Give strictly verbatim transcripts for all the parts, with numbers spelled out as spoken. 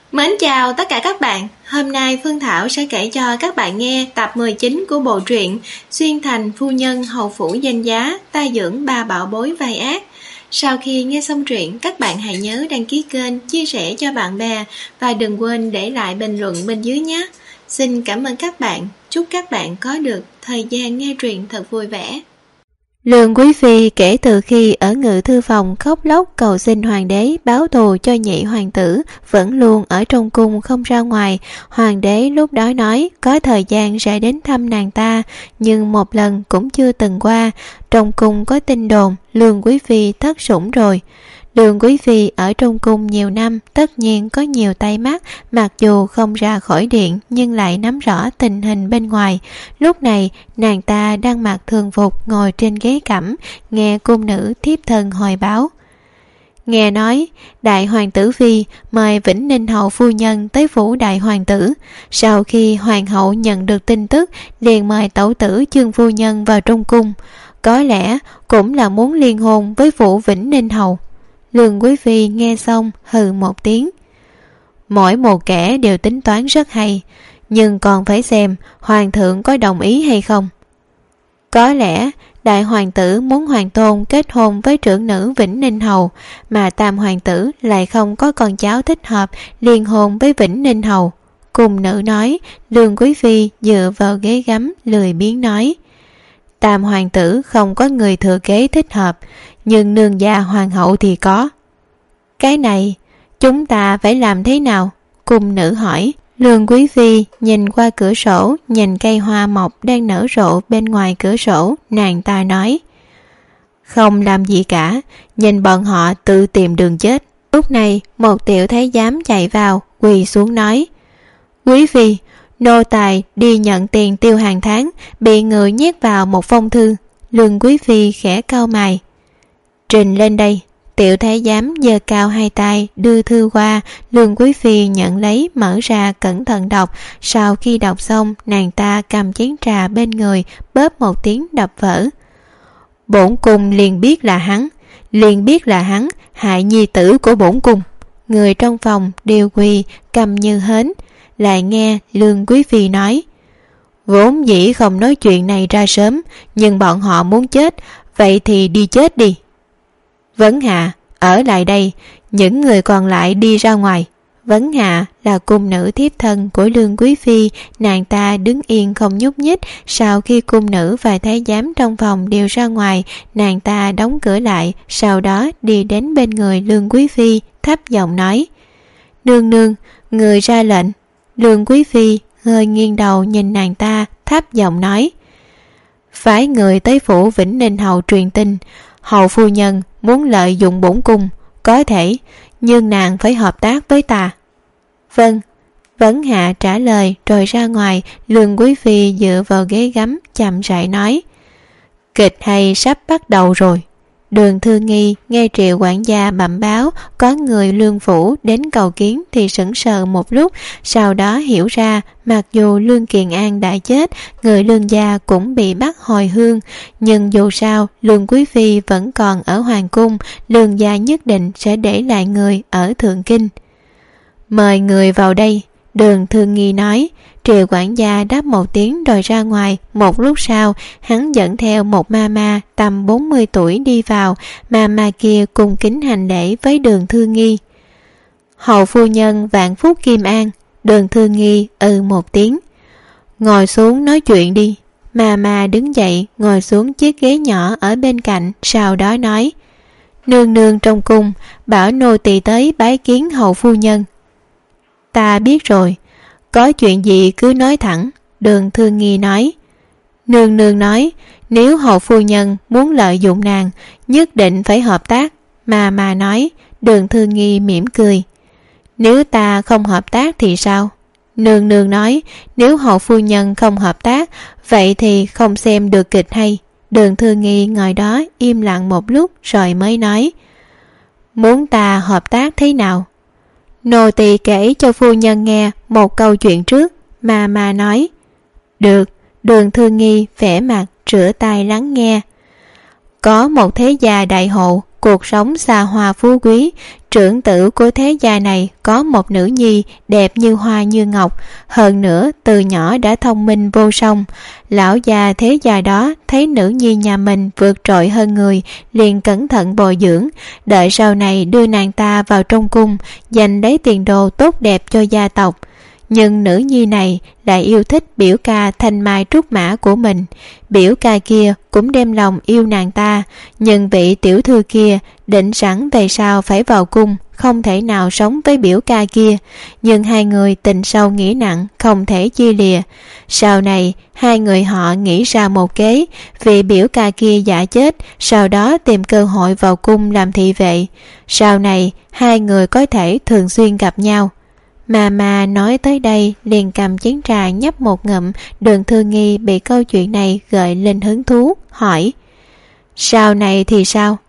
Mến chào tất cả các bạn. Hôm nay Phương Thảo sẽ kể cho các bạn nghe tập mười chín của bộ truyện Xuyên Thành Phu Nhân Hầu Phủ Danh Giá, ta dưỡng ba bảo bối vai ác. Sau khi nghe xong truyện, các bạn hãy nhớ đăng ký kênh, chia sẻ cho bạn bè và đừng quên để lại bình luận bên dưới nhé. Xin cảm ơn các bạn. Chúc các bạn có được thời gian nghe truyện thật vui vẻ. Lương Quý Phi kể từ khi ở ngự thư phòng khóc lóc cầu xin hoàng đế báo thù cho nhị hoàng tử, vẫn luôn ở trong cung không ra ngoài. Hoàng đế lúc đó nói có thời gian sẽ đến thăm nàng ta, nhưng một lần cũng chưa từng qua. Trong cung có tin đồn Lương Quý Phi thất sủng rồi. Lương Quý Phi ở trong cung nhiều năm, tất nhiên có nhiều tay mắt, mặc dù không ra khỏi điện nhưng lại nắm rõ tình hình bên ngoài. Lúc này, nàng ta đang mặc thường phục ngồi trên ghế cẩm, nghe cung nữ thiếp thân hồi báo. Nghe nói, đại hoàng tử Phi mời Vĩnh Ninh hậu phu nhân tới phủ đại hoàng tử. Sau khi hoàng hậu nhận được tin tức, liền mời tẩu tử Chương phu nhân vào trong cung. Có lẽ cũng là muốn liên hôn với phủ Vĩnh Ninh hậu. Lương Quý Phi nghe xong hừ một tiếng. Mỗi một kẻ đều tính toán rất hay, nhưng còn phải xem hoàng thượng có đồng ý hay không. Có lẽ đại hoàng tử muốn hoàng tôn kết hôn với trưởng nữ Vĩnh Ninh hầu, mà tam hoàng tử lại không có con cháu thích hợp liên hôn với Vĩnh Ninh hầu. Cùng nữ nói. Lương Quý Phi dựa vào ghế gấm lười biếng nói. Tam hoàng tử không có người thừa kế thích hợp, nhưng nương gia hoàng hậu thì có. Cái này chúng ta phải làm thế nào? Cung nữ hỏi. Lương Quý Phi nhìn qua cửa sổ, nhìn cây hoa mọc đang nở rộ bên ngoài cửa sổ, nàng ta nói. Không làm gì cả, nhìn bọn họ tự tìm đường chết. Lúc này một tiểu thái giám chạy vào, quỳ xuống nói. Quý Phi, nô tài đi nhận tiền tiêu hàng tháng, bị người nhét vào một phong thư. Lương Quý Phi khẽ cau mày. Trình lên đây. Tiểu thái giám giơ cao hai tay đưa thư qua. Lương Quý Phi nhận lấy, mở ra cẩn thận đọc. Sau khi đọc xong, nàng ta cầm chén trà bên người, bóp một tiếng đập vỡ. Bổn cung liền biết là hắn, liền biết là hắn hại nhi tử của bổn cung. Người trong phòng đều quỳ cầm như hến. Lại nghe Lương Quý Phi nói. Vốn dĩ không nói chuyện này ra sớm, nhưng bọn họ muốn chết, vậy thì đi chết đi. Vấn Hạ, ở lại đây, những người còn lại đi ra ngoài. Vấn Hạ là cung nữ thiếp thân của Lương Quý Phi, nàng ta đứng yên không nhúc nhích. Sau khi cung nữ và thái giám trong phòng đều ra ngoài, nàng ta đóng cửa lại, sau đó đi đến bên người Lương Quý Phi, thấp giọng nói. Nương nương, người ra lệnh. Lương Quý Phi hơi nghiêng đầu nhìn nàng ta, thấp giọng nói. Phái người tới phủ Vĩnh Ninh hầu truyền tin, hầu phu nhân muốn lợi dụng bổn cung, có thể, nhưng nàng phải hợp tác với ta. Vâng. Vấn Hạ trả lời rồi ra ngoài. Lương Quý Phi dựa vào ghế gấm chậm rãi nói. Kịch hay sắp bắt đầu rồi. Đường Thư Nghi nghe Triệu quản gia bẩm báo có người Lương phủ đến cầu kiến thì sững sờ một lúc, sau đó hiểu ra mặc dù Lương Kiền An đã chết, người Lương gia cũng bị bắt hồi hương, nhưng dù sao Lương Quý Phi vẫn còn ở hoàng cung, Lương gia nhất định sẽ để lại người ở Thượng Kinh. Mời người vào đây. Đường Thư Nghi nói. Triệu quản gia đáp một tiếng rồi ra ngoài. Một lúc sau, hắn dẫn theo một mama tầm bốn mươi tuổi đi vào. Mama kia cung kính hành lễ với Đường Thư Nghi. Hầu phu nhân vạn phúc kim an. Đường Thư Nghi ừ một tiếng. Ngồi xuống nói chuyện đi. Mama đứng dậy ngồi xuống chiếc ghế nhỏ ở bên cạnh, sau đó nói. Nương nương trong cung, bảo nô tỳ tới bái kiến hầu phu nhân. Ta biết rồi, có chuyện gì cứ nói thẳng. Đường Thư Nghi nói. Nương nương nói nếu hầu phu nhân muốn lợi dụng nàng, nhất định phải hợp tác. Mà mà nói. Đường Thư Nghi mỉm cười. Nếu ta không hợp tác thì sao? Nương nương nói nếu hầu phu nhân không hợp tác, vậy thì không xem được kịch hay. Đường Thư Nghi ngồi đó im lặng một lúc rồi mới nói. Muốn ta hợp tác thế nào? Nô tỳ kể cho phu nhân nghe một câu chuyện trước. Mà mà nói. Được. Đường Thư Nghi vẻ mặt rửa tay lắng nghe. Có một thế gia đại hộ, cuộc sống xa hoa phú quý, trưởng tử của thế gia này có một nữ nhi đẹp như hoa như ngọc, hơn nữa từ nhỏ đã thông minh vô song. Lão già thế gia đó thấy nữ nhi nhà mình vượt trội hơn người, liền cẩn thận bồi dưỡng, đợi sau này đưa nàng ta vào trong cung, giành lấy tiền đồ tốt đẹp cho gia tộc. Nhưng nữ nhi này lại yêu thích biểu ca thanh mai trúc mã của mình. Biểu ca kia cũng đem lòng yêu nàng ta, nhưng vị tiểu thư kia định sẵn về sau phải vào cung, không thể nào sống với biểu ca kia. Nhưng hai người tình sâu nghĩa nặng, không thể chia lìa. Sau này hai người họ nghĩ ra một kế, vì biểu ca kia giả chết, sau đó tìm cơ hội vào cung làm thị vệ. Sau này hai người có thể thường xuyên gặp nhau. Mà mà nói tới đây liền cầm chén trà nhấp một ngụm. Đường Thư Nghi bị câu chuyện này gợi lên hứng thú, hỏi: sau này thì sao?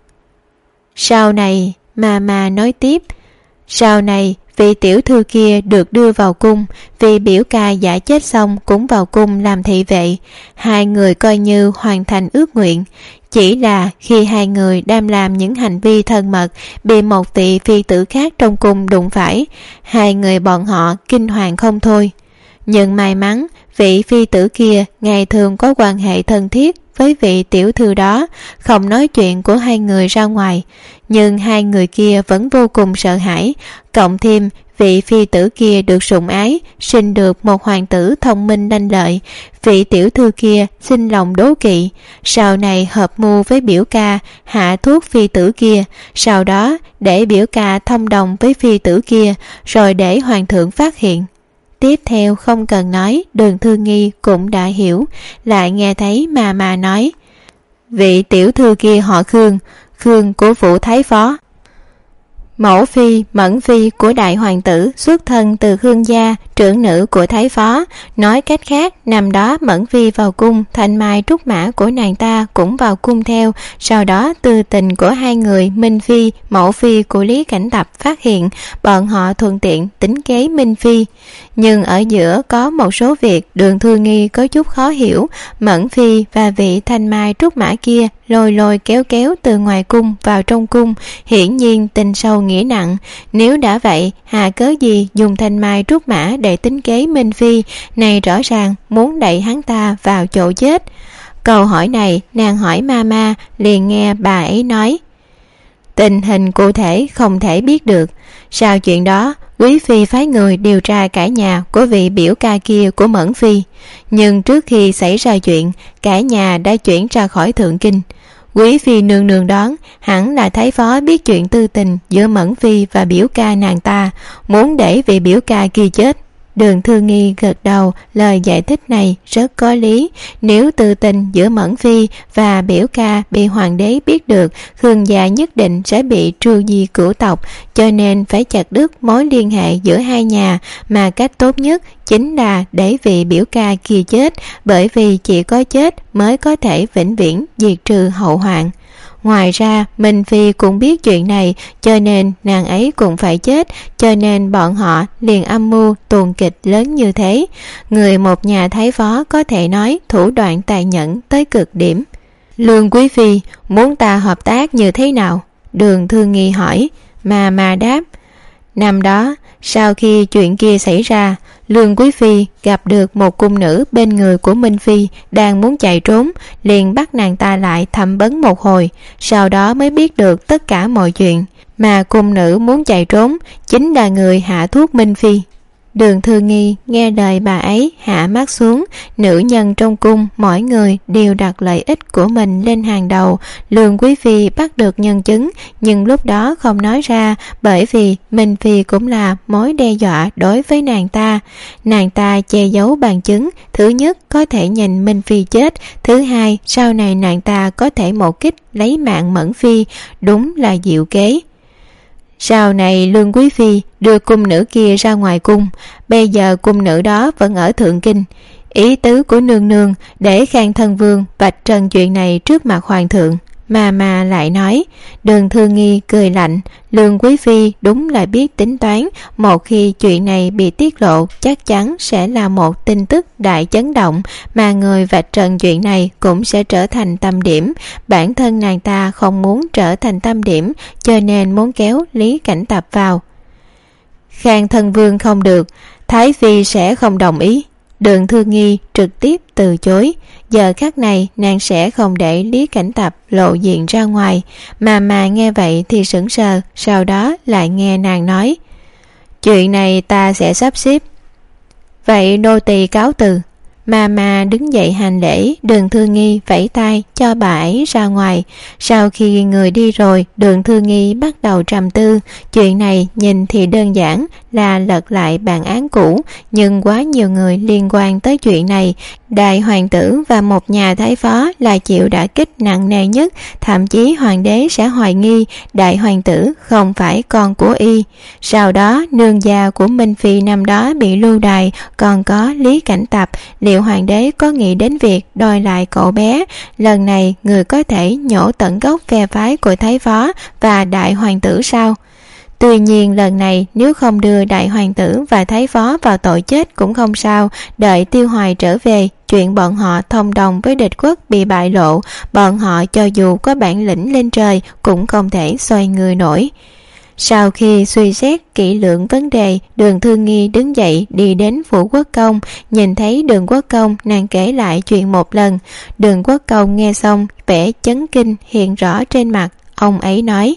Sau này, mà mà nói tiếp, sau này vị tiểu thư kia được đưa vào cung, vì biểu ca giả chết xong cũng vào cung làm thị vệ. Hai người coi như hoàn thành ước nguyện. Chỉ là khi hai người đang làm những hành vi thân mật, bị một vị phi tử khác trong cung đụng phải, hai người bọn họ kinh hoàng không thôi. Nhưng may mắn vị phi tử kia ngày thường có quan hệ thân thiết với vị tiểu thư đó, không nói chuyện của hai người ra ngoài. Nhưng hai người kia vẫn vô cùng sợ hãi, cộng thêm vị phi tử kia được sủng ái, sinh được một hoàng tử thông minh lanh lợi. Vị tiểu thư kia sinh lòng đố kỵ, sau này hợp mưu với biểu ca hạ thuốc phi tử kia, sau đó để biểu ca thông đồng với phi tử kia, rồi để hoàng thượng phát hiện. Tiếp theo không cần nói, Đường Thư Nghi cũng đã hiểu. Lại nghe thấy mà mà nói: vị tiểu thư kia họ Khương, Khương của phủ thái phó, mẫu phi Mẫn phi của đại hoàng tử, xuất thân từ Khương gia, trưởng nữ của thái phó. Nói cách khác, năm đó Mẫn phi vào cung, thanh mai trúc mã của nàng ta cũng vào cung theo. Sau đó tư tình của hai người Minh phi, mẫu phi của Lý Cảnh Tập phát hiện, bọn họ thuận tiện tính kế Minh phi. Nhưng ở giữa có một số việc Đường Thư Nghi có chút khó hiểu. Mẫn phi và vị thanh mai trúc mã kia lôi lôi kéo kéo từ ngoài cung vào trong cung, hiển nhiên tình sâu nghĩa nặng. Nếu đã vậy, hà cớ gì dùng thanh mai trúc mã để tính kế Minh phi, này rõ ràng muốn đẩy hắn ta vào chỗ chết. Câu hỏi này nàng hỏi Mama, liền nghe bà ấy nói: tình hình cụ thể không thể biết được. Sau chuyện đó, quý phi phái người điều tra cả nhà của vị biểu ca kia của Mẫn phi. Nhưng trước khi xảy ra chuyện, cả nhà đã chuyển ra khỏi Thượng Kinh. Quý phi nương nương đoán hẳn là thái phó biết chuyện tư tình giữa Mẫn phi và biểu ca nàng ta, muốn để vị biểu ca kia chết. Đường Thư Nghi gật đầu, lời giải thích này rất có lý. Nếu tư tình giữa Mẫn phi và biểu ca bị hoàng đế biết được, Khương gia nhất định sẽ bị tru di cửu tộc, cho nên phải chặt đứt mối liên hệ giữa hai nhà, mà cách tốt nhất chính là để vị biểu ca kia chết, bởi vì chỉ có chết mới có thể vĩnh viễn diệt trừ hậu hoạn. Ngoài ra Minh phi cũng biết chuyện này, cho nên nàng ấy cũng phải chết, cho nên bọn họ liền âm mưu tuồng kịch lớn như thế. Người một nhà thái phó có thể nói thủ đoạn tàn nhẫn tới cực điểm. Lương quý phi muốn ta hợp tác như thế nào? Đường Thư Nghi hỏi. Mà mà đáp: năm đó sau khi chuyện kia xảy ra, Lương quý phi gặp được một cung nữ bên người của Minh phi đang muốn chạy trốn, liền bắt nàng ta lại thẩm vấn một hồi, sau đó mới biết được tất cả mọi chuyện. Mà cung nữ muốn chạy trốn chính là người hạ thuốc Minh phi. Đường Thư Nghi nghe lời bà ấy, hạ mắt xuống. Nữ nhân trong cung mỗi người đều đặt lợi ích của mình lên hàng đầu. Lương quý phi bắt được nhân chứng, nhưng lúc đó không nói ra, bởi vì Minh phi cũng là mối đe dọa đối với nàng ta. Nàng ta che giấu bằng chứng, thứ nhất có thể nhìn Minh phi chết, thứ hai sau này nàng ta có thể một kích lấy mạng Mẫn phi. Đúng là diệu kế. Sau này Lương quý phi đưa cung nữ kia ra ngoài cung, bây giờ cung nữ đó vẫn ở Thượng Kinh. Ý tứ của nương nương để Khang Thân Vương vạch trần chuyện này trước mặt hoàng thượng. mà mà lại nói. Đường Thư Nghi cười lạnh, Lương Quý Phi đúng là biết tính toán, một khi chuyện này bị tiết lộ chắc chắn sẽ là một tin tức đại chấn động, mà người vạch trần chuyện này cũng sẽ trở thành tâm điểm. Bản thân nàng ta không muốn trở thành tâm điểm, cho nên muốn kéo Lý Cảnh Tập vào. Khang thân vương không được, Thái Phi sẽ không đồng ý. Đường Thư Nghi trực tiếp từ chối. Giờ khắc này nàng sẽ không để Lý Cảnh Tập lộ diện ra ngoài. Mà mà nghe vậy thì sững sờ, sau đó lại nghe nàng nói, chuyện này ta sẽ sắp xếp. Vậy nô tỳ cáo từ. Mà mà đứng dậy hành lễ, Đường Thư Nghi vẫy tay cho bà ấy ra ngoài. Sau khi người đi rồi, Đường Thư Nghi bắt đầu trầm tư. Chuyện này nhìn thì đơn giản là lật lại bản án cũ, nhưng quá nhiều người liên quan tới chuyện này. Đại hoàng tử và một nhà thái phó là chịu đả kích nặng nề nhất, thậm chí hoàng đế sẽ hoài nghi đại hoàng tử không phải con của y. Sau đó nương gia của Minh Phi năm đó bị lưu đày, còn có Lý Cảnh Tập. Liệu hoàng đế có nghĩ đến việc đòi lại cậu bé? Lần này người có thể nhổ tận gốc phe phái của thái phó và đại hoàng tử sao? Tuy nhiên lần này nếu không đưa đại hoàng tử và thái phó vào tội chết cũng không sao. Đợi Tiêu Hoài trở về, chuyện bọn họ thông đồng với địch quốc bị bại lộ, bọn họ cho dù có bản lĩnh lên trời cũng không thể xoay người nổi. Sau khi suy xét kỹ lưỡng vấn đề, Đường Thư Nghi đứng dậy đi đến Phủ Quốc Công. Nhìn thấy Đường Quốc Công, nàng kể lại chuyện một lần. Đường Quốc Công nghe xong, vẻ chấn kinh hiện rõ trên mặt. Ông ấy nói,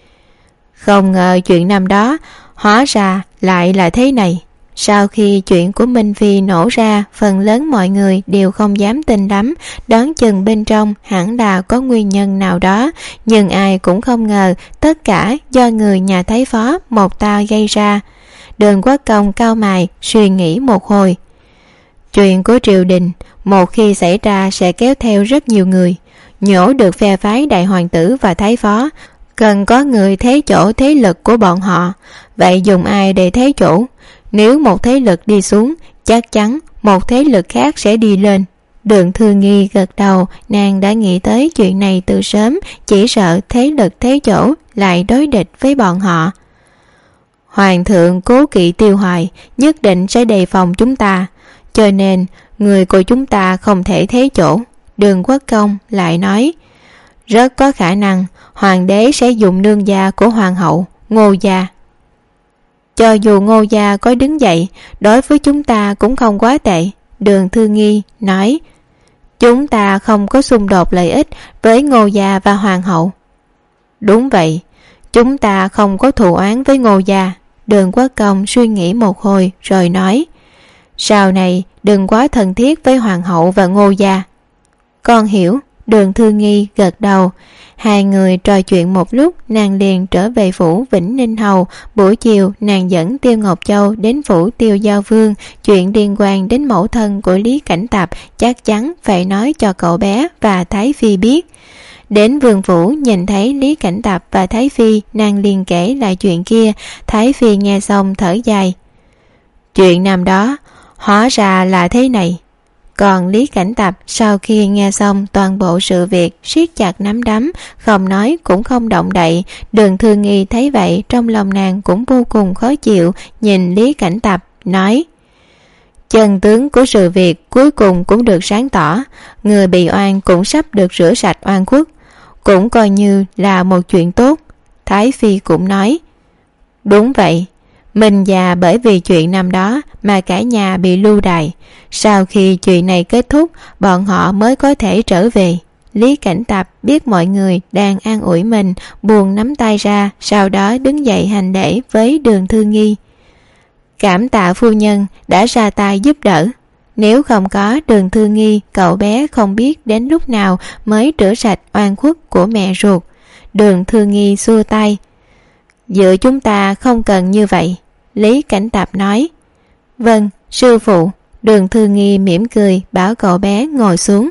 không ngờ chuyện năm đó hóa ra lại là thế này. Sau khi chuyện của Minh Phi nổ ra, phần lớn mọi người đều không dám tin lắm, đoán chừng bên trong hẳn là có nguyên nhân nào đó, nhưng ai cũng không ngờ tất cả do người nhà thái phó một tay gây ra. Đường Quốc Công cau mày suy nghĩ một hồi. Chuyện của triều đình một khi xảy ra sẽ kéo theo rất nhiều người, nhổ được phe phái đại hoàng tử và thái phó, cần có người thế chỗ thế lực của bọn họ. Vậy dùng ai để thế chỗ? Nếu một thế lực đi xuống, chắc chắn một thế lực khác sẽ đi lên. Đường Thư Nghi gật đầu, nàng đã nghĩ tới chuyện này từ sớm, chỉ sợ thế lực thế chỗ lại đối địch với bọn họ. Hoàng thượng cố kỵ Tiêu Hoài, nhất định sẽ đề phòng chúng ta, cho nên người của chúng ta không thể thế chỗ. Đường Quốc Công lại nói, rất có khả năng hoàng đế sẽ dùng nương gia của hoàng hậu, Ngô gia. Cho dù Ngô gia có đứng dậy, đối với chúng ta cũng không quá tệ. Đường Thư Nghi nói, chúng ta không có xung đột lợi ích với Ngô gia và hoàng hậu. Đúng vậy, chúng ta không có thù oán với Ngô gia. Đường Quốc Công suy nghĩ một hồi rồi nói, sau này đừng quá thân thiết với hoàng hậu và Ngô gia. Con hiểu. Đường Thư Nghi gật đầu. Hai người trò chuyện một lúc, nàng liền trở về phủ Vĩnh Ninh Hầu. Buổi chiều nàng dẫn Tiêu Ngọc Châu đến phủ Tiêu Giao Vương. Chuyện liên quan đến mẫu thân của Lý Cảnh Tập chắc chắn phải nói cho cậu bé và Thái Phi biết. Đến vương phủ nhìn thấy Lý Cảnh Tập và Thái Phi, nàng liền kể lại chuyện kia. Thái Phi nghe xong thở dài, chuyện năm đó hóa ra là thế này. Còn Lý Cảnh Tập sau khi nghe xong toàn bộ sự việc, siết chặt nắm đấm, không nói cũng không động đậy. Đường Thư Nghi thấy vậy, trong lòng nàng cũng vô cùng khó chịu, nhìn Lý Cảnh Tập nói, chân tướng của sự việc cuối cùng cũng được sáng tỏ, người bị oan cũng sắp được rửa sạch oan khuất, cũng coi như là một chuyện tốt. Thái Phi cũng nói, đúng vậy, Minh già bởi vì chuyện năm đó mà cả nhà bị lưu đày. Sau khi chuyện này kết thúc, bọn họ mới có thể trở về. Lý Cảnh Tập biết mọi người đang an ủi mình, buồn nắm tay ra, sau đó đứng dậy hành lễ với Đường Thư Nghi. Cảm tạ phu nhân đã ra tay giúp đỡ. Nếu không có Đường Thư Nghi, cậu bé không biết đến lúc nào mới rửa sạch oan khuất của mẹ ruột. Đường Thư Nghi xua tay, giữa chúng ta không cần như vậy. Lý Cảnh Tập nói, vâng, sư phụ. Đường Thư Nghi mỉm cười bảo cậu bé ngồi xuống.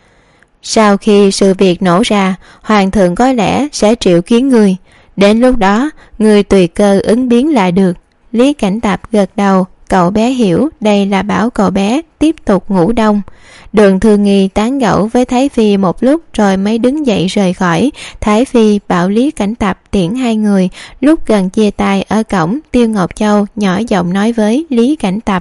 Sau khi sự việc nổ ra, hoàng thượng có lẽ sẽ triệu kiến người. Đến lúc đó, người tùy cơ ứng biến là được. Lý Cảnh Tập gật đầu, cậu bé hiểu đây là bảo cậu bé tiếp tục ngủ đông. Đường Thư Nghi tán gẫu với Thái Phi một lúc rồi mới đứng dậy rời khỏi. Thái Phi bảo Lý Cảnh Tập tiễn hai người. Lúc gần chia tay ở cổng, Tiêu Ngọc Châu nhỏ giọng nói với Lý Cảnh Tập: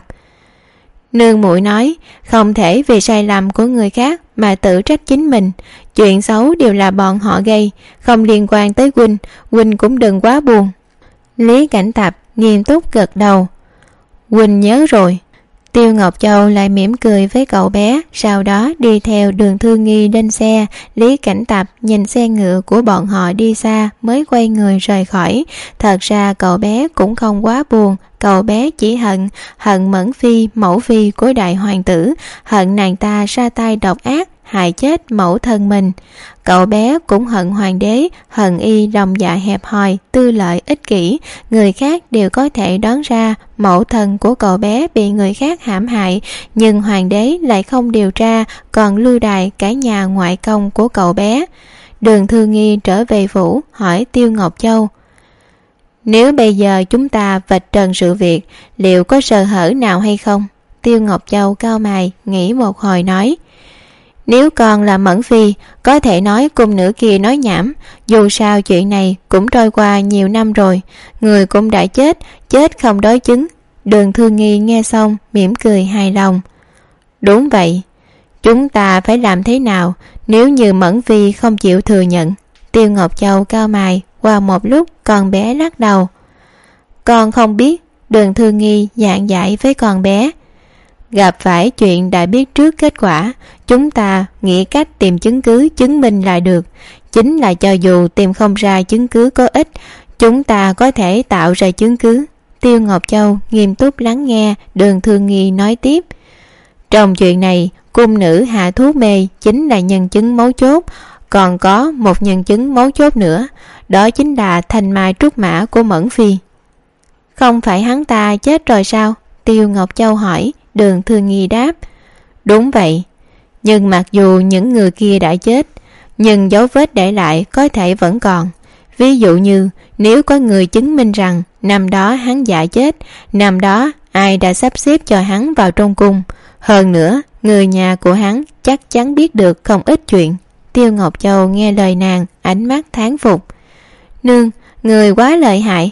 Nương muội nói không thể vì sai lầm của người khác mà tự trách chính mình. Chuyện xấu đều là bọn họ gây, không liên quan tới huynh. Huynh cũng đừng quá buồn. Lý Cảnh Tập nghiêm túc gật đầu. Huynh nhớ rồi. Tiêu Ngọc Châu lại mỉm cười với cậu bé, sau đó đi theo Đường Thư Nghi lên xe. Lý Cảnh Tập nhìn xe ngựa của bọn họ đi xa mới quay người rời khỏi. Thật ra cậu bé cũng không quá buồn, cậu bé chỉ hận, hận Mẫn Phi, mẫu phi của đại hoàng tử, hận nàng ta ra tay độc ác, hại chết mẫu thân mình. Cậu bé cũng hận hoàng đế, hận y lòng dạ hẹp hòi, tư lợi ích kỷ. Người khác đều có thể đoán ra mẫu thân của cậu bé bị người khác hãm hại, nhưng hoàng đế lại không điều tra, còn lưu đày cả nhà ngoại công của cậu bé. Đường Thư Nghi trở về phủ hỏi Tiêu Ngọc Châu: Nếu bây giờ chúng ta vạch trần sự việc, liệu có sơ hở nào hay không? Tiêu Ngọc Châu cau mày, nghĩ một hồi nói: Nếu con là Mẫn Phi, có thể nói cung nữ kia nói nhảm. Dù sao chuyện này cũng trôi qua nhiều năm rồi, người cũng đã chết, chết không đối chứng. Đường Thư Nghi nghe xong mỉm cười hài lòng. Đúng vậy. Chúng ta phải làm thế nào nếu như Mẫn Phi không chịu thừa nhận? Tiêu Ngọc Châu cau mày, qua một lúc con bé lắc đầu. Con không biết. Đường Thư Nghi giảng giải với con bé. Gặp phải chuyện đã biết trước kết quả, chúng ta nghĩ cách tìm chứng cứ chứng minh lại được. Chính là cho dù tìm không ra chứng cứ có ích, chúng ta có thể tạo ra chứng cứ. Tiêu Ngọc Châu nghiêm túc lắng nghe. Đường Thư Nghi nói tiếp: Trong chuyện này, cung nữ hạ thuốc mê chính là nhân chứng mấu chốt. Còn có một nhân chứng mấu chốt nữa, đó chính là thanh mai trúc mã của Mẫn Phi. Không phải hắn ta chết rồi sao? Tiêu Ngọc Châu hỏi. Đường Thư Nghi đáp: Đúng vậy. Nhưng mặc dù những người kia đã chết, nhưng dấu vết để lại có thể vẫn còn. Ví dụ như nếu có người chứng minh rằng năm đó hắn giả chết, năm đó ai đã sắp xếp cho hắn vào trong cung. Hơn nữa, người nhà của hắn chắc chắn biết được không ít chuyện. Tiêu Ngọc Châu nghe lời nàng, ánh mắt thán phục. Nương, người quá lợi hại.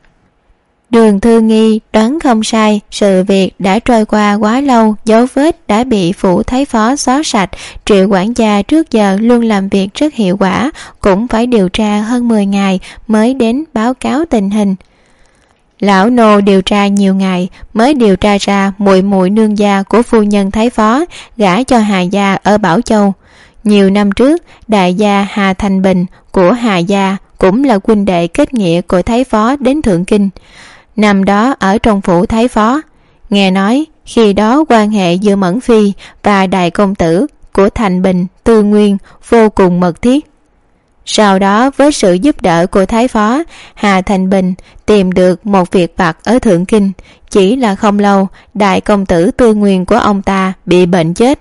Đường Thư Nghi đoán không sai, sự việc đã trôi qua quá lâu, dấu vết đã bị phủ thái phó xóa sạch. Triệu quản gia trước giờ luôn làm việc rất hiệu quả, cũng phải điều tra hơn mười ngày mới đến báo cáo tình hình. Lão nô điều tra nhiều ngày mới điều tra ra muội muội nương gia của phu nhân thái phó gả cho Hà gia ở Bảo Châu. Nhiều năm trước, đại gia Hà Thành Bình của Hà gia cũng là huynh đệ kết nghĩa của thái phó đến Thượng Kinh. Năm đó ở trong phủ thái phó, nghe nói khi đó quan hệ giữa Mẫn Phi và đại công tử của Thành Bình, Tư Nguyên vô cùng mật thiết. Sau đó với sự giúp đỡ của thái phó, Hà Thành Bình tìm được một việc vặt ở Thượng Kinh. Chỉ là không lâu, đại công tử Tư Nguyên của ông ta bị bệnh chết.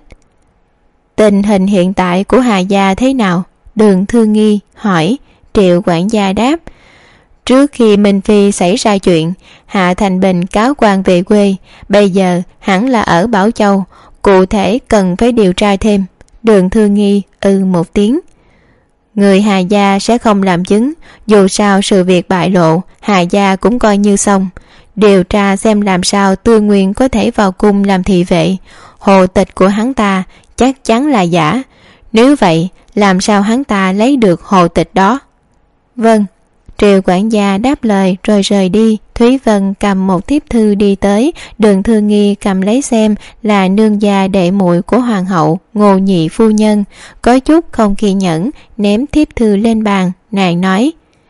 Tình hình hiện tại của Hà gia thế nào? Đường Thư Nghi hỏi. Triệu quản gia đáp: Trước khi Minh Phi xảy ra chuyện, Hạ Thành Bình cáo quan về quê, bây giờ hẳn là ở Bảo Châu, cụ thể cần phải điều tra thêm. Đường Thư Nghi ừ một tiếng. Người Hà gia sẽ không làm chứng, dù sao sự việc bại lộ, Hà gia cũng coi như xong. Điều tra xem làm sao Tư Nguyên có thể vào cung làm thị vệ. Hộ tịch của hắn ta chắc chắn là giả. Nếu vậy, làm sao hắn ta lấy được hộ tịch đó? Vâng. Triệu quản gia đáp lời rồi rời đi. Thúy Vân cầm một thiếp thư đi tới. Đường Thư Nghi cầm lấy xem là nương gia đệ muội của hoàng hậu Ngô Nhị phu nhân. Có chút không kiên nhẫn ném thiếp thư lên bàn. Nàng nói: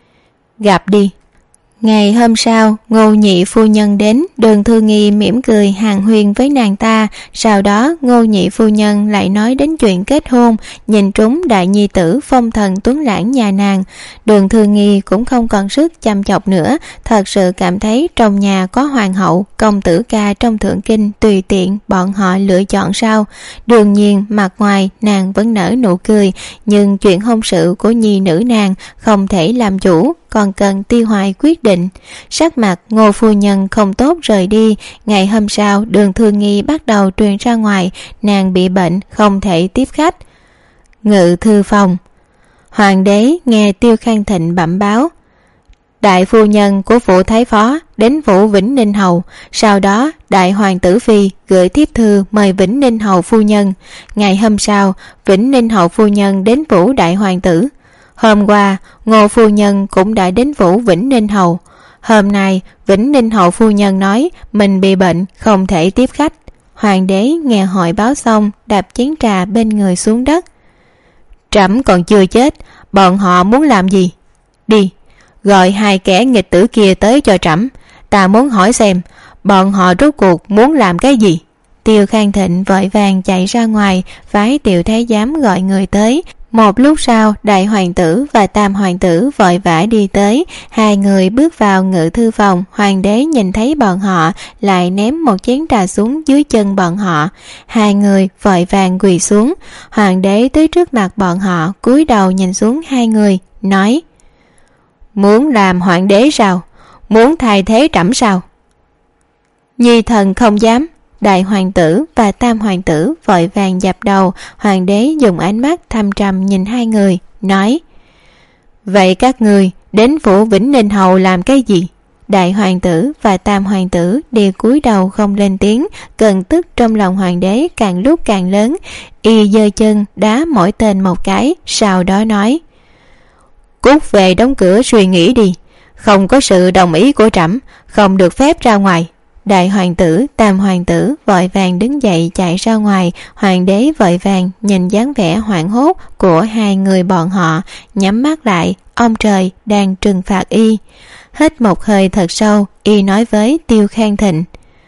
Gặp đi. Ngày hôm sau, Ngô Nhị phu nhân đến. Đường Thư Nghi mỉm cười hàn huyên với nàng ta. Sau đó Ngô Nhị phu nhân lại nói đến chuyện kết hôn, nhìn trúng đại nhi tử phong thần tuấn lãng nhà nàng. Đường Thư Nghi cũng không còn sức chăm chọc nữa, thật sự cảm thấy trong nhà có hoàng hậu, công tử ca trong Thượng Kinh tùy tiện bọn họ lựa chọn sao. Đương nhiên mặt ngoài nàng vẫn nở nụ cười, nhưng chuyện hôn sự của nhi nữ nàng không thể làm chủ, còn cần Tiêu Hoài quyết định. Sắc mặt Ngô phu nhân không tốt rời đi. Ngày hôm sau, Đường Thư Nghi bắt đầu truyền ra ngoài, nàng bị bệnh không thể tiếp khách. Ngự thư phòng. Hoàng đế nghe Tiêu Khang Thịnh bẩm báo, đại phu nhân của phủ thái phó đến phủ Vĩnh Ninh hầu. Sau đó đại hoàng tử phi gửi thiếp thư mời Vĩnh Ninh hầu phu nhân. Ngày hôm sau, Vĩnh Ninh hầu phu nhân đến phủ đại hoàng tử. Hôm qua Ngô phu nhân cũng đã đến phủ Vĩnh Ninh hầu. Hôm nay Vĩnh Ninh hầu phu nhân nói mình bị bệnh không thể tiếp khách. Hoàng đế nghe hội báo xong, đạp chén trà bên người xuống đất. Trẫm còn chưa chết, bọn họ muốn làm gì? Đi, gọi hai kẻ nghịch tử kia tới cho trẫm. Ta muốn hỏi xem bọn họ rốt cuộc muốn làm cái gì. Tiêu Khang Thịnh vội vàng chạy ra ngoài, phái Tiểu thái giám gọi người tới. Một lúc sau, đại hoàng tử và tam hoàng tử vội vã đi tới. Hai người bước vào ngự thư phòng. Hoàng đế nhìn thấy bọn họ, lại ném một chén trà xuống dưới chân bọn họ. Hai người vội vàng quỳ xuống. Hoàng đế tới trước mặt bọn họ, cúi đầu nhìn xuống hai người, nói: Muốn làm hoàng đế sao? Muốn thay thế trẫm sao? Nhi thần không dám. Đại hoàng tử và tam hoàng tử vội vàng dập đầu. Hoàng đế dùng ánh mắt thâm trầm nhìn hai người, nói: Vậy các người đến phủ Vĩnh Ninh hầu làm cái gì? Đại hoàng tử và tam hoàng tử đều cúi đầu không lên tiếng. Cơn tức trong lòng hoàng đế càng lúc càng lớn. Y giơ chân đá mỗi tên một cái, sau đó nói: Cút về đóng cửa suy nghĩ đi. Không có sự đồng ý của trẫm, không được phép ra ngoài. Đại hoàng tử, tam hoàng tử vội vàng đứng dậy chạy ra ngoài. Hoàng đế vội vàng nhìn dáng vẻ hoảng hốt của hai người bọn họ, nhắm mắt lại. Ông trời đang trừng phạt y. Hít một hơi thật sâu, y nói với Tiêu Khang Thịnh: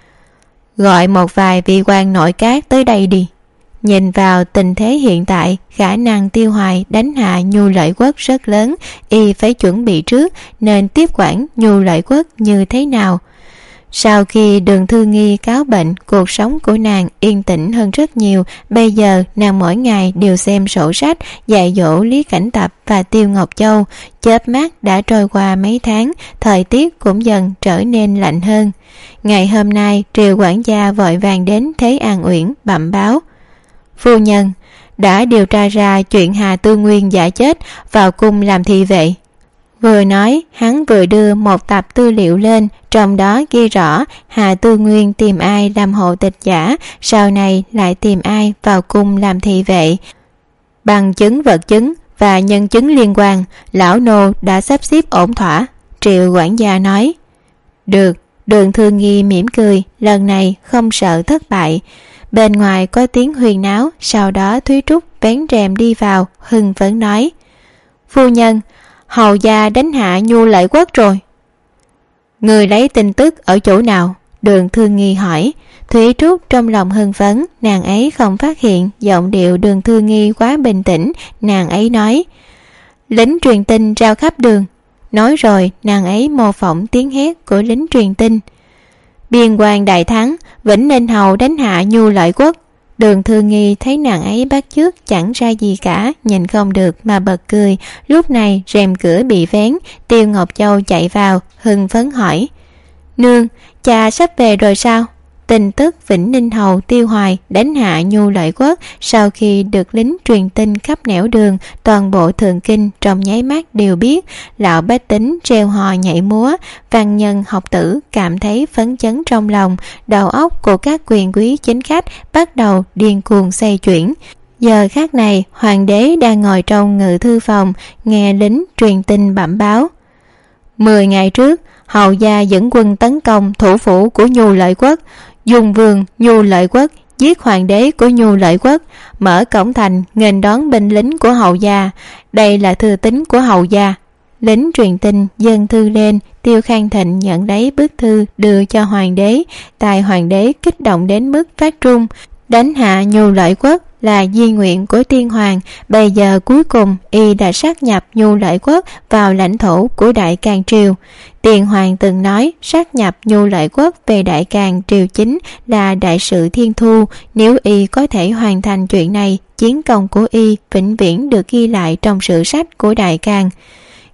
Gọi một vài vị quan nội các tới đây đi. Nhìn vào tình thế hiện tại, khả năng Tiêu Hoài đánh hạ Nhu Lợi Quốc rất lớn. Y phải chuẩn bị trước nên tiếp quản Nhu Lợi Quốc như thế nào. Sau khi Đường Thư Nghi cáo bệnh, cuộc sống của nàng yên tĩnh hơn rất nhiều. Bây giờ nàng mỗi ngày đều xem sổ sách, dạy dỗ Lý Cảnh Tập và Tiêu Ngọc Châu. Chớp mắt đã trôi qua mấy tháng, thời tiết cũng dần trở nên lạnh hơn. Ngày hôm nay, triều quản gia vội vàng đến Thế An Uyển bẩm báo: Phu nhân, đã điều tra ra chuyện Hà Tư Nguyên giả chết vào cung làm thị vệ. Vừa nói, hắn vừa đưa một tập tư liệu lên, trong đó ghi rõ Hà Tư Nguyên tìm ai làm hộ tịch giả, sau này lại tìm ai vào cung làm thị vệ. Bằng chứng vật chứng và nhân chứng liên quan, lão nô đã sắp xếp ổn thỏa. Triệu quản gia nói. Được. Đường Thư Nghi mỉm cười, lần này không sợ thất bại. Bên ngoài có tiếng huyên náo, sau đó Thúy Trúc vén rèm đi vào, hưng phấn nói: Phu nhân, hầu gia đánh hạ Nhu Lợi Quốc rồi. Người lấy tin tức ở chỗ nào? Đường Thư Nghi hỏi. Thúy Trúc trong lòng hưng phấn, nàng ấy không phát hiện giọng điệu Đường Thư Nghi quá bình tĩnh. Nàng ấy nói: lính truyền tin rao khắp đường. Nói rồi nàng ấy mô phỏng tiếng hét của lính truyền tin. Biên quan đại thắng, Vĩnh Ninh hầu đánh hạ Nhu Lợi Quốc. Đường Thư Nghi thấy nàng ấy bắt chước chẳng ra gì cả, nhìn không được mà bật cười. Lúc này rèm cửa bị vén, Tiêu Ngọc Châu chạy vào, hưng phấn hỏi: Nương, cha sắp về rồi sao? Tin tức Vĩnh Ninh hầu Tiêu Hoài đánh hạ Nhu Lợi Quốc sau khi được lính truyền tin khắp nẻo đường, toàn bộ Thượng Kinh trong nháy mắt đều biết. Lão bách tính treo hò nhảy múa, văn nhân học tử cảm thấy phấn chấn trong lòng. Đầu óc của các quyền quý chính khách bắt đầu điên cuồng xoay chuyển. Giờ khắc này, hoàng đế đang ngồi trong ngự thư phòng, nghe lính truyền tin bẩm báo: Mười ngày trước, hầu gia dẫn quân tấn công thủ phủ của Nhu Lợi Quốc, dùng vương Nhu Lợi Quốc giết hoàng đế của Nhu Lợi Quốc, mở cổng thành nghênh đón binh lính của hầu gia. Đây là thư tín của hầu gia. Lính truyền tin dâng thư lên. Tiêu Khang Thịnh nhận lấy bức thư đưa cho hoàng đế. Tai hoàng đế kích động đến mức phát run. Đánh hạ Nhu Lợi Quốc là di nguyện của tiên hoàng, bây giờ cuối cùng y đã sát nhập Nhu Lợi Quốc vào lãnh thổ của Đại Càn Triều. Tiên hoàng từng nói sát nhập Nhu Lợi Quốc về Đại Càn Triều chính là đại sự thiên thu. Nếu y có thể hoàn thành chuyện này, chiến công của y vĩnh viễn được ghi lại trong sử sách của Đại Càn.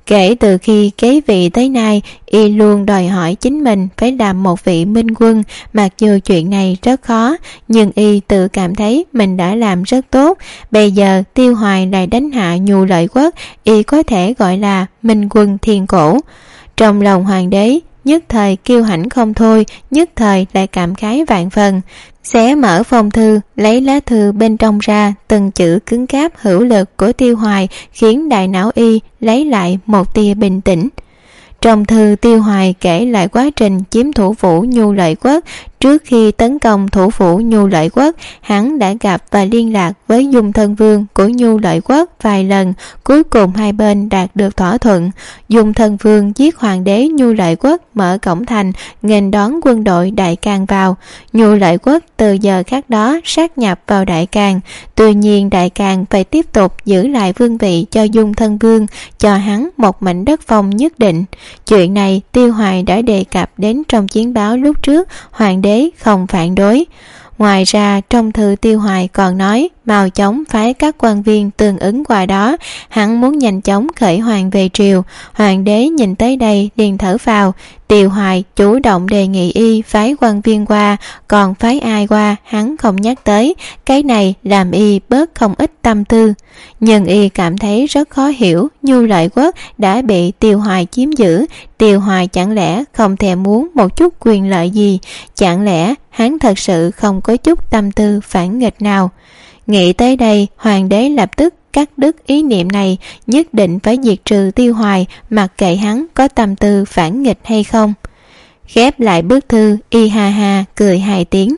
Kể từ khi kế vị tới nay, y luôn đòi hỏi chính mình phải làm một vị minh quân. Mặc dù chuyện này rất khó, nhưng y tự cảm thấy mình đã làm rất tốt. Bây giờ Tiêu Hoài lại đánh hạ Nhu Lợi Quốc, y có thể gọi là minh quân thiên cổ. Trong lòng hoàng đế nhất thời kiêu hãnh không thôi, nhất thời lại cảm khái vạn phần. Xé mở phong thư, lấy lá thư bên trong ra, từng chữ cứng cáp hữu lực của Tiêu Hoài khiến đại não y lấy lại một tia bình tĩnh. Trong thư, Tiêu Hoài kể lại quá trình chiếm thủ phủ Nhu Lợi Quốc. Trước khi tấn công thủ phủ Nhu Lợi Quốc, hắn đã gặp và liên lạc với Dung Thân Vương của Nhu Lợi Quốc vài lần, cuối cùng hai bên đạt được thỏa thuận. Dung Thân Vương giết hoàng đế Nhu Lợi Quốc, mở cổng thành nghênh đón quân đội Đại Càn vào. Nhu Lợi Quốc từ giờ khắc đó sát nhập vào Đại Càn. Tuy nhiên Đại Càn phải tiếp tục giữ lại vương vị cho Dung Thân Vương, cho hắn một mảnh đất phong nhất định. Chuyện này Tiêu Hoài đã đề cập đến trong chiến báo lúc trước, hoàng đế không phản đối. Ngoài ra trong thư Tiêu Hoài còn nói mau chóng phái các quan viên tương ứng qua đó, hắn muốn nhanh chóng khởi hoàng về triều. Hoàng đế nhìn tới đây liền thở phào. Tiêu Hoài chủ động đề nghị y phái quan viên qua, còn phái ai qua hắn không nhắc tới, cái này làm y bớt không ít tâm tư. Nhưng y cảm thấy rất khó hiểu, Nhu Lợi Quốc đã bị Tiêu Hoài chiếm giữ, Tiêu Hoài chẳng lẽ không thèm muốn một chút quyền lợi gì, chẳng lẽ hắn thật sự không có chút tâm tư phản nghịch nào. Nghĩ tới đây, hoàng đế lập tức cắt đứt ý niệm này, nhất định phải diệt trừ Tiêu Hoài, mặc kệ hắn có tâm tư phản nghịch hay không. Khép lại bức thư, y ha ha cười hai tiếng.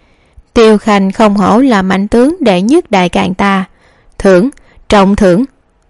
Tiêu Khanh không hổ là mạnh tướng đệ nhất Đại Càn ta. Thưởng, trọng thưởng.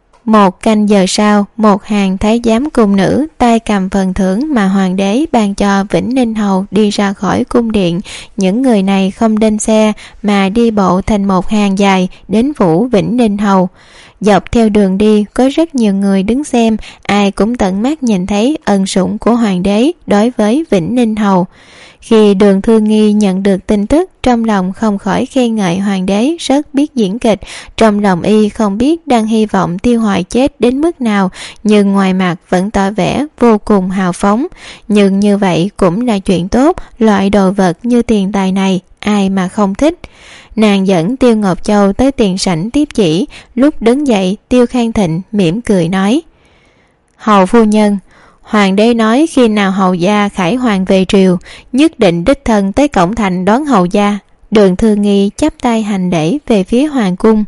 Một canh giờ sau, một hàng thái giám cung nữ tay cầm phần thưởng mà hoàng đế ban cho Vĩnh Ninh Hầu đi ra khỏi cung điện. Những người này không lên xe mà đi bộ thành một hàng dài đến phủ Vĩnh Ninh Hầu. Dọc theo đường đi có rất nhiều người đứng xem, ai cũng tận mắt nhìn thấy ân sủng của hoàng đế đối với Vĩnh Ninh Hầu. Khi Đường Thư Nghi nhận được tin tức, trong lòng không khỏi khen ngợi hoàng đế rất biết diễn kịch. Trong lòng y không biết đang hy vọng Tiêu Hoài chết đến mức nào, nhưng ngoài mặt vẫn tỏ vẻ vô cùng hào phóng. Nhưng như vậy cũng là chuyện tốt, loại đồ vật như tiền tài này ai mà không thích. Nàng dẫn Tiêu Ngọc Châu tới tiền sảnh tiếp chỉ. Lúc đứng dậy, Tiêu Khang Thịnh mỉm cười nói: Hầu phu nhân, hoàng đế nói khi nào hầu gia khải hoàng về triều, nhất định đích thân tới cổng thành đón hầu gia. Đường Thư Nghi chắp tay hành lễ về phía hoàng cung.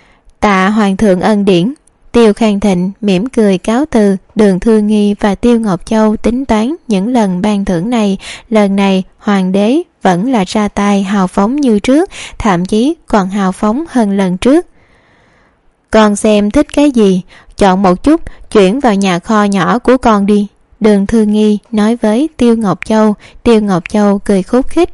Tạ hoàng thượng ân điển. Tiêu Khang Thịnh mỉm cười cáo từ. Đường Thư Nghi và Tiêu Ngọc Châu tính toán những lần ban thưởng này, lần này hoàng đế vẫn là ra tay hào phóng như trước, thậm chí còn hào phóng hơn lần trước. Con xem thích cái gì, chọn một chút chuyển vào nhà kho nhỏ của con đi. Đường Thư Nghi nói với Tiêu Ngọc Châu. Tiêu Ngọc Châu cười khúc khích.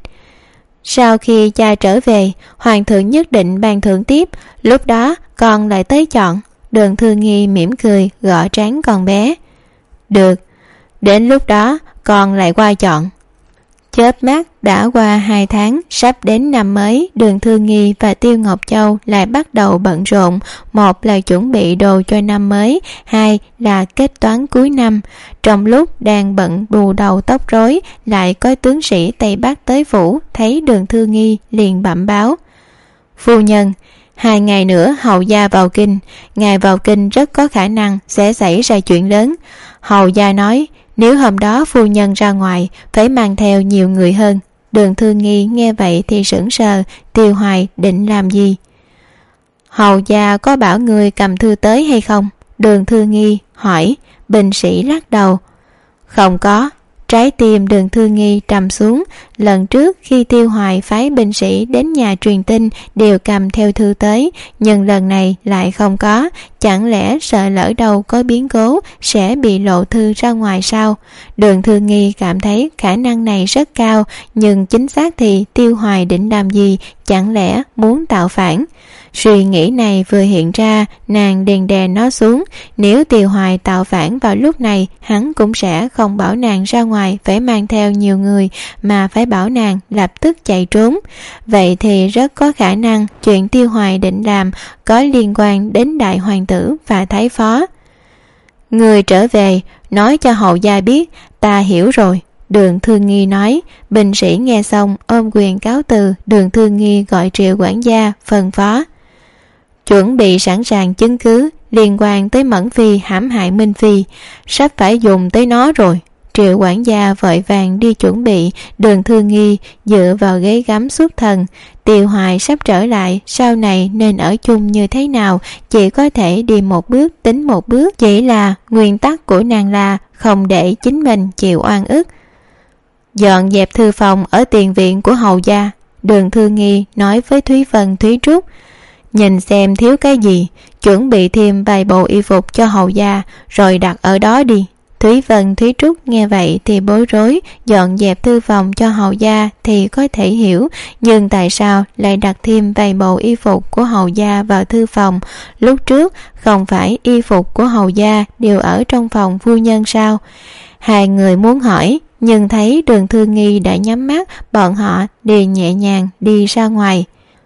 Sau khi cha trở về, hoàng thượng nhất định ban thưởng tiếp, lúc đó con lại tới chọn. Đường Thư Nghi mỉm cười gõ trán con bé. Được, đến lúc đó con lại qua chọn. Chớp mắt đã qua hai tháng, sắp đến năm mới, Đường Thư Nghi và Tiêu Ngọc Châu lại bắt đầu bận rộn. Một là chuẩn bị đồ cho năm mới, hai là kết toán cuối năm. Trong lúc đang bận bù đầu tóc rối, lại có tướng sĩ Tây Bắc tới phủ, thấy Đường Thư Nghi liền bẩm báo: Phu nhân, hai ngày nữa hầu gia vào kinh, ngài vào kinh rất có khả năng sẽ xảy ra chuyện lớn. Hầu gia nói nếu hôm đó phu nhân ra ngoài phải mang theo nhiều người hơn. Đường Thư Nghi nghe vậy thì sững sờ. Tiêu Hoài định làm gì? Hầu gia có bảo người cầm thư tới hay không? Đường Thư Nghi hỏi. Binh sĩ lắc đầu. Không có. Trái tim Đường Thư Nghi trầm xuống. Lần trước khi Tiêu Hoài phái binh sĩ đến nhà truyền tin đều cầm theo thư tới, nhưng lần này lại không có. Chẳng lẽ sợ lỡ đâu có biến cố sẽ bị lộ thư ra ngoài sao? Đường Thư Nghi cảm thấy khả năng này rất cao, nhưng chính xác thì Tiêu Hoài định làm gì? Chẳng lẽ muốn tạo phản? Suy nghĩ này vừa hiện ra, nàng đèn đè nó xuống. Nếu Tiêu Hoài tạo phản vào lúc này, hắn cũng sẽ không bảo nàng ra ngoài phải mang theo nhiều người, mà phải bảo nàng lập tức chạy trốn. Vậy thì rất có khả năng chuyện Tiêu Hoài định làm có liên quan đến đại hoàng tử và thái phó. Người trở về, nói cho hầu gia biết, ta hiểu rồi. Đường Thương Nghi nói. Binh sĩ nghe xong ôm quyền cáo từ. Đường Thương Nghi gọi Triệu quản gia phân phó: chuẩn bị sẵn sàng chứng cứ liên quan tới Mẫn Phi hãm hại Minh Phi, sắp phải dùng tới nó rồi. Triệu quản gia vội vàng đi chuẩn bị. Đường Thương Nghi dựa vào ghế gắm xuất thần. Tiêu Hoài sắp trở lại, sau này nên ở chung như thế nào, chỉ có thể đi một bước tính một bước. Chỉ là nguyên tắc của nàng là không để chính mình chịu oan ức. Dọn dẹp thư phòng ở tiền viện của hầu gia. Đường Thương Nghi nói với Thúy Vân, Thúy Trúc: nhìn xem thiếu cái gì, chuẩn bị thêm vài bộ y phục cho hầu gia, rồi đặt ở đó đi. Thúy Vân, Thúy Trúc nghe vậy thì bối rối. Dọn dẹp thư phòng cho hầu gia thì có thể hiểu, nhưng tại sao lại đặt thêm vài bộ y phục của hầu gia vào thư phòng? Lúc trước không phải y phục của hầu gia đều ở trong phòng phu nhân sao? Hai người muốn hỏi, nhưng thấy Đường Thương Nghi đã nhắm mắt, bọn họ liền nhẹ nhàng đi ra ngoài.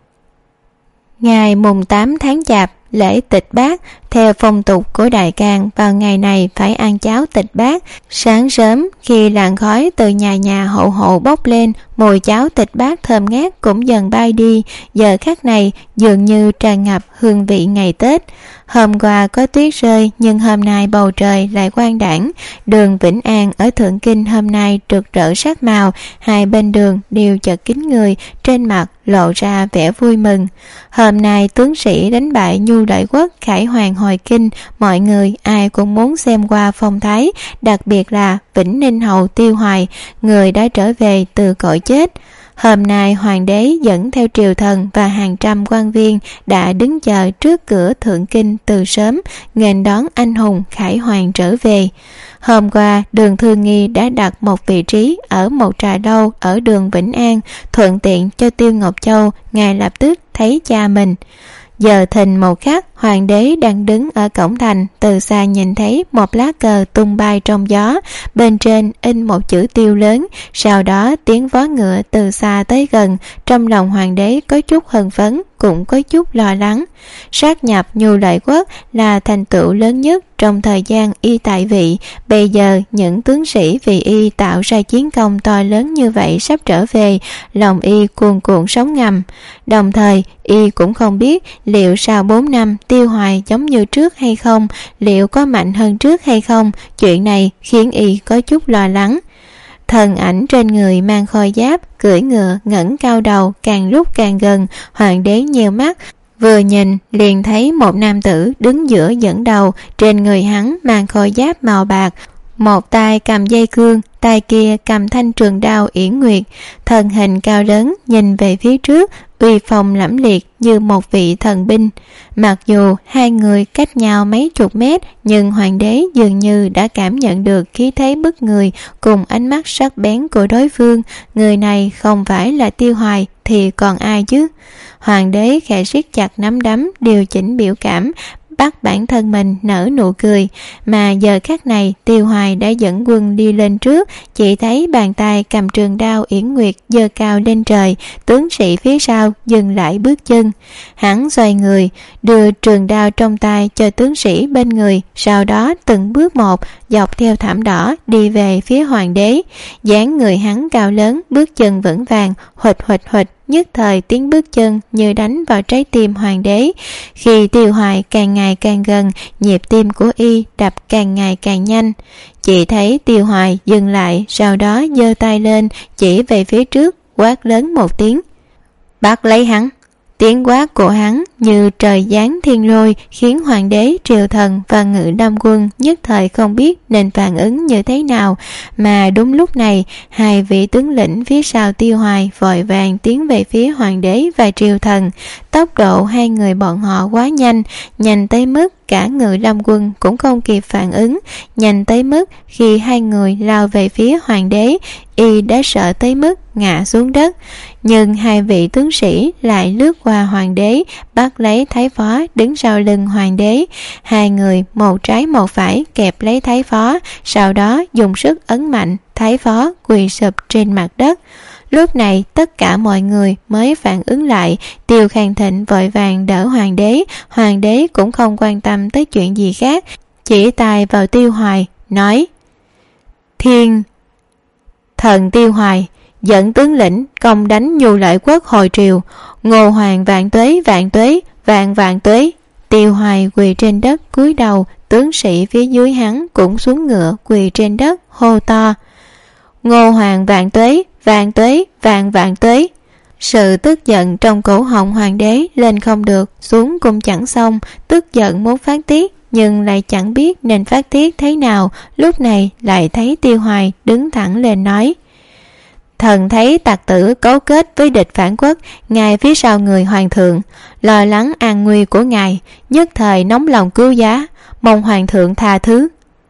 Ngày mùng tám tháng Chạp, lễ tịch bát. Theo phong tục của Đại Càn, vào ngày này phải ăn cháo tịch bát. Sáng sớm khi làn khói từ nhà nhà hộ hộ bốc lên, mùi cháo tịch bát thơm ngát cũng dần bay đi. Giờ khắc này dường như tràn ngập hương vị ngày Tết. Hôm qua có tuyết rơi, nhưng hôm nay bầu trời lại quang đãng. Đường Vĩnh An ở Thượng Kinh hôm nay rực rỡ sắc màu, hai bên đường đều chật kín người, trên mặt lộ ra vẻ vui mừng. Hôm nay tướng sĩ đánh bại Nhu Đại Quốc, Khải Hoàng hồi kinh, mọi người ai cũng muốn xem qua phong thái, đặc biệt là Vĩnh Ninh hầu Tiêu Hoài, người đã trở về từ cõi chết. Hôm nay hoàng đế dẫn theo triều thần và hàng trăm quan viên đã đứng chờ trước cửa Thượng Kinh từ sớm, nghênh đón anh hùng Khải Hoàng trở về. Hôm qua, Đường Thương Nghi đã đặt một vị trí ở một trà lâu ở đường Vĩnh An, thuận tiện cho Tiêu Ngọc Châu ngay lập tức thấy cha mình. Giờ thìn một khắc, hoàng đế đang đứng ở cổng thành, từ xa nhìn thấy một lá cờ tung bay trong gió, bên trên in một chữ Tiêu lớn. Sau đó tiếng vó ngựa từ xa tới gần, trong lòng hoàng đế có chút hưng phấn, cũng có chút lo lắng. Sát nhập Nhu Đại Quốc là thành tựu lớn nhất trong thời gian y tại vị. Bây giờ những tướng sĩ vì y tạo ra chiến công to lớn như vậy sắp trở về, lòng y cuồn cuộn sóng ngầm. Đồng thời y cũng không biết liệu sau bốn năm Tiêu Hoài giống như trước hay không, liệu có mạnh hơn trước hay không. Chuyện này khiến y có chút lo lắng. Thần ảnh trên người mang khôi giáp, cưỡi ngựa ngẩng cao đầu, càng lúc càng gần. Hoàng đế nheo mắt, vừa nhìn liền thấy một nam tử đứng giữa dẫn đầu. Trên người hắn mang khôi giáp màu bạc, một tay cầm dây cương, tay kia cầm thanh trường đao yển nguyệt. Thân hình cao lớn, nhìn về phía trước, uy phong lẫm liệt như một vị thần binh. Mặc dù hai người cách nhau mấy chục mét, nhưng hoàng đế dường như đã cảm nhận được khí thế bức người cùng ánh mắt sắc bén của đối phương. Người này không phải là Tiêu Hoài thì còn ai chứ? Hoàng đế khẽ siết chặt nắm đấm, điều chỉnh biểu cảm, bắt bản thân mình nở nụ cười. Mà giờ khắc này Tiêu Hoài đã dẫn quân đi lên trước, chỉ thấy bàn tay cầm trường đao yển nguyệt giơ cao lên trời. Tướng sĩ phía sau dừng lại bước chân. Hắn xoay người, đưa trường đao trong tay cho tướng sĩ bên người, sau đó từng bước một dọc theo thảm đỏ đi về phía hoàng đế. Dáng người hắn cao lớn, bước chân vững vàng, huỵch huỵch huỵch, nhất thời tiếng bước chân như đánh vào trái tim hoàng đế. Khi Tiêu Hoài càng ngày càng gần, nhịp tim của y đập càng ngày càng nhanh. Chỉ thấy Tiêu Hoài dừng lại, sau đó giơ tay lên chỉ về phía trước, quát lớn một tiếng: bắt lấy hắn! Tiếng quát của hắn như trời giáng thiên lôi, khiến hoàng đế, triều thần và ngự lâm quân nhất thời không biết nên phản ứng như thế nào. Mà đúng lúc này, hai vị tướng lĩnh phía sau Tiêu Hoài vội vàng tiến về phía hoàng đế và triều thần. Tốc độ hai người bọn họ quá nhanh, nhanh tới mức cả ngự lâm quân cũng không kịp phản ứng, nhanh tới mức khi hai người lao về phía hoàng đế, y đã sợ tới mức ngã xuống đất. Nhưng hai vị tướng sĩ lại lướt qua hoàng đế, bắt lấy thái phó đứng sau lưng hoàng đế. Hai người một trái một phải kẹp lấy thái phó, sau đó dùng sức ấn mạnh, thái phó quỳ sụp trên mặt đất. Lúc này tất cả mọi người mới phản ứng lại. Tiêu Khang Thịnh vội vàng đỡ hoàng đế. Hoàng đế cũng không quan tâm tới chuyện gì khác, chỉ tay vào Tiêu Hoài, nói: Thiên thần Tiêu Hoài dẫn tướng lĩnh công đánh Nhu Lợi Quốc hồi triều, Ngô Hoàng vạn tuế vạn tuế vạn vạn tuế. Tiêu Hoài quỳ trên đất cúi đầu, tướng sĩ phía dưới hắn cũng xuống ngựa quỳ trên đất hô to: Ngô Hoàng vạn tuế vạn tuế vạn vạn tuế. Sự tức giận trong cổ họng hoàng đế lên không được, xuống cũng chẳng xong, tức giận muốn phát tiết nhưng lại chẳng biết nên phát tiết thế nào. Lúc này lại thấy Tiêu Hoài đứng thẳng lên nói: Thần thấy tặc tử cấu kết với địch phản quốc ngay phía sau người hoàng thượng, lo lắng an nguy của ngài, nhất thời nóng lòng cứu giá, mong hoàng thượng tha thứ.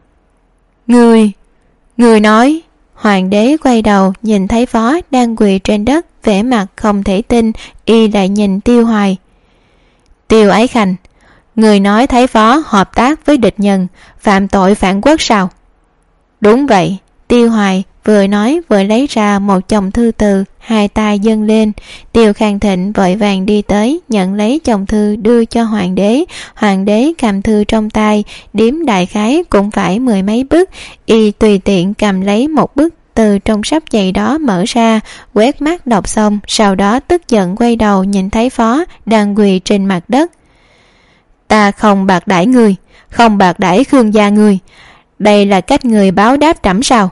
Người, người nói. Hoàng đế quay đầu nhìn thấy phó đang quỳ trên đất, vẻ mặt không thể tin, y lại nhìn Tiêu Hoài. Tiêu Ái Khanh, người nói thấy phó hợp tác với địch nhân, phạm tội phản quốc sao? Đúng vậy. Tiêu Hoài vừa nói vừa lấy ra một chồng thư từ, hai tay dâng lên. Tiêu Khang Thịnh vội vàng đi tới, nhận lấy chồng thư đưa cho hoàng đế. Hoàng đế cầm thư trong tay, điếm đại khái cũng phải mười mấy bức, y tùy tiện cầm lấy một bức từ trong sắp giày đó mở ra, quét mắt đọc xong, sau đó tức giận quay đầu nhìn thấy phó đang quỳ trên mặt đất. Ta không bạc đãi người, không bạc đãi Khương gia người, đây là cách người báo đáp trẫm sao?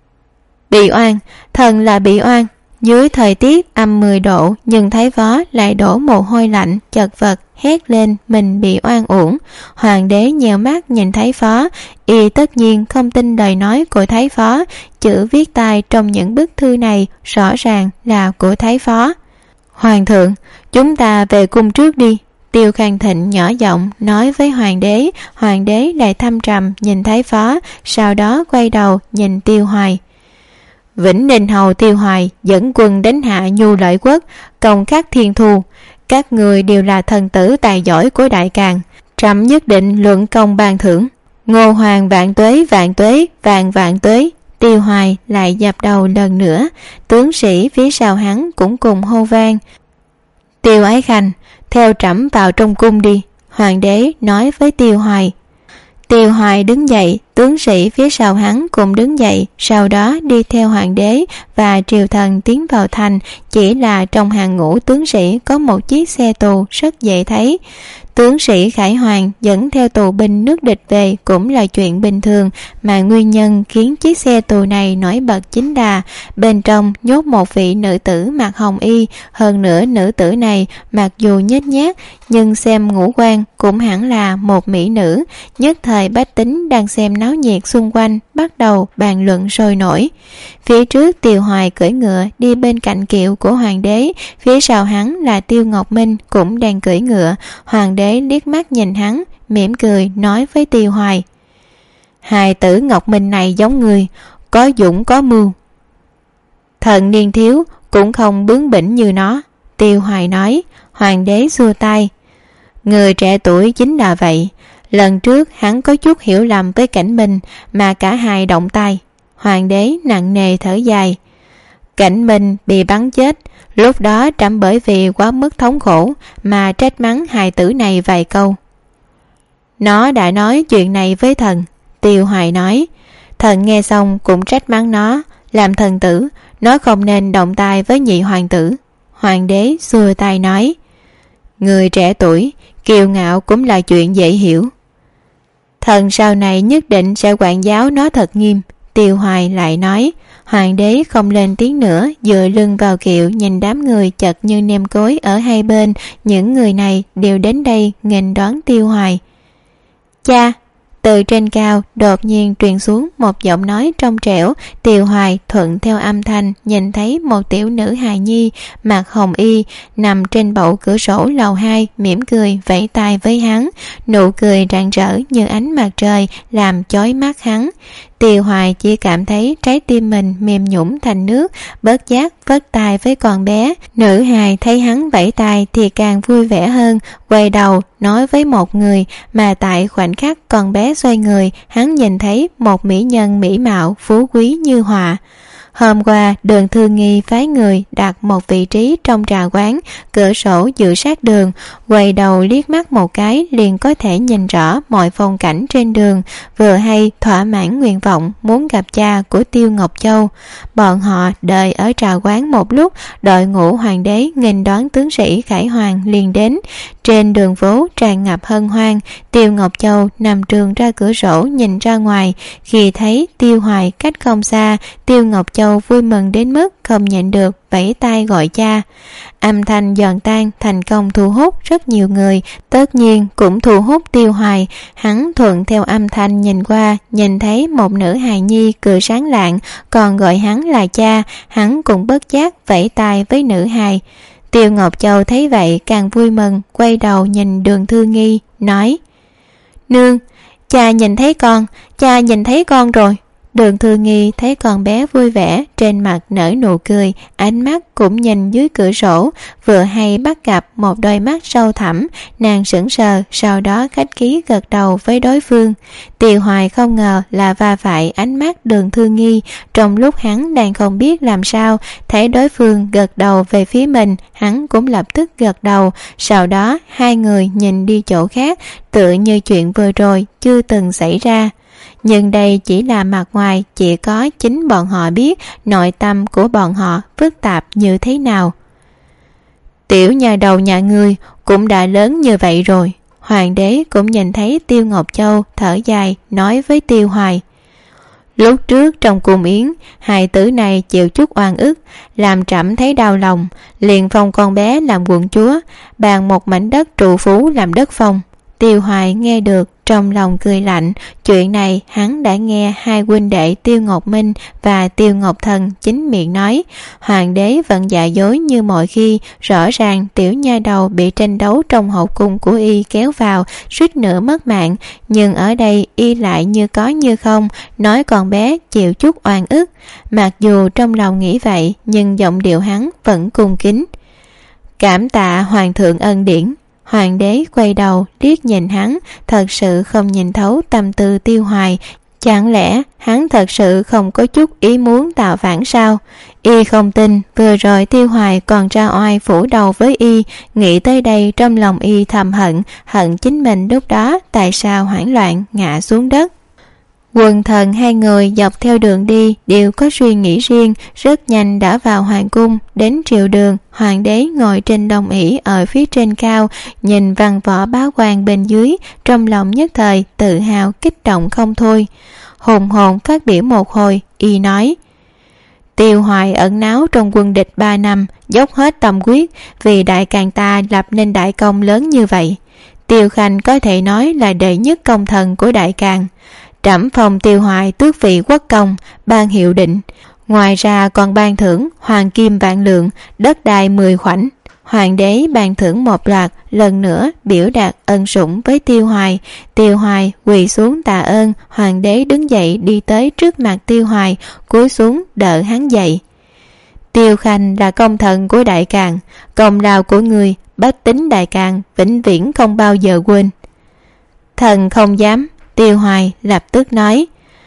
Bị oan, thần là bị oan. Dưới thời tiết âm mười độ, nhưng thấy phó lại đổ mồ hôi lạnh, chật vật hét lên mình bị oan uổng. Hoàng đế nhèo mắt nhìn thấy phó, y tất nhiên không tin lời nói của Thái Phó. Chữ viết tay trong những bức thư này rõ ràng là của Thái Phó. Hoàng thượng, chúng ta về cung trước đi. Tiêu Khang Thịnh nhỏ giọng nói với hoàng đế. Hoàng đế lại thâm trầm nhìn Thái Phó, sau đó quay đầu nhìn Tiêu Hoài. Vĩnh Ninh hầu Tiêu Hoài dẫn quân đánh hạ Nhu Lợi Quốc, công khắc thiên thu. Các người đều là thần tử tài giỏi của Đại Càn, trẫm nhất định luận công ban thưởng. Ngô Hoàng vạn tuế vạn tuế vạn vạn tuế. Tiêu Hoài lại dập đầu lần nữa, tướng sĩ phía sau hắn cũng cùng hô vang. Tiêu Ái Khanh, theo trẫm vào trong cung đi. Hoàng đế nói với Tiêu Hoài. Tiêu Hoài đứng dậy, tướng sĩ phía sau hắn cùng đứng dậy, sau đó đi theo hoàng đế và triều thần tiến vào thành. Chỉ là trong hàng ngũ tướng sĩ có một chiếc xe tù rất dễ thấy. Tướng sĩ Khải Hoàng dẫn theo tù binh nước địch về cũng là chuyện bình thường, mà nguyên nhân khiến chiếc xe tù này nổi bật chính là bên trong nhốt một vị nữ tử mặc hồng y. Hơn nữa nữ tử này mặc dù nhếch nhác nhưng xem ngũ quan cũng hẳn là một mỹ nữ. Nhất thời bách tính đang xem náo nhiệt xung quanh bắt đầu bàn luận sôi nổi. Phía trước Tiêu Hoài cưỡi ngựa đi bên cạnh kiệu của hoàng đế, phía sau hắn là Tiêu Ngọc Minh cũng đang cưỡi ngựa. Hoàng đế liếc mắt nhìn hắn, mỉm cười nói với Tiêu Hoài. Hài tử Ngọc Minh này giống người, có dũng có mưu. Thần niên thiếu cũng không bướng bỉnh như nó. Tiêu Hoài nói. Hoàng đế xua tay. Người trẻ tuổi chính là vậy. Lần trước hắn có chút hiểu lầm với Cảnh Minh mà cả hai động tay. Hoàng đế nặng nề thở dài. Cảnh Minh bị bắn chết, lúc đó trẫm bởi vì quá mức thống khổ mà trách mắng hài tử này vài câu. Nó đã nói chuyện này với thần. Tiêu Hoài nói. Thần nghe xong cũng trách mắng nó, làm thần tử, nó không nên động tay với nhị hoàng tử. Hoàng đế xua tay nói. Người trẻ tuổi, kiêu ngạo cũng là chuyện dễ hiểu. Thần sau này nhất định sẽ quản giáo nó thật nghiêm. Tiêu Hoài lại nói. Hoàng đế không lên tiếng nữa, dựa lưng vào kiệu nhìn đám người chật như nêm cối ở hai bên. Những người này đều đến đây nghênh đón Tiêu Hoài. Cha! Từ trên cao đột nhiên truyền xuống một giọng nói trong trẻo. Tiêu Hoài thuận theo âm thanh nhìn thấy một tiểu nữ hài nhi mặc hồng y nằm trên bậu cửa sổ lầu hai, mỉm cười vẫy tay với hắn. Nụ cười rạng rỡ như ánh mặt trời làm chói mắt hắn. Tiêu Hoài chỉ cảm thấy trái tim mình mềm nhũn thành nước, bất giác vất tay với con bé. Nữ hài thấy hắn vẫy tay thì càng vui vẻ hơn, quay đầu nói với một người, mà tại khoảnh khắc con bé xoay người, hắn nhìn thấy một mỹ nhân mỹ mạo phú quý như họa. Hôm qua Đường Thư Nghi phái người đặt một vị trí trong trà quán, cửa sổ dựa sát đường, quay đầu liếc mắt một cái liền có thể nhìn rõ mọi phong cảnh trên đường, vừa hay thỏa mãn nguyện vọng muốn gặp cha của Tiêu Ngọc Châu. Bọn họ đợi ở trà quán một lúc, đội ngũ hoàng đế nghênh đón tướng sĩ Khải Hoàn liền đến. Trên đường phố tràn ngập hân hoan, Tiêu Ngọc Châu nằm trường ra cửa sổ nhìn ra ngoài, khi thấy Tiêu Hoài cách không xa, Tiêu Ngọc Châu vui mừng đến mức không nhịn được vẫy tay gọi cha. Âm thanh giòn tan thành công thu hút rất nhiều người, tất nhiên cũng thu hút Tiêu Hoài. Hắn thuận theo âm thanh nhìn qua, nhìn thấy một nữ hài nhi cười sáng lạng, còn gọi hắn là cha, hắn cũng bất giác vẫy tay với nữ hài. Tiêu Ngọc Châu thấy vậy càng vui mừng, quay đầu nhìn Đường Thư Nghi, nói: Nương, cha nhìn thấy con, cha nhìn thấy con rồi. Đường Thư Nghi thấy con bé vui vẻ, trên mặt nở nụ cười, ánh mắt cũng nhìn dưới cửa sổ, vừa hay bắt gặp một đôi mắt sâu thẳm, nàng sững sờ, sau đó khách khí gật đầu với đối phương. Tiêu Hoài không ngờ là va phải ánh mắt Đường Thư Nghi, trong lúc hắn đang không biết làm sao, thấy đối phương gật đầu về phía mình, hắn cũng lập tức gật đầu, sau đó hai người nhìn đi chỗ khác, tựa như chuyện vừa rồi chưa từng xảy ra. Nhưng đây chỉ là mặt ngoài, chỉ có chính bọn họ biết nội tâm của bọn họ phức tạp như thế nào. Tiểu nhà đầu nhà ngươi cũng đã lớn như vậy rồi. Hoàng đế cũng nhìn thấy Tiêu Ngọc Châu, thở dài nói với Tiêu Hoài: Lúc trước trong cung yến, hài tử này chịu chút oan ức, làm trẫm thấy đau lòng, liền phong con bé làm quận chúa, bàn một mảnh đất trụ phú làm đất phong. Tiêu Hoài nghe được trong lòng cười lạnh, chuyện này hắn đã nghe hai huynh đệ Tiêu Ngọc Minh và Tiêu Ngọc Thần chính miệng nói. Hoàng đế vẫn giả dối như mọi khi, rõ ràng tiểu nha đầu bị tranh đấu trong hậu cung của y kéo vào, suýt nữa mất mạng, nhưng ở đây y lại như có như không, nói con bé chịu chút oan ức. Mặc dù trong lòng nghĩ vậy, nhưng giọng điệu hắn vẫn cung kính: Cảm tạ hoàng thượng ân điển. Hoàng đế quay đầu liếc nhìn hắn, thật sự không nhìn thấu tâm tư Tiêu Hoài. Chẳng lẽ hắn thật sự không có chút ý muốn tạo phản sao? Y không tin, vừa rồi Tiêu Hoài còn ra oai phủ đầu với y. Nghĩ tới đây trong lòng y thầm hận, hận chính mình lúc đó tại sao hoảng loạn ngã xuống đất. Quần thần hai người dọc theo đường đi đều có suy nghĩ riêng, rất nhanh đã vào hoàng cung. Đến triều đường, hoàng đế ngồi trên đồng ỷ ở phía trên cao, nhìn văn võ bá quan bên dưới, trong lòng nhất thời tự hào kích động không thôi. Hùng hồn phát biểu một hồi, y nói: Tiêu Hoài ẩn náu trong quân địch ba năm, dốc hết tâm quyết vì đại càn ta lập nên đại công lớn như vậy. Tiêu Khanh có thể nói là đệ nhất công thần của đại càn. Trẫm phong Tiêu Hoài tước vị quốc công, ban hiệu định, ngoài ra còn ban thưởng hoàng kim vạn lượng, đất đai mười khoảnh. Hoàng đế ban thưởng một loạt, lần nữa biểu đạt ân sủng với Tiêu Hoài. Tiêu Hoài quỳ xuống tạ ơn, hoàng đế đứng dậy đi tới trước mặt Tiêu Hoài, cúi xuống đỡ hắn dậy. Tiêu Khanh là công thần của đại càn, công lao của người bách tính đại càn vĩnh viễn không bao giờ quên. Thần không dám. Tiêu Hoài lập tức nói: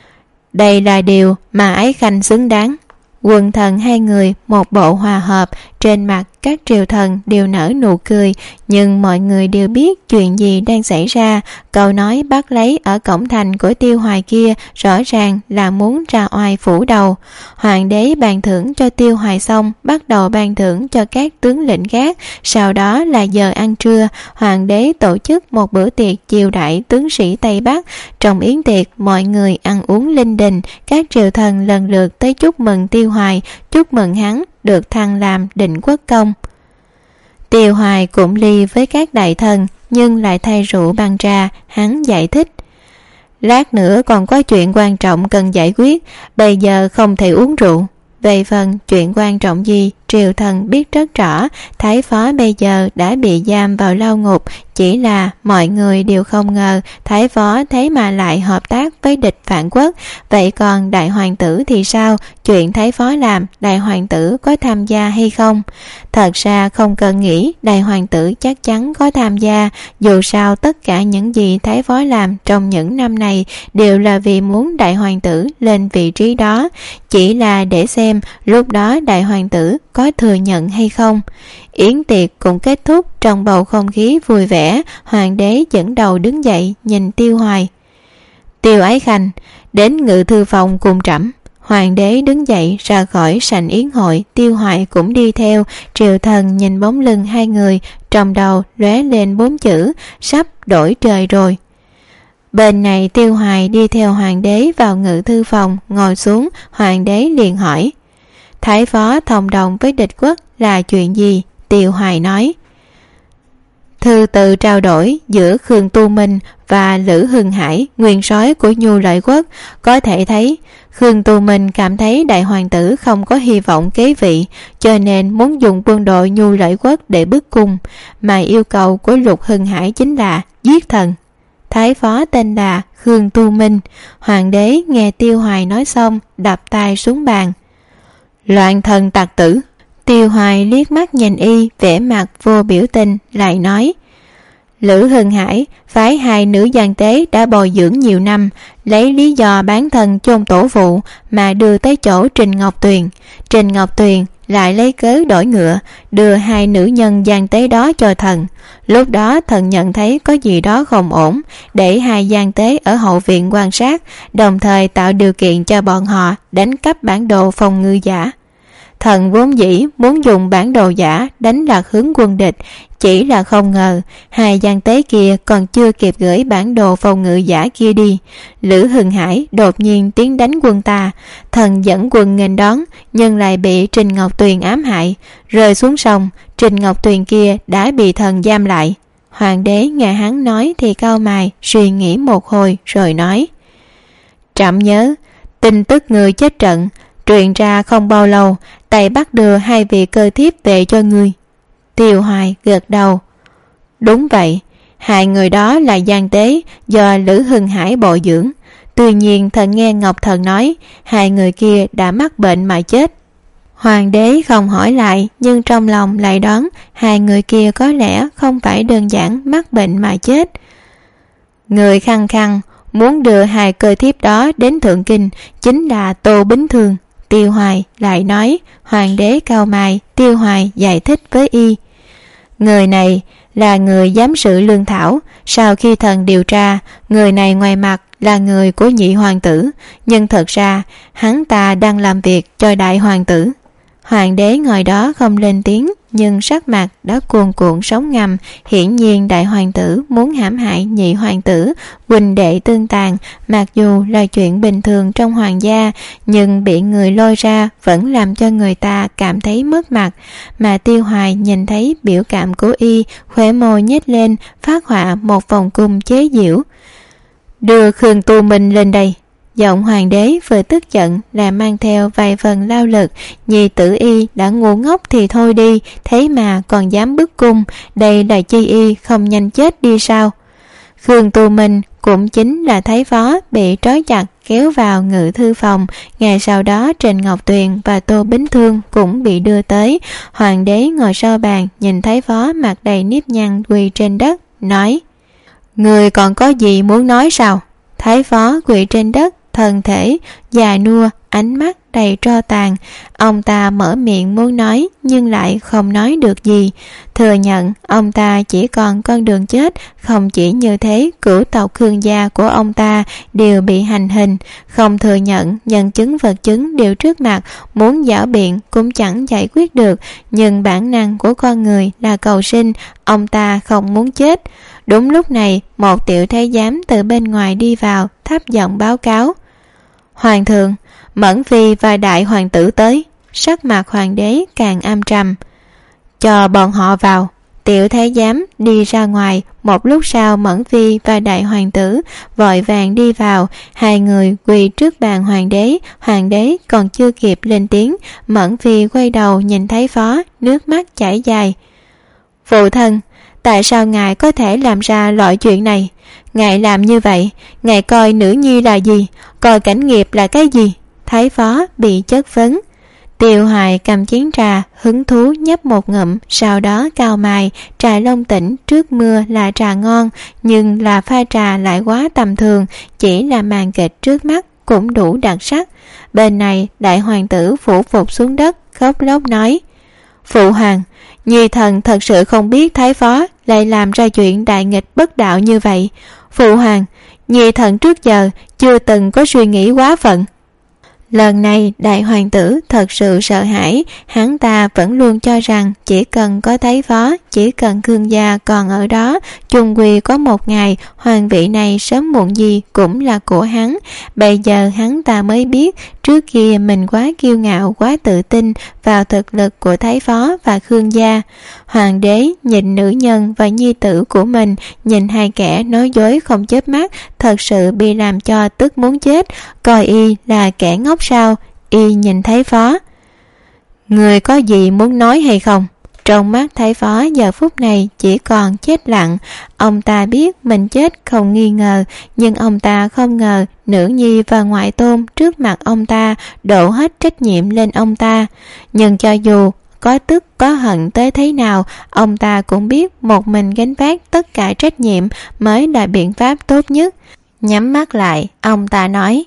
Đây là điều mà Ái Khanh xứng đáng. Quần thần hai người một bộ hòa hợp, trên mặt các triều thần đều nở nụ cười, nhưng mọi người đều biết chuyện gì đang xảy ra. Câu nói bắt lấy ở cổng thành của Tiêu Hoài kia rõ ràng là muốn ra oai phủ đầu. Hoàng đế ban thưởng cho Tiêu Hoài xong, bắt đầu ban thưởng cho các tướng lĩnh khác. Sau đó là giờ ăn trưa, hoàng đế tổ chức một bữa tiệc chiêu đãi tướng sĩ Tây Bắc. Trong yến tiệc, mọi người ăn uống linh đình, các triều thần lần lượt tới chúc mừng Tiêu Hoài, chúc mừng hắn được thăng làm định quốc công. Tiêu Hoài cũng ly với các đại thần, nhưng lại thay rượu bằng trà. Hắn giải thích: Lát nữa còn có chuyện quan trọng cần giải quyết, bây giờ không thể uống rượu. Về phần chuyện quan trọng gì, triều thần biết rất rõ thái phó bây giờ đã bị giam vào lao ngục, chỉ là mọi người đều không ngờ thái phó thế mà lại hợp tác với địch phản quốc. Vậy còn đại hoàng tử thì sao? Chuyện thái phó làm, đại hoàng tử có tham gia hay không? Thật ra không cần nghĩ, đại hoàng tử chắc chắn có tham gia. Dù sao tất cả những gì thái phó làm trong những năm này đều là vì muốn đại hoàng tử lên vị trí đó, chỉ là để xem lúc đó đại hoàng tử có thừa nhận hay không. Yến tiệc cũng kết thúc trong bầu không khí vui vẻ. Hoàng đế dẫn đầu đứng dậy nhìn Tiêu Hoài. Tiêu Ái Khanh, đến ngự thư phòng cùng trẫm. Hoàng đế đứng dậy ra khỏi sảnh yến hội, Tiêu Hoài cũng đi theo. Triều thần nhìn bóng lưng hai người, trong đầu lóe lên bốn chữ sắp đổi trời rồi. Bên này Tiêu Hoài đi theo hoàng đế vào ngự thư phòng, ngồi xuống. Hoàng đế liền hỏi, thái phó thông đồng với địch quốc là chuyện gì? Tiêu Hoài nói, thư từ trao đổi giữa Khương Tu Minh và Lữ Hưng Hải, nguyên soái của Nhu Lợi Quốc. Có thể thấy Khương Tu Minh cảm thấy đại hoàng tử không có hy vọng kế vị, cho nên muốn dùng quân đội Nhu Lợi Quốc để bức cung, mà yêu cầu của Lục Hưng Hải chính là giết thần. Thái phó tên là Khương Tu Minh. Hoàng đế nghe Tiêu Hoài nói xong đập tay xuống bàn. Loạn thần tặc tử. Tiêu Hoài liếc mắt nhìn y, vẻ mặt vô biểu tình, lại nói, Lữ Hưng Hải phái hai nữ gian tế đã bồi dưỡng nhiều năm, lấy lý do bán thân chôn tổ phụ mà đưa tới chỗ Trình Ngọc Tuyền. Trình Ngọc Tuyền lại lấy cớ đổi ngựa, đưa hai nữ nhân gian tế đó cho thần. Lúc đó thần nhận thấy có gì đó không ổn, để hai gian tế ở hậu viện quan sát, đồng thời tạo điều kiện cho bọn họ đánh cắp bản đồ phòng ngự giả. Thần vốn dĩ muốn dùng bản đồ giả đánh lạc hướng quân địch, chỉ là không ngờ hai gian tế kia còn chưa kịp gửi bản đồ phòng ngự giả kia đi, Lữ Hưng Hải đột nhiên tiến đánh quân ta. Thần dẫn quân nghênh đón, nhưng lại bị Trình Ngọc Tuyền ám hại, rơi xuống sông. Trình Ngọc Tuyền kia đã bị thần giam lại. Hoàng đế nghe hắn nói thì cau mày, suy nghĩ một hồi rồi nói, trẫm nhớ tin tức người chết trận truyền ra không bao lâu, Tây Bắc đưa hai vị cơ thiếp về cho ngươi. Tiêu Hoài gật đầu. Đúng vậy, hai người đó là gian tế do Lữ Hưng Hải bồi dưỡng. Tuy nhiên thần nghe Ngọc Thần nói hai người kia đã mắc bệnh mà chết. Hoàng đế không hỏi lại, nhưng trong lòng lại đoán hai người kia có lẽ không phải đơn giản mắc bệnh mà chết. Người khăng khăng muốn đưa hai cơ thiếp đó đến Thượng Kinh chính là Tô Bính Thương. Tiêu Hoài lại nói. Hoàng đế cau mày. Tiêu Hoài giải thích với y, người này là người giám sự lương thảo. Sau khi thần điều tra, người này ngoài mặt là người của nhị hoàng tử, nhưng thật ra hắn ta đang làm việc cho đại hoàng tử. Hoàng đế ngồi đó không lên tiếng, nhưng sắc mặt đã cuồn cuộn sóng ngầm. Hiển nhiên đại hoàng tử muốn hãm hại nhị hoàng tử, huynh đệ tương tàn. Mặc dù là chuyện bình thường trong hoàng gia, nhưng bị người lôi ra vẫn làm cho người ta cảm thấy mất mặt. Mà Tiêu Hoài nhìn thấy biểu cảm của y, khóe môi nhếch lên, phát họa một vòng cung chế giễu. Đưa Khương Tu Minh lên đây. Giọng hoàng đế vừa tức giận là mang theo vài phần lao lực. Nhi tử y đã ngu ngốc thì thôi đi, thế mà còn dám bức cung, đây là chi y không nhanh chết đi sao? Khương Tu Minh cũng chính là thái phó bị trói chặt kéo vào ngự thư phòng. Ngày sau đó Trình Ngọc Tuyền và Tô Bính Thương cũng bị đưa tới. Hoàng đế ngồi sau bàn nhìn thái phó mặt đầy nếp nhăn quỳ trên đất, nói, người còn có gì muốn nói sao? Thái phó quỳ trên đất, thân thể già nua, ánh mắt đầy tro tàn. Ông ta mở miệng muốn nói nhưng lại không nói được gì. Thừa nhận ông ta chỉ còn con đường chết. Không chỉ như thế, cửu tộc Khương gia của ông ta đều bị hành hình. Không thừa nhận, nhân chứng vật chứng đều trước mặt, muốn giảo biện cũng chẳng giải quyết được. Nhưng bản năng của con người là cầu sinh, ông ta không muốn chết. Đúng lúc này, một tiểu thái giám từ bên ngoài đi vào, thấp giọng báo cáo, Hoàng thượng, Mẫn phi và đại hoàng tử tới. Sắc mặt hoàng đế càng âm trầm. Cho bọn họ vào. Tiểu thái giám đi ra ngoài. Một lúc sau Mẫn Phi và đại hoàng tử vội vàng đi vào. Hai người quỳ trước bàn hoàng đế. Hoàng đế còn chưa kịp lên tiếng, Mẫn Phi quay đầu nhìn Thái Phó, nước mắt chảy dài. Phụ thân, tại sao ngài có thể làm ra loại chuyện này? Ngài làm như vậy, ngài coi nữ nhi là gì, coi cảnh nghiệp là cái gì? Thái Phó bị chất vấn. Tiêu Hoài cầm chén trà, hứng thú nhấp một ngụm, sau đó cau mày. Trà Long Tỉnh trước mưa là trà ngon, nhưng là pha trà lại quá tầm thường, chỉ là màn kịch trước mắt cũng đủ đặc sắc. Bên này đại hoàng tử phủ phục xuống đất, khóc lóc nói: Phụ hoàng, nhi thần thật sự không biết Thái Phó lại làm ra chuyện đại nghịch bất đạo như vậy. Phụ hoàng, nhi thần trước giờ chưa từng có suy nghĩ quá phận. Lần này đại hoàng tử thật sự sợ hãi. Hắn ta vẫn luôn cho rằng chỉ cần có Thái Phó, chỉ cần Khương gia còn ở đó, chung quy có một ngày hoàng vị này sớm muộn gì cũng là của hắn. Bây giờ hắn ta mới biết trước kia mình quá kiêu ngạo, quá tự tin vào thực lực của Thái Phó và Khương gia. Hoàng đế nhìn nữ nhân và nhi tử của mình, nhìn hai kẻ nói dối không chớp mắt, thật sự bị làm cho tức muốn chết. Coi y là kẻ ngốc sao? Y nhìn Thái Phó: Người có gì muốn nói hay không? Trong mắt Thái Phó giờ phút này chỉ còn chết lặng. Ông ta biết mình chết không nghi ngờ, nhưng ông ta không ngờ nữ nhi và ngoại tôn trước mặt ông ta đổ hết trách nhiệm lên ông ta. Nhưng cho dù có tức có hận tới thế nào, ông ta cũng biết một mình gánh vác tất cả trách nhiệm mới là biện pháp tốt nhất. Nhắm mắt lại, ông ta nói: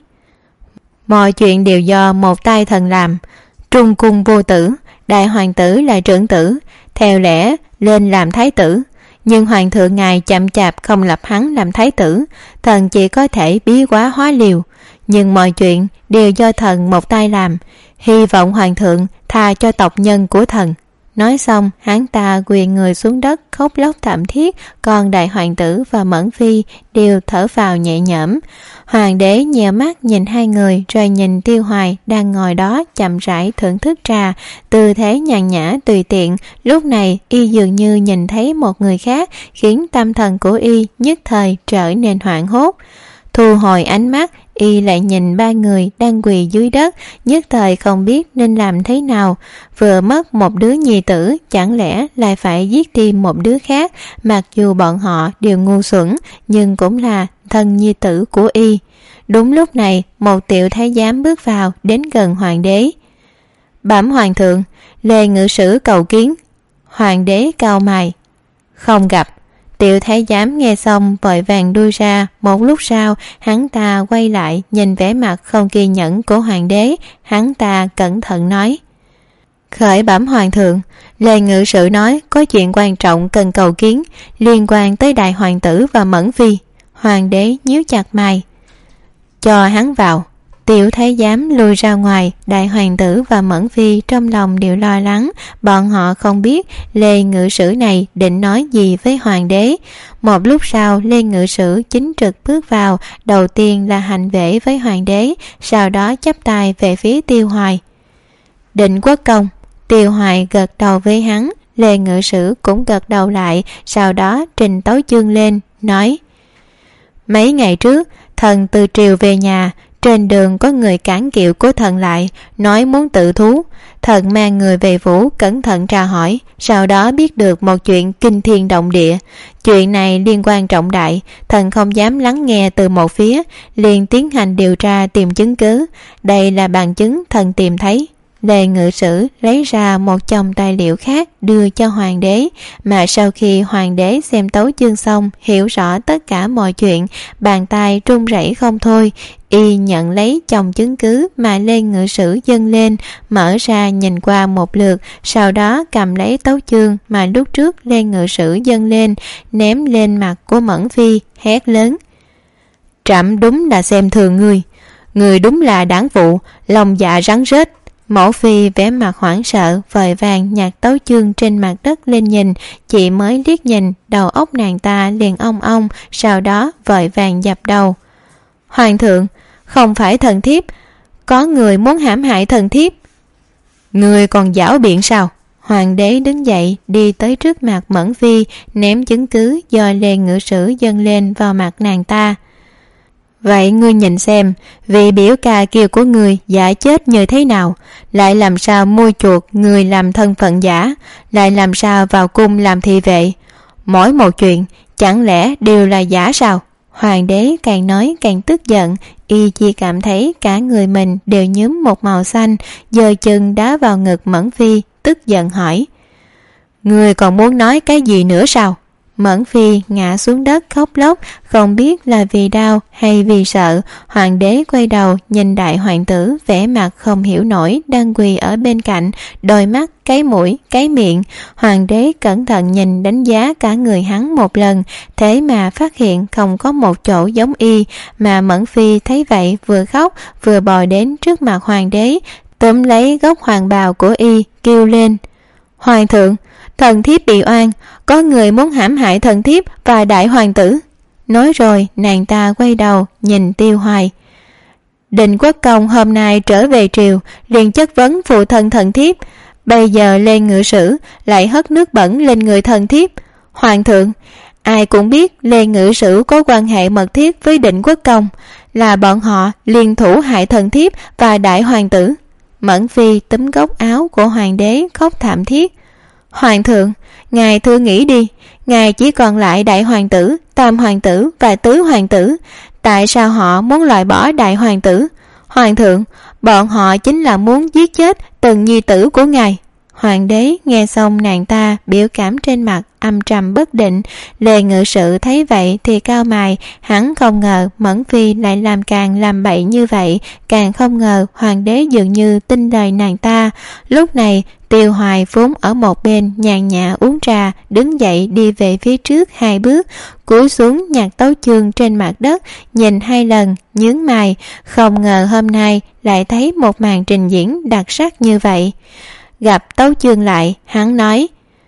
Mọi chuyện đều do một tay thần làm. Trung cung vô tử, đại hoàng tử là trưởng tử, theo lẽ lên làm thái tử, nhưng hoàng thượng ngài chậm chạp không lập hắn làm thái tử, thần chỉ có thể bí quá hóa liều. Nhưng mọi chuyện đều do thần một tay làm, hy vọng hoàng thượng tha cho tộc nhân của thần. Nói xong, hắn ta quỳ người xuống đất khóc lóc thảm thiết, còn đại hoàng tử và Mẫn Phi đều thở phào nhẹ nhõm. Hoàng đế nheo mắt nhìn hai người, rồi nhìn Tiêu Hoài đang ngồi đó chậm rãi thưởng thức trà, tư thế nhàn nhã tùy tiện. Lúc này y dường như nhìn thấy một người khác, khiến tâm thần của y nhất thời trở nên hoảng hốt. Thu hồi ánh mắt, y lại nhìn ba người đang quỳ dưới đất, nhất thời không biết nên làm thế nào. Vừa mất một đứa nhi tử, chẳng lẽ lại phải giết thêm một đứa khác? Mặc dù bọn họ đều ngu xuẩn, nhưng cũng là thân nhi tử của y. Đúng lúc này, một tiểu thái giám bước vào, đến gần hoàng đế. Bẩm hoàng thượng, Lê ngự sử cầu kiến. Hoàng đế cau mày: Không gặp. Tiểu thái giám nghe xong vội vàng đuôi ra. Một lúc sau, hắn ta quay lại nhìn vẻ mặt không kiên nhẫn của hoàng đế. Hắn ta cẩn thận nói: Khởi bẩm hoàng thượng, Lê ngự sử nói có chuyện quan trọng cần cầu kiến, liên quan tới đại hoàng tử và Mẫn Phi. Hoàng đế nhíu chặt mày: Cho hắn vào. Tiểu thái giám lùi ra ngoài. Đại hoàng tử và Mẫn Phi trong lòng đều lo lắng. Bọn họ không biết Lê ngự sử này định nói gì với hoàng đế. Một lúc sau, Lê ngự sử chính trực bước vào, đầu tiên là hành lễ với hoàng đế, sau đó chắp tay về phía Tiêu Hoài. Định quốc công. Tiêu Hoài gật đầu với hắn, Lê ngự sử cũng gật đầu lại, sau đó trình tấu chương lên, nói: Mấy ngày trước, thần từ triều về nhà, trên đường có người cản kiệu của thần lại, nói muốn tự thú. Thần mang người về phủ cẩn thận tra hỏi, sau đó biết được một chuyện kinh thiên động địa. Chuyện này liên quan trọng đại, thần không dám lắng nghe từ một phía, liền tiến hành điều tra tìm chứng cứ. Đây là bằng chứng thần tìm thấy. Lê ngự sử lấy ra một chồng tài liệu khác đưa cho hoàng đế, mà sau khi hoàng đế xem tấu chương xong, hiểu rõ tất cả mọi chuyện, bàn tay run rẩy không thôi. Y nhận lấy chồng chứng cứ mà Lê ngự sử dâng lên, mở ra nhìn qua một lượt, sau đó cầm lấy tấu chương mà lúc trước Lê ngự sử dâng lên, ném lên mặt của Mẫn Phi, hét lớn: Trẫm đúng là xem thường ngươi, ngươi đúng là đáng vụ, lòng dạ rắn rết. Mẫu Phi vẻ mặt hoảng sợ, vội vàng nhặt tấu chương trên mặt đất lên nhìn. Chỉ mới liếc nhìn, đầu óc nàng ta liền ong ong, sau đó vội vàng dập đầu: Hoàng thượng, không phải thần thiếp, có người muốn hãm hại thần thiếp. Người còn giảo biện sao? Hoàng đế đứng dậy đi tới trước mặt Mẫn Phi, ném chứng cứ do Lê Ngự Sử dâng lên vào mặt nàng ta. Vậy ngươi nhìn xem, vị biểu ca kia của ngươi giả chết như thế nào, lại làm sao mua chuộc người làm thân phận giả, lại làm sao vào cung làm thị vệ. Mỗi một chuyện chẳng lẽ đều là giả sao? Hoàng đế càng nói càng tức giận, y chỉ cảm thấy cả người mình đều nhuốm một màu xanh, giơ chân đá vào ngực Mẫn Phi, tức giận hỏi: Ngươi còn muốn nói cái gì nữa sao? Mẫn Phi ngã xuống đất khóc lóc, không biết là vì đau hay vì sợ. Hoàng đế quay đầu nhìn đại hoàng tử vẻ mặt không hiểu nổi đang quỳ ở bên cạnh, đôi mắt, cái mũi, cái miệng. Hoàng đế cẩn thận nhìn đánh giá cả người hắn một lần, thế mà phát hiện không có một chỗ giống y. Mà Mẫn Phi thấy vậy vừa khóc vừa bò đến trước mặt hoàng đế, túm lấy góc hoàng bào của y, kêu lên: Hoàng thượng, thần thiếp bị oan, có người muốn hãm hại thần thiếp và đại hoàng tử. Nói rồi nàng ta quay đầu nhìn Tiêu Hoài. Định Quốc Công hôm nay trở về triều, liền chất vấn phụ thân thần thiếp, bây giờ Lê Ngự Sử lại hất nước bẩn lên người thần thiếp. Hoàng thượng, ai cũng biết Lê Ngự Sử có quan hệ mật thiết với Định Quốc Công, là bọn họ liên thủ hại thần thiếp và đại hoàng tử. Mẫn Phi túm góc áo của hoàng đế khóc thảm thiết. Hoàng thượng, ngài thử nghĩ đi, ngài chỉ còn lại đại hoàng tử, tam hoàng tử và tứ hoàng tử. Tại sao họ muốn loại bỏ đại hoàng tử? Hoàng thượng, bọn họ chính là muốn giết chết từng nhi tử của ngài. Hoàng đế nghe xong nàng ta biểu cảm trên mặt âm trầm bất định. Lê Ngự Sử thấy vậy thì cau mày, hắn không ngờ Mẫn Phi lại làm càng làm bậy như vậy, càng không ngờ hoàng đế dường như tin lời nàng ta. Lúc này Tiêu Hoài vốn ở một bên nhàn nhã uống trà, đứng dậy đi về phía trước hai bước, cúi xuống nhặt tấu chương trên mặt đất, nhìn hai lần, nhướng mày, không ngờ hôm nay lại thấy một màn trình diễn đặc sắc như vậy. Gặp tấu chương lại, hắn nói: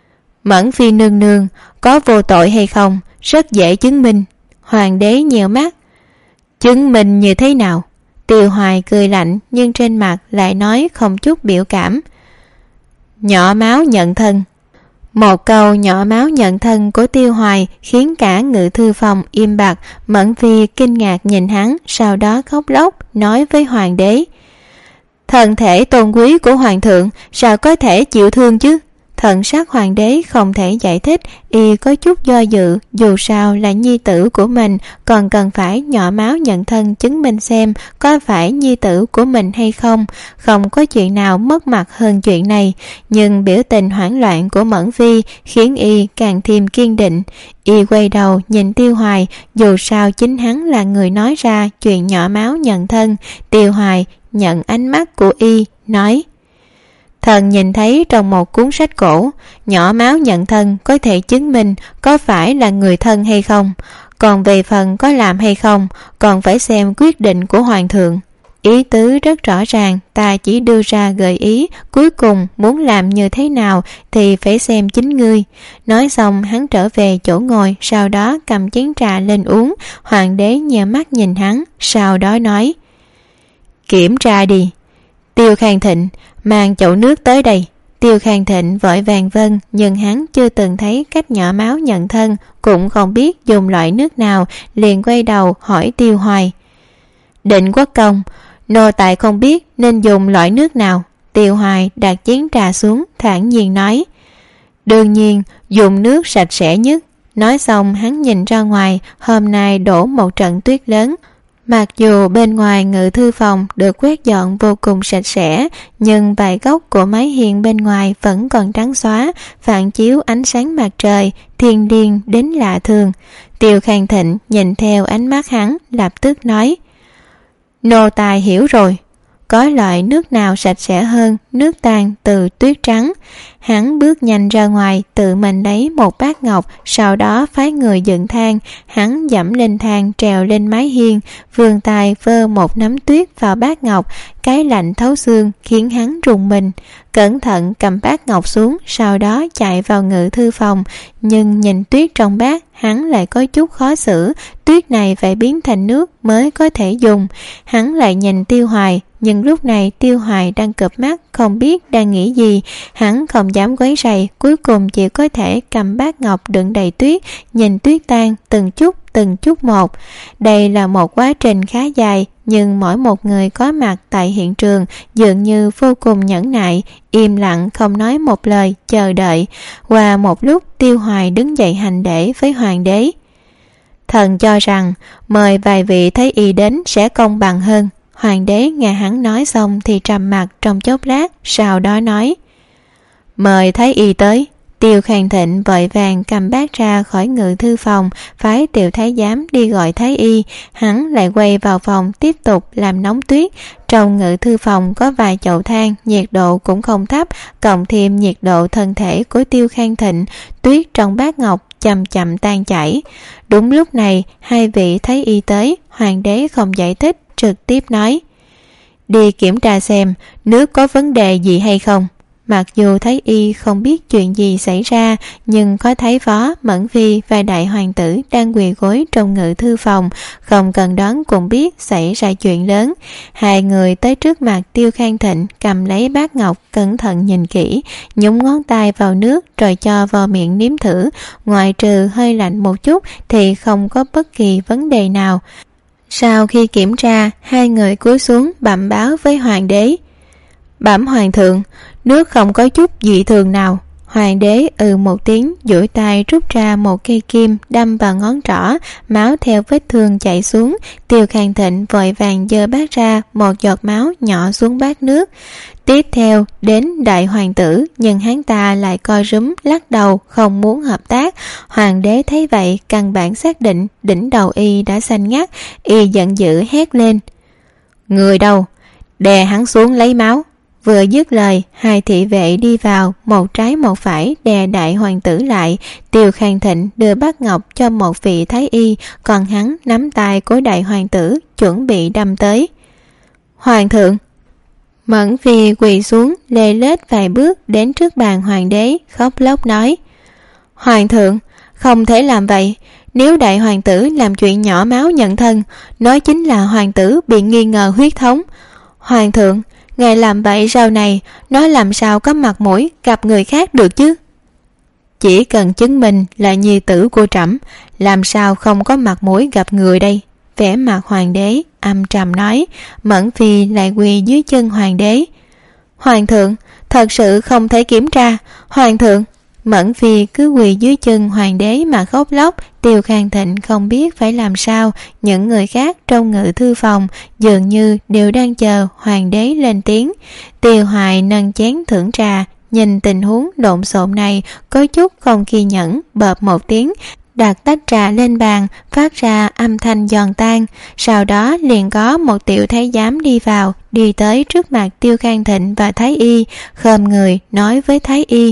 Mẫn Phi nương nương có vô tội hay không, rất dễ chứng minh. Hoàng đế nhíu mắt: Chứng minh như thế nào? Tiêu Hoài cười lạnh nhưng trên mặt lại nói không chút biểu cảm: Nhỏ máu nhận thân. Một câu nhỏ máu nhận thân của Tiêu Hoài khiến cả ngự thư phòng im bặt. Mẫn Phi kinh ngạc nhìn hắn, sau đó khóc lóc nói với hoàng đế: Thân thể tôn quý của hoàng thượng sao có thể chịu thương chứ? Thần sắc hoàng đế không thể giải thích, y có chút do dự, dù sao là nhi tử của mình, còn cần phải nhỏ máu nhận thân chứng minh xem có phải nhi tử của mình hay không. Không có chuyện nào mất mặt hơn chuyện này, nhưng biểu tình hoảng loạn của Mẫn Phi khiến y càng thêm kiên định. Y quay đầu nhìn Tiêu Hoài, dù sao chính hắn là người nói ra chuyện nhỏ máu nhận thân. Tiêu Hoài nhận ánh mắt của y, nói: Thần nhìn thấy trong một cuốn sách cổ, nhỏ máu nhận thân có thể chứng minh có phải là người thân hay không. Còn về phần có làm hay không, còn phải xem quyết định của hoàng thượng. Ý tứ rất rõ ràng, ta chỉ đưa ra gợi ý, cuối cùng muốn làm như thế nào thì phải xem chính ngươi. Nói xong hắn trở về chỗ ngồi, sau đó cầm chén trà lên uống. Hoàng đế nheo mắt nhìn hắn, sau đó nói: Kiểm tra đi. Tiêu Khang Thịnh, mang chậu nước tới đây. Tiêu Khang Thịnh vội vàng vâng, nhưng hắn chưa từng thấy cách nhỏ máu nhận thân, cũng không biết dùng loại nước nào, liền quay đầu hỏi Tiêu Hoài: Định Quốc Công, nô tài không biết nên dùng loại nước nào. Tiêu Hoài đặt chén trà xuống, thản nhiên nói: Đương nhiên dùng nước sạch sẽ nhất. Nói xong hắn nhìn ra ngoài, hôm nay đổ một trận tuyết lớn. Mặc dù bên ngoài ngự thư phòng được quét dọn vô cùng sạch sẽ, nhưng vài góc của mái hiên bên ngoài vẫn còn trắng xóa, phản chiếu ánh sáng mặt trời, thiên liêng đến lạ thường. Tiêu Khang Thịnh nhìn theo ánh mắt hắn, lập tức nói: Nô tài hiểu rồi. Có loại nước nào sạch sẽ hơn nước tan từ tuyết trắng? Hắn bước nhanh ra ngoài, tự mình lấy một bát ngọc, sau đó phái người dựng thang. Hắn dẫm lên thang, trèo lên mái hiên, vươn tay vơ một nắm tuyết vào bát ngọc. Cái lạnh thấu xương khiến hắn rùng mình, cẩn thận cầm bát ngọc xuống, sau đó chạy vào ngự thư phòng. Nhưng nhìn tuyết trong bát, hắn lại có chút khó xử. Tuyết này phải biến thành nước mới có thể dùng. Hắn lại nhìn Tiêu Hoài, nhưng lúc này Tiêu Hoài đang cụp mắt, không biết đang nghĩ gì. Hắn không dám quấy rầy, cuối cùng chỉ có thể cầm bát ngọc đựng đầy tuyết, nhìn tuyết tan từng chút từng chút một. Đây là một quá trình khá dài, nhưng mỗi một người có mặt tại hiện trường dường như vô cùng nhẫn nại, im lặng không nói một lời, chờ đợi. Qua một lúc, Tiêu Hoài đứng dậy hành lễ với hoàng đế. Thần cho rằng mời vài vị thái y đến sẽ công bằng hơn. Hoàng đế nghe hắn nói xong thì trầm mặt trong chốc lát, sau đó nói: Mời thái y tới. Tiêu Khang Thịnh vội vàng cầm bát ra khỏi ngự thư phòng, phái Tiểu thái giám đi gọi thái y. Hắn lại quay vào phòng tiếp tục làm nóng tuyết. Trong ngự thư phòng có vài chậu than, nhiệt độ cũng không thấp, cộng thêm nhiệt độ thân thể của Tiêu Khang Thịnh, tuyết trong bát ngọc chậm chậm tan chảy. Đúng lúc này, hai vị thái y tới. Hoàng đế không giải thích, trực tiếp nói: Đi kiểm tra xem nước có vấn đề gì hay không. Mặc dù thái y không biết chuyện gì xảy ra, nhưng có thấy Phó Mẫn Phi và đại hoàng tử đang quỳ gối trong ngự thư phòng, không cần đoán cũng biết xảy ra chuyện lớn. Hai người tới trước mặt Tiêu Khang Thịnh, cầm lấy bát ngọc, cẩn thận nhìn kỹ, nhúng ngón tay vào nước rồi cho vào miệng nếm thử. Ngoại trừ hơi lạnh một chút thì không có bất kỳ vấn đề nào. Sau khi kiểm tra, hai người cúi xuống bẩm báo với hoàng đế: Bẩm hoàng thượng, nước không có chút dị thường nào. Hoàng đế ừ một tiếng, duỗi tay rút ra một cây kim đâm vào ngón trỏ, máu theo vết thương chảy xuống. Tiêu Khang Thịnh vội vàng giơ bát ra, một giọt máu nhỏ xuống bát nước. Tiếp theo đến đại hoàng tử, nhưng hắn ta lại co rúm lắc đầu, không muốn hợp tác. Hoàng đế thấy vậy căn bản xác định đỉnh đầu y đã xanh ngắt. Y giận dữ hét lên: Người đâu? Đè hắn xuống lấy máu. Vừa dứt lời, hai thị vệ đi vào, một trái một phải đè đại hoàng tử lại. Tiêu Khang Thịnh đưa bát ngọc cho một vị thái y, còn hắn nắm tay của đại hoàng tử chuẩn bị đâm tới. Hoàng thượng! Mẫn Phi quỳ xuống lê lết vài bước đến trước bàn hoàng đế, khóc lóc nói: Hoàng thượng, không thể làm vậy. Nếu đại hoàng tử làm chuyện nhỏ máu nhận thân, nói chính là hoàng tử bị nghi ngờ huyết thống. Hoàng thượng, ngài làm vậy sau này nó làm sao có mặt mũi gặp người khác được chứ? Chỉ cần chứng minh là nhi tử của trẫm, làm sao không có mặt mũi gặp người đây? Vẻ mặt hoàng đế âm trầm nói. Mẫn Phi lại quỳ dưới chân hoàng đế: Hoàng thượng, thật sự không thể kiểm tra. Hoàng thượng! Mẫn Phi cứ quỳ dưới chân hoàng đế mà khóc lóc. Tiêu Khang Thịnh không biết phải làm sao. Những người khác trong ngự thư phòng dường như đều đang chờ hoàng đế lên tiếng. Tiêu Hoài nâng chén thưởng trà, nhìn tình huống lộn xộn này có chút không kiên nhẫn, bợp một tiếng, đặt tách trà lên bàn, phát ra âm thanh giòn tan. Sau đó liền có một tiểu thái giám đi vào, đi tới trước mặt Tiêu Khang Thịnh và thái y, khom người nói với thái y: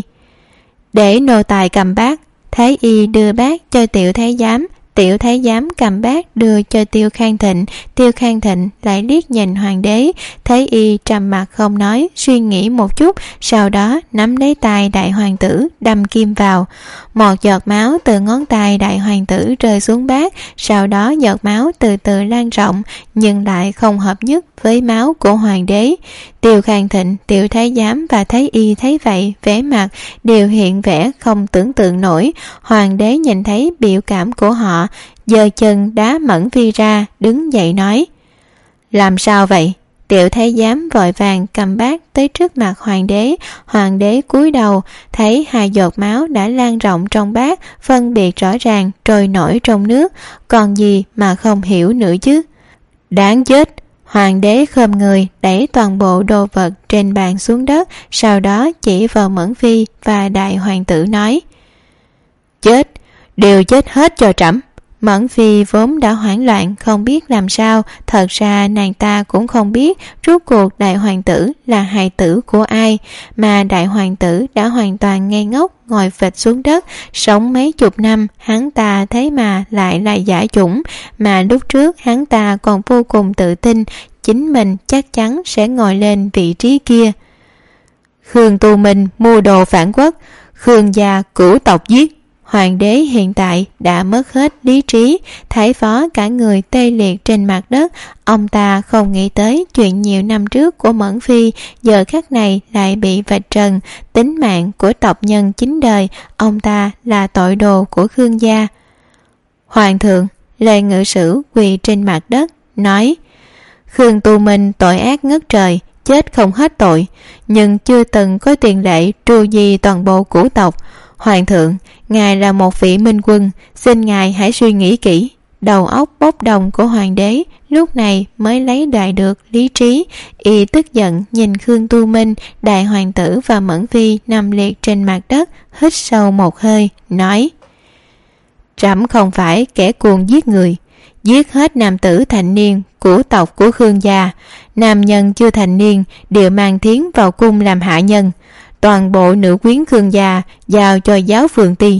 Để nô tài cầm bát. Thái y đưa bát cho tiểu thái giám, tiểu thái giám cầm bát đưa cho Tiêu Khang Thịnh. Tiêu Khang Thịnh lại liếc nhìn hoàng đế. Thái y trầm mặt không nói, suy nghĩ một chút, sau đó nắm lấy tay đại hoàng tử đâm kim vào. Một giọt máu từ ngón tay đại hoàng tử rơi xuống bát, sau đó giọt máu từ từ lan rộng, nhưng lại không hợp nhất với máu của hoàng đế. Tiêu Khang Thịnh, tiểu thái giám và thái y thấy vậy, vẻ mặt đều hiện vẻ không tưởng tượng nổi. Hoàng đế nhìn thấy biểu cảm của họ, giơ chân đá Mẫn Phi ra, đứng dậy nói: Làm sao vậy? Tiểu thái giám vội vàng cầm bát tới trước mặt hoàng đế. Hoàng đế cúi đầu, thấy hai giọt máu đã lan rộng trong bát, phân biệt rõ ràng, trôi nổi trong nước. Còn gì mà không hiểu nữa chứ? Đáng chết! Hoàng đế khom người đẩy toàn bộ đồ vật trên bàn xuống đất, sau đó chỉ vào Mẫn Phi và đại hoàng tử nói: Chết! Đều chết hết cho trẫm! Mẫn Phi vốn đã hoảng loạn, không biết làm sao. Thật ra nàng ta cũng không biết rốt cuộc đại hoàng tử là hài tử của ai, mà đại hoàng tử đã hoàn toàn ngây ngốc ngồi phịch xuống đất. Sống mấy chục năm, hắn ta thế mà lại là giả chủng, mà lúc trước hắn ta còn vô cùng tự tin chính mình chắc chắn sẽ ngồi lên vị trí kia. Khương Tu Minh mua đồ phản quốc, Khương gia cửu tộc giết. Hoàng đế hiện tại đã mất hết lý trí, thái phó cả người tê liệt trên mặt đất. Ông ta không nghĩ tới chuyện nhiều năm trước của Mẫn Phi giờ khắc này lại bị vạch trần. Tính mạng của tộc nhân chín đời, ông ta là tội đồ của Khương gia. Hoàng thượng, Lê Ngự Sử quỳ trên mặt đất nói: Khương Tu Minh tội ác ngất trời, chết không hết tội, nhưng chưa từng có tiền lệ tru di toàn bộ cửu tộc. Hoàng thượng, ngài là một vị minh quân, xin ngài hãy suy nghĩ kỹ. Đầu óc bốc đồng của hoàng đế lúc này mới lấy lại được lý trí. Y tức giận nhìn Khương Tu Minh, đại hoàng tử và Mẫn Phi nằm liệt trên mặt đất, hít sâu một hơi, nói: Trẫm không phải kẻ cuồng giết người, giết hết nam tử thành niên của tộc của Khương gia. Nam nhân chưa thành niên đều mang thiến vào cung làm hạ nhân. Toàn bộ nữ quyến Khương gia giao cho giáo phường ti.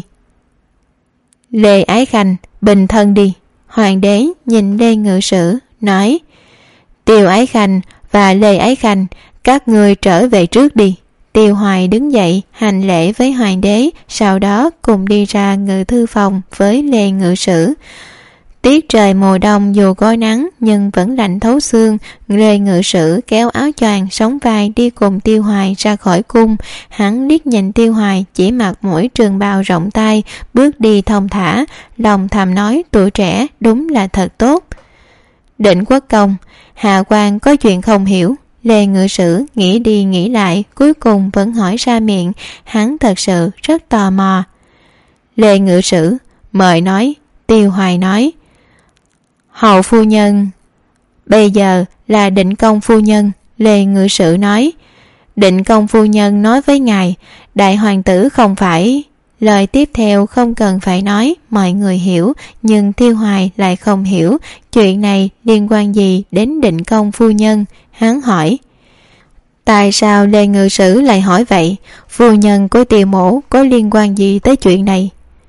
Lê Ái Khanh, bình thân đi. Hoàng đế nhìn Lê Ngự Sử nói: Tiêu Ái Khanh và Lê Ái Khanh, các ngươi trở về trước đi. Tiêu Hoài đứng dậy hành lễ với hoàng đế, sau đó cùng đi ra ngự thư phòng với Lê Ngự Sử. Tiết trời mùa đông dù có nắng nhưng vẫn lạnh thấu xương. Lê Ngự Sử kéo áo choàng sóng vai đi cùng Tiêu Hoài ra khỏi cung. Hắn liếc nhìn Tiêu Hoài chỉ mặc mỗi trường bào rộng tay, bước đi thong thả, lòng thầm nói tuổi trẻ đúng là thật tốt. Định Quốc công, Hạ quan có chuyện không hiểu. Lê Ngự Sử nghĩ đi nghĩ lại, cuối cùng vẫn hỏi ra miệng. Hắn thật sự rất tò mò. Lê Ngự Sử, mời nói. Tiêu Hoài nói: Hầu phu nhân. Bây giờ là Định Công phu nhân. Lê Ngự Sử nói: Định Công phu nhân nói với ngài, đại hoàng tử không phải. Lời tiếp theo không cần phải nói, mọi người hiểu, nhưng Tiêu Hoài lại không hiểu. Chuyện này liên quan gì đến Định Công phu nhân? Hắn hỏi. Tại sao Lê Ngự Sử lại hỏi vậy? Phu nhân của Tiêu mổ có liên quan gì tới chuyện này?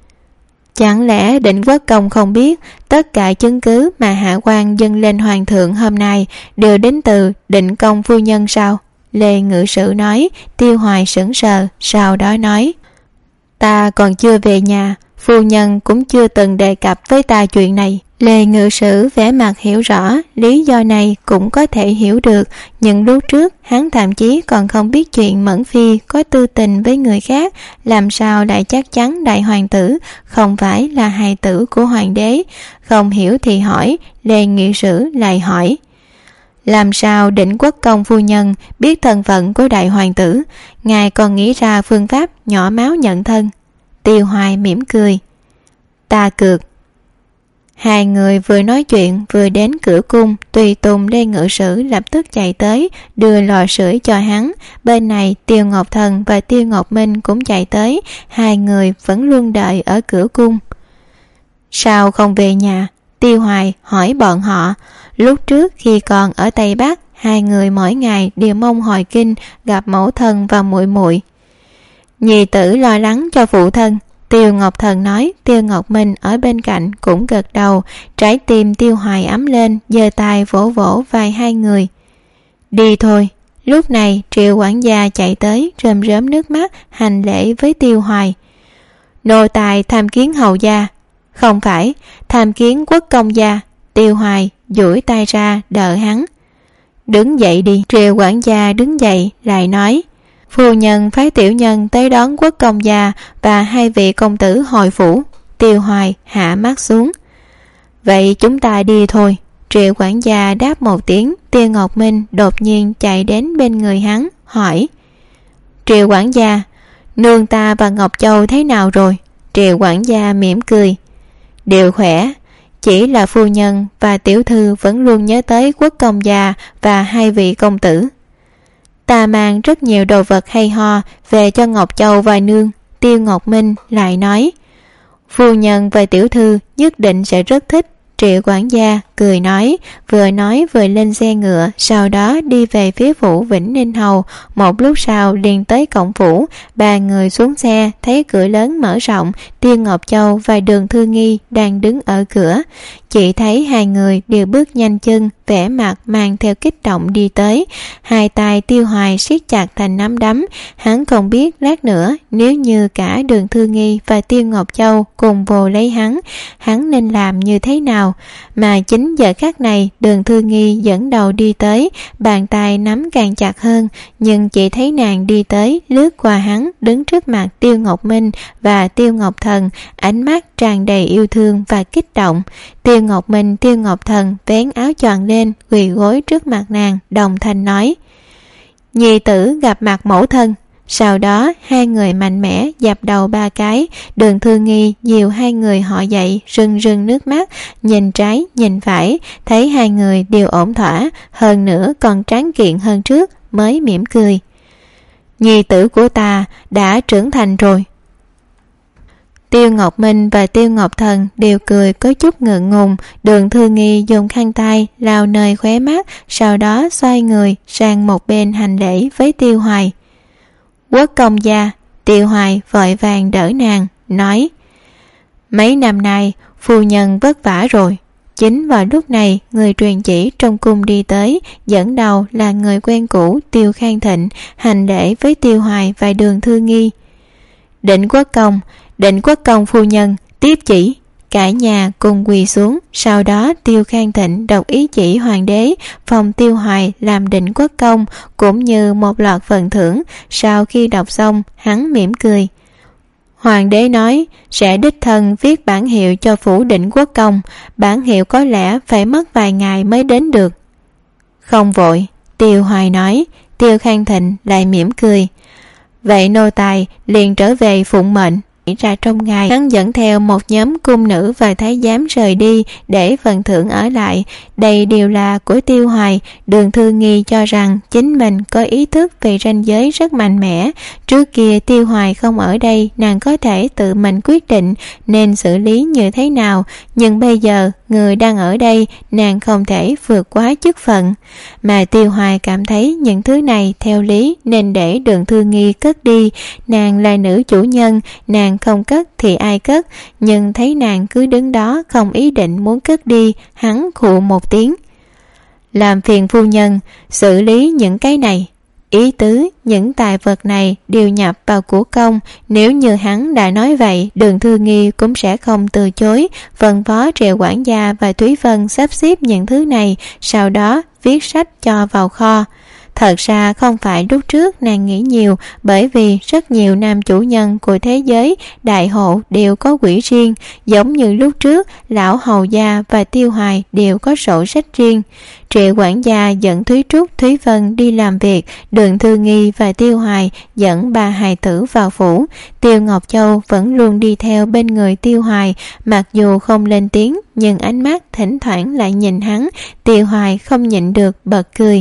Chẳng lẽ Định Quốc công không biết tất cả chứng cứ mà hạ quan dâng lên hoàng thượng hôm nay đều đến từ Định Công phu nhân sao? Lê Ngự Sử nói. Tiêu Hoài sững sờ, sau đó nói: Ta còn chưa về nhà, phu nhân cũng chưa từng đề cập với ta chuyện này. Lê Ngự Sử vẻ mặt hiểu rõ, lý do này cũng có thể hiểu được, nhưng lúc trước hắn thậm chí còn không biết chuyện Mẫn Phi có tư tình với người khác, làm sao lại chắc chắn đại hoàng tử không phải là hài tử của hoàng đế. Không hiểu thì hỏi, Lê Ngự Sử lại hỏi: Làm sao Định Quốc công phu nhân biết thân phận của đại hoàng tử? Ngài còn nghĩ ra phương pháp nhỏ máu nhận thân? Tiêu Hoài mỉm cười: Ta cược. Hai người vừa nói chuyện vừa đến cửa cung. Tùy tùng Lê Ngự Sử lập tức chạy tới đưa lò sưởi cho hắn. Bên này Tiêu Ngọc Thần và Tiêu Ngọc Minh cũng chạy tới. Hai người vẫn luôn đợi ở cửa cung. Sao không về nhà? Tiêu Hoài hỏi bọn họ. Lúc trước khi còn ở Tây Bắc, hai người mỗi ngày đều mong hồi kinh gặp mẫu thân và muội muội. Nhi tử lo lắng cho phụ thân. Tiêu Ngọc Thần nói. Tiêu Ngọc Minh ở bên cạnh cũng gật đầu. Trái tim Tiêu Hoài ấm lên, giơ tay vỗ vỗ vai hai người. Đi thôi. Lúc này Triệu quản gia chạy tới, rơm rớm nước mắt hành lễ với Tiêu Hoài. Nô tài tham kiến hầu gia. Không phải, tham kiến quốc công gia. Tiêu Hoài duỗi tay ra đỡ hắn. Đứng dậy đi. Triệu quản gia đứng dậy lại nói: Phu nhân phái tiểu nhân tới đón quốc công gia và hai vị công tử hồi phủ. Tiêu Hoài hạ mắt xuống. Vậy chúng ta đi thôi. Triệu quản gia đáp một tiếng. Tiêu Ngọc Minh đột nhiên chạy đến bên người hắn hỏi: Triệu quản gia, nương ta và Ngọc Châu thế nào rồi? Triệu quản gia mỉm cười: Đều khỏe, chỉ là phu nhân và tiểu thư vẫn luôn nhớ tới quốc công gia và hai vị công tử. Ta mang rất nhiều đồ vật hay ho về cho Ngọc Châu và nương. Tiêu Ngọc Minh lại nói: Phu nhân và tiểu thư nhất định sẽ rất thích. Triệu quản gia cười nói, vừa nói vừa lên xe ngựa, sau đó đi về phía phủ Vĩnh Ninh Hầu. Một lúc sau liền tới cổng phủ, ba người xuống xe, thấy cửa lớn mở rộng, Tiêu Ngọc Châu và Đường Thư Nghi đang đứng ở cửa. Chỉ thấy hai người đều bước nhanh chân, vẻ mặt mang theo kích động đi tới. Hai tay Tiêu Hoài siết chặt thành nắm đấm, hắn không biết lát nữa nếu như cả Đường Thư Nghi và Tiêu Ngọc Châu cùng vồ lấy hắn, hắn nên làm như thế nào. Mà chính giờ khắc này, Đường Thư Nghi dẫn đầu đi tới, bàn tay nắm càng chặt hơn, nhưng chỉ thấy nàng đi tới, lướt qua hắn, đứng trước mặt Tiêu Ngọc Minh và Tiêu Ngọc Thần, ánh mắt tràn đầy yêu thương và kích động. Tiêu Ngọc Minh, Tiêu Ngọc Thần vén áo choàng lên, quỳ gối trước mặt nàng, đồng thanh nói: "Nhi tử gặp mặt mẫu thân." Sau đó hai người mạnh mẽ dập đầu ba cái. Đường Thư Nghi dìu hai người họ dậy, rưng rưng nước mắt, nhìn trái nhìn phải, thấy hai người đều ổn thỏa, hơn nữa còn tráng kiện hơn trước, mới mỉm cười: "Nhi tử của ta đã trưởng thành rồi." Tiêu Ngọc Minh và Tiêu Ngọc Thần đều cười có chút ngượng ngùng. Đường Thư Nghi dùng khăn tay lau nơi khóe mắt, sau đó xoay người sang một bên hành lễ với Tiêu Hoài. "Quốc công gia." Tiêu Hoài vội vàng đỡ nàng, nói: "Mấy năm nay phu nhân vất vả rồi." Chính vào lúc này, người truyền chỉ trong cung đi tới, dẫn đầu là người quen cũ Tiêu Khang Thịnh, hành lễ với Tiêu Hoài và Đường Thư Nghi. "Định quốc công, định quốc công phu nhân, tiếp chỉ." Cả nhà cùng quỳ xuống. Sau đó Tiêu Khang Thịnh đọc ý chỉ hoàng đế, phong Tiêu Hoài làm định quốc công, cũng như một loạt phần thưởng. Sau khi đọc xong, hắn mỉm cười: "Hoàng đế nói sẽ đích thân viết bản hiệu cho phủ định quốc công. Bản hiệu có lẽ phải mất vài ngày mới đến được." "Không vội." Tiêu Hoài nói. Tiêu Khang Thịnh lại mỉm cười: "Vậy nô tài liền trở về phụng mệnh." Ra trong ngày, hắn dẫn theo một nhóm cung nữ và thái giám rời đi, để phần thưởng ở lại. Đây đều là của Tiêu Hoài. Đường Thư Nghi cho rằng chính mình có ý thức về ranh giới rất mạnh mẽ. Trước kia Tiêu Hoài không ở đây, nàng có thể tự mình quyết định nên xử lý như thế nào, nhưng bây giờ người đang ở đây, nàng không thể vượt quá chức phận. Mà Tiêu Hoài cảm thấy những thứ này theo lý nên để Đường Thư Nghi cất đi. Nàng là nữ chủ nhân, nàng không cất thì ai cất, nhưng thấy nàng cứ đứng đó không ý định muốn cất đi, hắn khụ một tiếng: "Làm phiền phu nhân xử lý những cái này." Ý tứ những tài vật này đều nhập vào của công. Nếu như hắn đã nói vậy, Đường Thư Nghi cũng sẽ không từ chối, phân phó Triệu quản gia và Thúy Vân sắp xếp những thứ này, sau đó viết sách cho vào kho. Thật ra không phải lúc trước nàng nghĩ nhiều, bởi vì rất nhiều nam chủ nhân của thế giới đại hộ đều có quỹ riêng, giống như lúc trước lão hầu gia và Tiêu Hoài đều có sổ sách riêng. Triệu quản gia dẫn Thúy Trúc, Thúy Vân đi làm việc, Đường Thư Nghi và Tiêu Hoài dẫn ba hài tử vào phủ. Tiêu Ngọc Châu vẫn luôn đi theo bên người Tiêu Hoài, mặc dù không lên tiếng nhưng ánh mắt thỉnh thoảng lại nhìn hắn. Tiêu Hoài không nhịn được bật cười: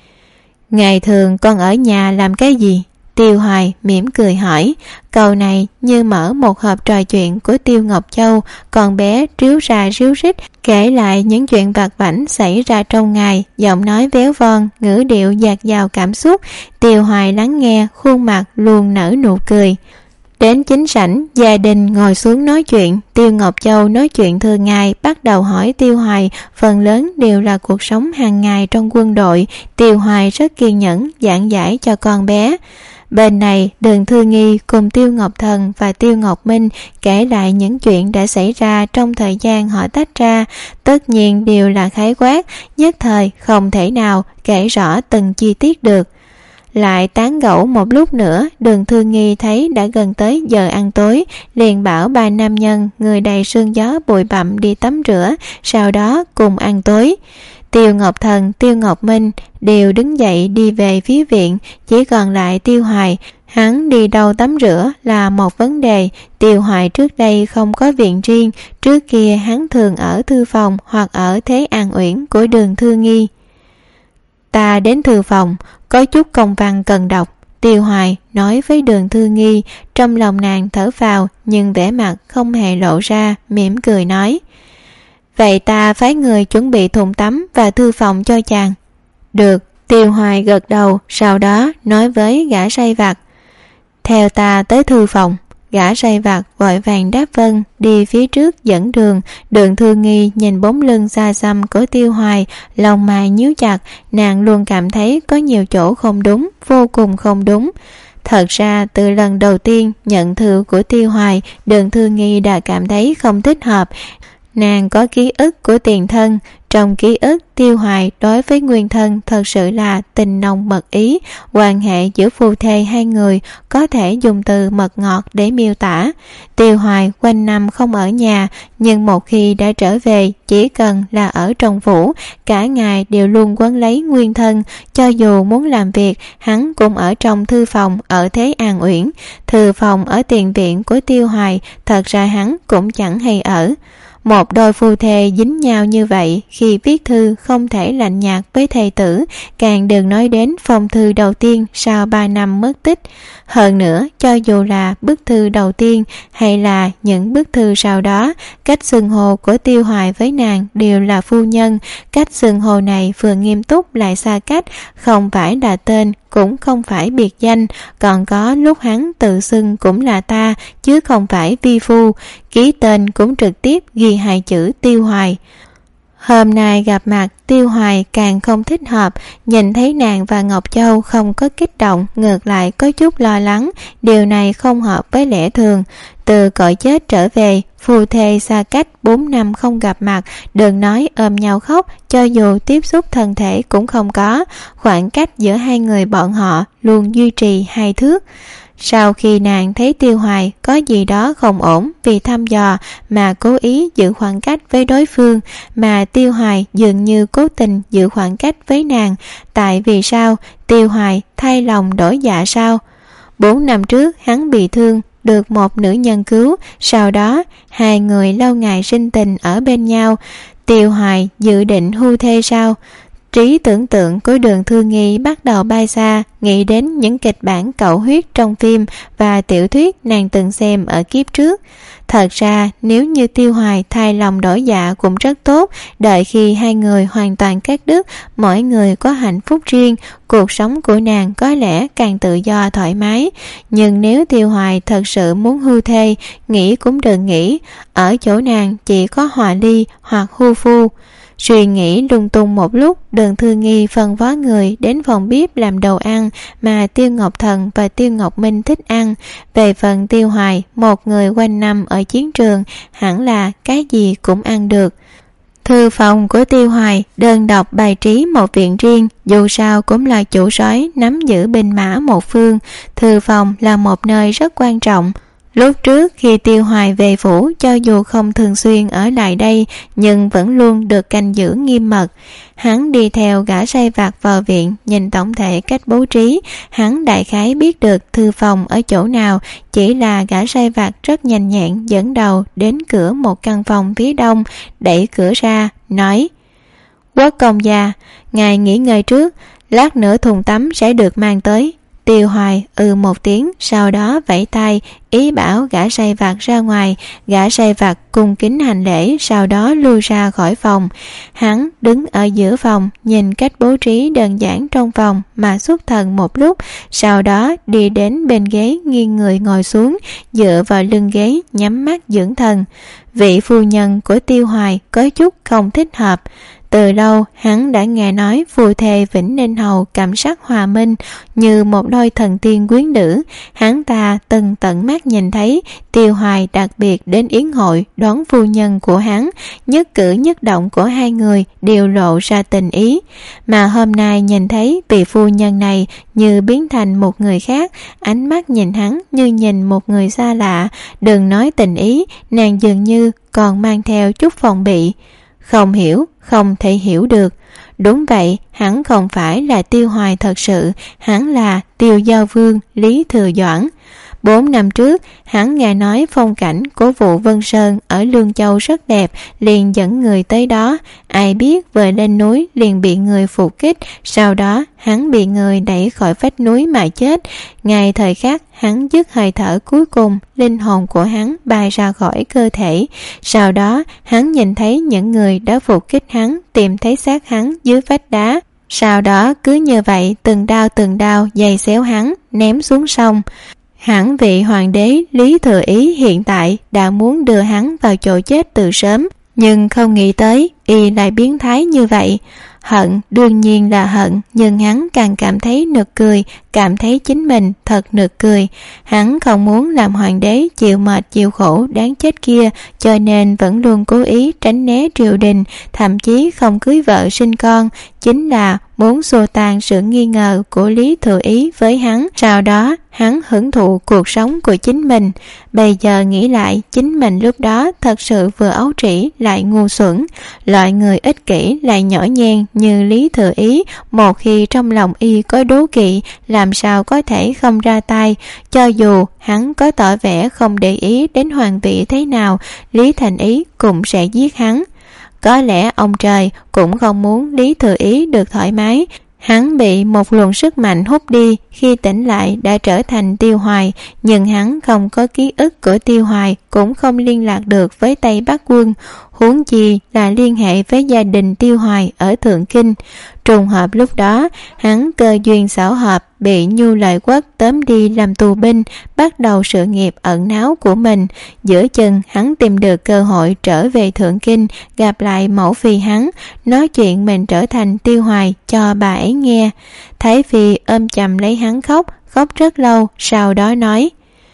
"Ngày thường con ở nhà làm cái gì?" Tiêu Hoài mỉm cười hỏi. Câu này như mở một hộp trò chuyện của Tiêu Ngọc Châu, con bé ríu ra ríu rít kể lại những chuyện vặt vãnh xảy ra trong ngày, giọng nói véo von, ngữ điệu dạt dào cảm xúc. Tiêu Hoài lắng nghe, khuôn mặt luôn nở nụ cười. Đến chính sảnh, gia đình ngồi xuống nói chuyện. Tiêu Ngọc Châu nói chuyện thường ngày, bắt đầu hỏi Tiêu Hoài, phần lớn đều là cuộc sống hàng ngày trong quân đội. Tiêu Hoài rất kiên nhẫn giảng giải cho con bé. Bên này, Đường Thư Nghi cùng Tiêu Ngọc Thần và Tiêu Ngọc Minh kể lại những chuyện đã xảy ra trong thời gian họ tách ra. Tất nhiên đều là khái quát, nhất thời không thể nào kể rõ từng chi tiết được. Lại tán gẫu một lúc nữa, Đường Thư Nghi thấy đã gần tới giờ ăn tối, liền bảo ba nam nhân người đầy sương gió bụi bặm đi tắm rửa, sau đó cùng ăn tối. Tiêu Ngọc Thần, Tiêu Ngọc Minh đều đứng dậy đi về phía viện, chỉ còn lại Tiêu Hoài. Hắn đi đâu tắm rửa là một vấn đề. Tiêu Hoài trước đây không có viện riêng, trước kia hắn thường ở thư phòng hoặc ở Thế An Uyển của Đường Thư Nghi. "Ta đến thư phòng, có chút công văn cần đọc." Tiêu Hoài nói với Đường Thư Nghi. Trong lòng nàng thở phào, nhưng vẻ mặt không hề lộ ra, mỉm cười nói: vậy ta phái người chuẩn bị thùng tắm và thư phòng cho chàng. Được. Tiêu Hoài gật đầu, sau đó nói với gã sai vặt, theo ta tới thư phòng. Gã sai vặt vội vàng đáp vâng, đi phía trước dẫn đường. Đường Thư Nghi nhìn bóng lưng xa xăm của Tiêu Hoài, lòng mày nhíu chặt, nàng luôn cảm thấy có nhiều chỗ không đúng, vô cùng không đúng. Thật ra từ lần đầu tiên nhận thư của Tiêu Hoài, Đường Thư Nghi đã cảm thấy không thích hợp. Nàng có ký ức của tiền thân, trong ký ức Tiêu Hoài đối với nguyên thân thật sự là tình nồng mật ý, quan hệ giữa phu thê hai người có thể dùng từ mật ngọt để miêu tả. Tiêu Hoài quanh năm không ở nhà, nhưng một khi đã trở về, chỉ cần là ở trong phủ, cả ngày đều luôn quấn lấy nguyên thân, cho dù muốn làm việc, hắn cũng ở trong thư phòng ở thế an uyển. Thư phòng ở tiền viện của Tiêu Hoài, thật ra hắn cũng chẳng hay ở. Một đôi phu thê dính nhau như vậy, khi viết thư không thể lạnh nhạt với thê tử, càng đừng nói đến phong thư đầu tiên sau ba năm mất tích. Hơn nữa, cho dù là bức thư đầu tiên hay là những bức thư sau đó, cách xưng hô của Tiêu Hoài với nàng đều là phu nhân. Cách xưng hô này vừa nghiêm túc lại xa cách, không phải là tên, cũng không phải biệt danh, còn có lúc hắn tự xưng cũng là ta, chứ không phải vi phu. Ký tên cũng trực tiếp ghi hai chữ Tiêu Hoài. Hôm nay gặp mặt, Tiêu Hoài càng không thích hợp, nhìn thấy nàng và Ngọc Châu không có kích động, ngược lại có chút lo lắng, điều này không hợp với lẽ thường. Từ cõi chết trở về, phu thê xa cách bốn năm không gặp mặt, đừng nói ôm nhau khóc, cho dù tiếp xúc thân thể cũng không có, khoảng cách giữa hai người bọn họ luôn duy trì hai thước. Sau khi nàng thấy Tiêu Hoài có gì đó không ổn, vì thăm dò mà cố ý giữ khoảng cách với đối phương, mà Tiêu Hoài dường như cố tình giữ khoảng cách với nàng. Tại vì sao? Tiêu Hoài thay lòng đổi dạ sao? Bốn năm trước hắn bị thương, được một nữ nhân cứu, sau đó hai người lâu ngày sinh tình ở bên nhau. Tiêu Hoài dự định hưu thê sao? Trí tưởng tượng của Đường Thư Nghi bắt đầu bay xa, nghĩ đến những kịch bản cẩu huyết trong phim và tiểu thuyết nàng từng xem ở kiếp trước. Thật ra nếu như Tiêu Hoài thay lòng đổi dạ cũng rất tốt, đợi khi hai người hoàn toàn cắt đứt, mỗi người có hạnh phúc riêng, cuộc sống của nàng có lẽ càng tự do thoải mái. Nhưng nếu Tiêu Hoài thật sự muốn hưu thê, nghĩ cũng đừng nghĩ, ở chỗ nàng chỉ có hòa ly hoặc hưu phu. Suy nghĩ lung tung một lúc, Đường Thư Nghi phân phó người đến phòng bếp làm đồ ăn mà Tiêu Ngọc Thần và Tiêu Ngọc Minh thích ăn. Về phần Tiêu Hoài, một người quanh năm ở chiến trường, hẳn là cái gì cũng ăn được. Thư phòng của Tiêu Hoài đơn độc bày trí một viện riêng, dù sao cũng là chủ soái nắm giữ binh mã một phương. Thư phòng là một nơi rất quan trọng. Lúc trước khi Tiêu Hoài về phủ, cho dù không thường xuyên ở lại đây, nhưng vẫn luôn được canh giữ nghiêm mật. Hắn đi theo gã sai vặt vào viện, nhìn tổng thể cách bố trí, hắn đại khái biết được thư phòng ở chỗ nào, chỉ là gã sai vặt rất nhanh nhẹn dẫn đầu đến cửa một căn phòng phía đông, đẩy cửa ra, nói: Quốc công gia, ngài nghỉ ngơi trước, lát nữa thùng tắm sẽ được mang tới. Tiêu Hoài ừ một tiếng, sau đó vẫy tay ý bảo gã sai vặt ra ngoài. Gã sai vặt cung kính hành lễ, sau đó lui ra khỏi phòng. Hắn đứng ở giữa phòng, nhìn cách bố trí đơn giản trong phòng mà xuất thần một lúc, sau đó đi đến bên ghế nghiêng người ngồi xuống, dựa vào lưng ghế nhắm mắt dưỡng thần. Vị phu nhân của Tiêu Hoài có chút không thích hợp. Từ lâu hắn đã nghe nói phù thề Vĩnh Ninh Hầu cảm sắc hòa minh như một đôi thần tiên quyến nữ. Hắn ta từng tận mắt nhìn thấy Tiêu Hoài đặc biệt đến yến hội đón phu nhân của hắn, nhất cử nhất động của hai người đều lộ ra tình ý. Mà hôm nay nhìn thấy vị phu nhân này như biến thành một người khác, ánh mắt nhìn hắn như nhìn một người xa lạ. Đừng nói tình ý, nàng dường như còn mang theo chút phòng bị. Không hiểu, không thể hiểu được. Đúng vậy, hắn không phải là Tiêu Hoài thật sự, hắn là Tiêu Giao Vương Lý Thừa Doãn. Bốn năm trước, hắn nghe nói phong cảnh của vụ Vân Sơn ở Lương Châu rất đẹp, liền dẫn người tới đó. Ai biết vừa lên núi liền bị người phục kích, sau đó hắn bị người đẩy khỏi vách núi mà chết. Ngay thời khắc hắn dứt hơi thở cuối cùng, linh hồn của hắn bay ra khỏi cơ thể. Sau đó hắn nhìn thấy những người đã phục kích hắn tìm thấy xác hắn dưới vách đá. Sau đó cứ như vậy từng đao từng đao giày xéo hắn, ném xuống sông. Hẳn vị hoàng đế Lý Thừa Ý hiện tại đã muốn đưa hắn vào chỗ chết từ sớm, nhưng không nghĩ tới y lại biến thái như vậy. Hận đương nhiên là hận, nhưng hắn càng cảm thấy nực cười, cảm thấy chính mình thật nực cười. Hắn không muốn làm hoàng đế chịu mệt chịu khổ đáng chết kia, cho nên vẫn luôn cố ý tránh né triều đình, thậm chí không cưới vợ sinh con, chính là muốn xua tan sự nghi ngờ của Lý Thừa Ý với hắn. Sau đó hắn hưởng thụ cuộc sống của chính mình. Bây giờ nghĩ lại, chính mình lúc đó thật sự vừa ấu trĩ lại ngu xuẩn. Loại người ích kỷ lại nhỏ nhen như Lý Thừa Ý, một khi trong lòng y có đố kỵ, làm sao có thể không ra tay. Cho dù hắn có tỏ vẻ không để ý đến hoàng vị thế nào, Lý Thành Ý cũng sẽ giết hắn. Có lẽ ông trời cũng không muốn Lý Thừa Ý được thoải mái. Hắn bị một luồng sức mạnh hút đi, khi tỉnh lại đã trở thành Tiêu Hoài, nhưng hắn không có ký ức của Tiêu Hoài, cũng không liên lạc được với Tây Bắc Quân, huống chi là liên hệ với gia đình Tiêu Hoài ở Thượng Kinh. Trùng hợp lúc đó, hắn cơ duyên xảo hợp bị Nhu Lợi Quốc tóm đi làm tù binh, bắt đầu sự nghiệp ẩn náu của mình. Giữa chừng hắn tìm được cơ hội trở về Thượng Kinh, gặp lại mẫu phi hắn, nói chuyện mình trở thành Tiêu Hoài cho bà ấy nghe. Thái phi ôm chầm lấy hắn khóc, khóc rất lâu, sau đó nói: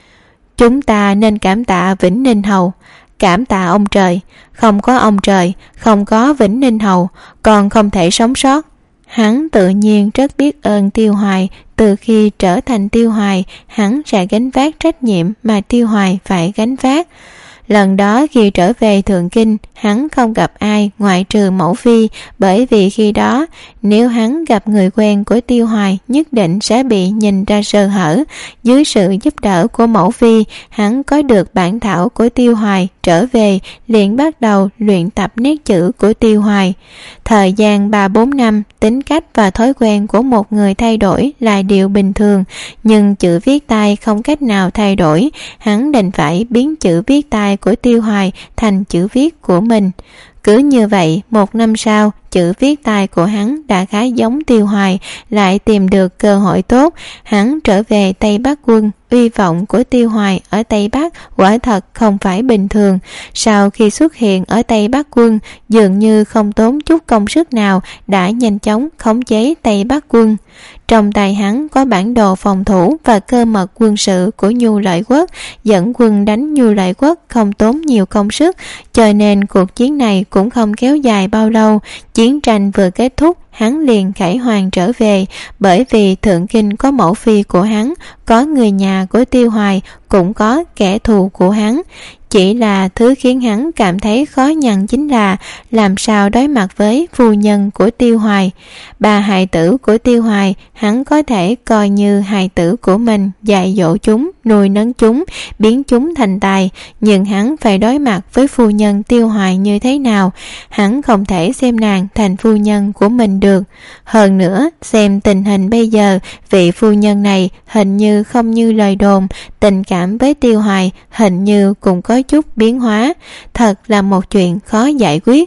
"Chúng ta nên cảm tạ Vĩnh Ninh Hầu." Cảm tạ ông trời, không có ông trời, không có Vĩnh Ninh Hầu, còn không thể sống sót. Hắn tự nhiên rất biết ơn Tiêu Hoài. Từ khi trở thành Tiêu Hoài, hắn sẽ gánh vác trách nhiệm mà Tiêu Hoài phải gánh vác. Lần đó khi trở về Thượng Kinh, hắn không gặp ai ngoại trừ mẫu phi, bởi vì khi đó nếu hắn gặp người quen của Tiêu Hoài nhất định sẽ bị nhìn ra sơ hở. Dưới sự giúp đỡ của mẫu phi, hắn có được bản thảo của Tiêu Hoài, trở về liền bắt đầu luyện tập nét chữ của Tiêu Hoài. Thời gian ba bốn năm, tính cách và thói quen của một người thay đổi là điều bình thường, nhưng chữ viết tay không cách nào thay đổi. Hắn đành phải biến chữ viết tay của Tiêu Hoài thành chữ viết của mình. Cứ như vậy, một năm sau, chữ viết tay của hắn đã khá giống Tiêu Hoài, lại tìm được cơ hội tốt. Hắn trở về Tây Bắc Quân. Uy vọng của Tiêu Hoài ở Tây Bắc quả thật không phải bình thường. Sau khi xuất hiện ở Tây Bắc Quân, dường như không tốn chút công sức nào đã nhanh chóng khống chế Tây Bắc Quân. Trong tay hắn có bản đồ phòng thủ và cơ mật quân sự của Nhu Lợi Quốc, dẫn quân đánh Nhu Lợi Quốc không tốn nhiều công sức, cho nên cuộc chiến này cũng không kéo dài bao lâu. Chiến tranh vừa kết thúc, hắn liền khải hoàn trở về, bởi vì Thượng Kinh có mẫu phi của hắn, có người nhà của Tiêu Hoài, cũng có kẻ thù của hắn. Chỉ là thứ khiến hắn cảm thấy khó nhằn chính là làm sao đối mặt với phu nhân của Tiêu Hoài. Ba hài tử của Tiêu Hoài, hắn có thể coi như hài tử của mình, dạy dỗ chúng, nuôi nấng chúng, biến chúng thành tài, nhưng hắn phải đối mặt với phu nhân Tiêu Hoài như thế nào? Hắn không thể xem nàng thành phu nhân của mình được. Hơn nữa, xem tình hình bây giờ, vị phu nhân này hình như không như lời đồn, tình cảm với Tiêu Hoài hình như cũng có chút biến hóa. Thật là một chuyện khó giải quyết.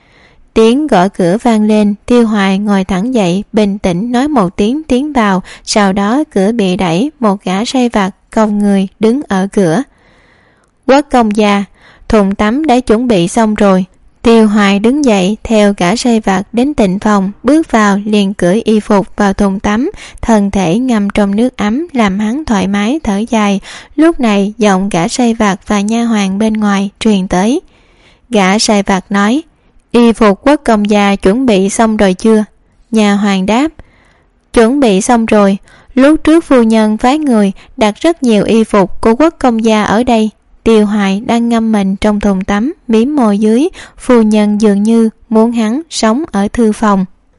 Tiếng gõ cửa vang lên, Tiêu Hoài ngồi thẳng dậy, bình tĩnh nói một tiếng tiến vào, sau đó cửa bị đẩy, một gã sai vặt còng người đứng ở cửa. Quốc công gia, thùng tắm đã chuẩn bị xong rồi. Tiêu Hoài đứng dậy theo gã sai vặt đến tịnh phòng, bước vào liền cởi y phục vào thùng tắm, thân thể ngâm trong nước ấm làm hắn thoải mái thở dài. Lúc này giọng gã sai vặt và nha hoàn bên ngoài truyền tới. Gã sai vặt nói: "Y phục quốc công gia chuẩn bị xong rồi chưa?" Nha hoàn đáp: "Chuẩn bị xong rồi. Lúc trước phu nhân phái người đặt rất nhiều y phục của quốc công gia ở đây." Tiêu Hoài đang ngâm mình trong thùng tắm, mím môi dưới, phu nhân dường như muốn hắn sống ở thư phòng.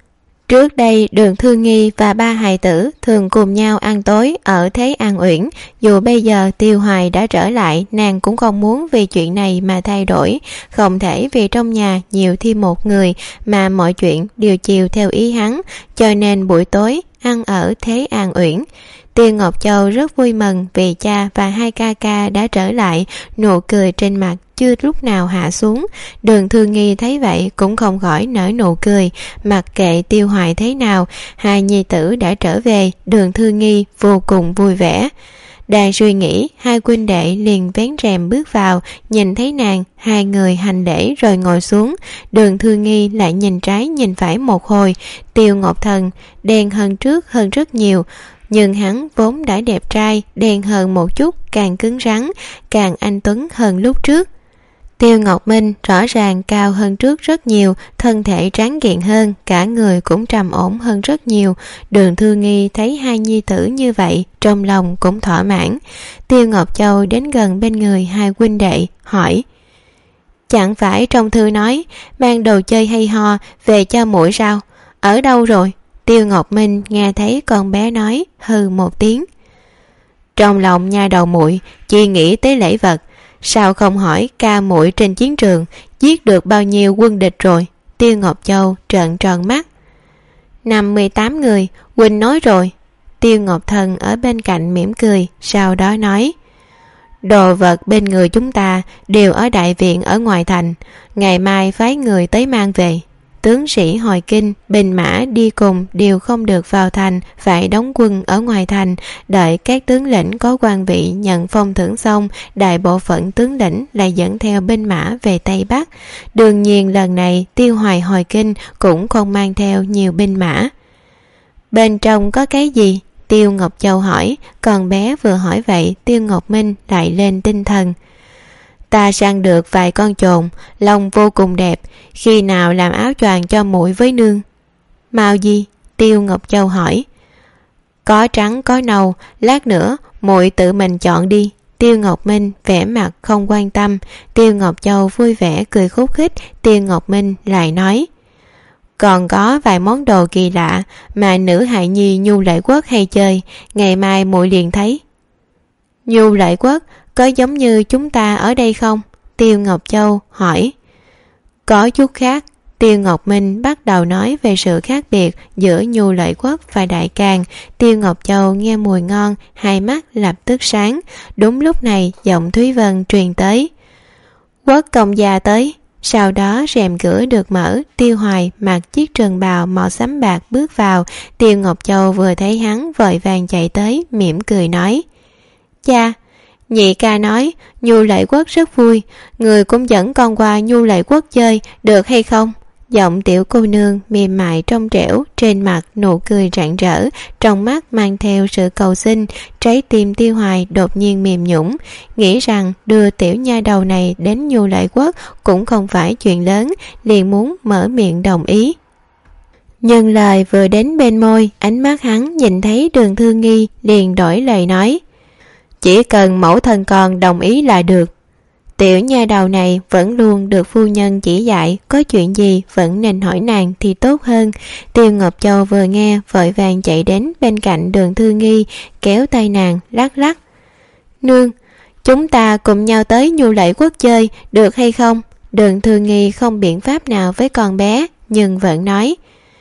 Trước đây Đường Thư Nghi và ba hài tử thường cùng nhau ăn tối ở Thế An Uyển. Dù bây giờ Tiêu Hoài đã trở lại, nàng cũng không muốn vì chuyện này mà thay đổi. Không thể vì trong nhà nhiều thêm một người mà mọi chuyện đều chiều theo ý hắn, cho nên buổi tối ăn ở Thế An Uyển. Tiêu Ngọc Châu rất vui mừng vì cha và hai ca ca đã trở lại, nụ cười trên mặt chưa lúc nào hạ xuống. Đường Thư Nghi thấy vậy cũng không khỏi nở nụ cười. Mặc kệ Tiêu Hoài thế nào, hai nhi tử đã trở về, Đường Thư Nghi vô cùng vui vẻ. Đang suy nghĩ, hai huynh đệ liền vén rèm bước vào, nhìn thấy nàng, hai người hành lễ rồi ngồi xuống. Đường Thư Nghi lại nhìn trái nhìn phải một hồi. Tiêu Ngọc Thần đen hơn trước hơn rất nhiều, nhưng hắn vốn đã đẹp trai, đen hơn một chút, càng cứng rắn, càng anh tuấn hơn lúc trước. Tiêu Ngọc Minh rõ ràng cao hơn trước rất nhiều, thân thể tráng kiện hơn, cả người cũng trầm ổn hơn rất nhiều. Đường Thư Nghi thấy hai nhi tử như vậy, trong lòng cũng thỏa mãn. Tiêu Ngọc Châu đến gần bên người hai huynh đệ, hỏi: Chẳng phải trong thư nói mang đồ chơi hay ho về cho muội sao? Ở đâu rồi? Tiêu Ngọc Minh nghe thấy con bé nói, hừ một tiếng. Trong lòng nha đầu muội chỉ nghĩ tới lễ vật, sao không hỏi ca muội trên chiến trường giết được bao nhiêu quân địch rồi? Tiêu Ngọc Châu trợn tròn mắt. Năm mươi tám người, huynh nói rồi. Tiêu Ngọc Thần ở bên cạnh mỉm cười, sau đó nói: Đồ vật bên người chúng ta đều ở đại viện ở ngoài thành, ngày mai phái người tới mang về. Tướng sĩ hồi kinh, binh mã đi cùng đều không được vào thành, phải đóng quân ở ngoài thành, đợi các tướng lĩnh có quan vị nhận phong thưởng xong, đại bộ phận tướng lĩnh lại dẫn theo binh mã về Tây Bắc. Đương nhiên lần này Tiêu Hoài hồi kinh cũng không mang theo nhiều binh mã. Bên trong có cái gì? Tiêu Ngọc Châu hỏi. Con bé vừa hỏi vậy, Tiêu Ngọc Minh lại lên tinh thần. Ta săn được vài con chồn, lông vô cùng đẹp, khi nào làm áo choàng cho muội với nương? Màu gì? Tiêu Ngọc Châu hỏi. Có trắng có nâu, lát nữa muội tự mình chọn đi. Tiêu Ngọc Minh vẻ mặt không quan tâm. Tiêu Ngọc Châu vui vẻ cười khúc khích. Tiêu Ngọc Minh lại nói: Còn có vài món đồ kỳ lạ mà nữ hài nhi Nhu Lệ Quốc hay chơi, ngày mai muội liền thấy. Nhu Lệ Quốc có giống như chúng ta ở đây không? Tiêu Ngọc Châu hỏi. Có chút khác. Tiêu Ngọc Minh bắt đầu nói về sự khác biệt giữa Nhu Lệ Quốc và Đại Càn. Tiêu Ngọc Châu nghe mùi ngon, hai mắt lập tức sáng. Đúng lúc này giọng Thúy Vân truyền tới: Quốc công gia tới. Sau đó rèm cửa được mở, Tiêu Hoài mặc chiếc trường bào màu xám bạc bước vào. Tiêu Ngọc Châu vừa thấy hắn vội vàng chạy tới, mỉm cười nói: Cha, nhị ca nói Nhu Lệ Quốc rất vui, người cũng dẫn con qua Nhu Lệ Quốc chơi, được hay không? Giọng tiểu cô nương mềm mại trong trẻo, trên mặt nụ cười rạng rỡ, trong mắt mang theo sự cầu xin. Trái tim Tiêu Hoài đột nhiên mềm nhũn, nghĩ rằng đưa tiểu nha đầu này đến Nhu Lệ Quốc cũng không phải chuyện lớn, liền muốn mở miệng đồng ý. Nhưng lời vừa đến bên môi, ánh mắt hắn nhìn thấy Đường Thư Nghi liền đổi lời nói: Chỉ cần mẫu thân con đồng ý là được. Tiểu nha đầu này vẫn luôn được phu nhân chỉ dạy, có chuyện gì vẫn nên hỏi nàng thì tốt hơn. Tiêu Ngọc Châu vừa nghe vội vàng chạy đến bên cạnh Đường Thư Nghi, kéo tay nàng lắc lắc. Nương, chúng ta cùng nhau tới Nhu Lệ Quốc chơi, được hay không? Đường Thư Nghi không biện pháp nào với con bé, nhưng vẫn nói: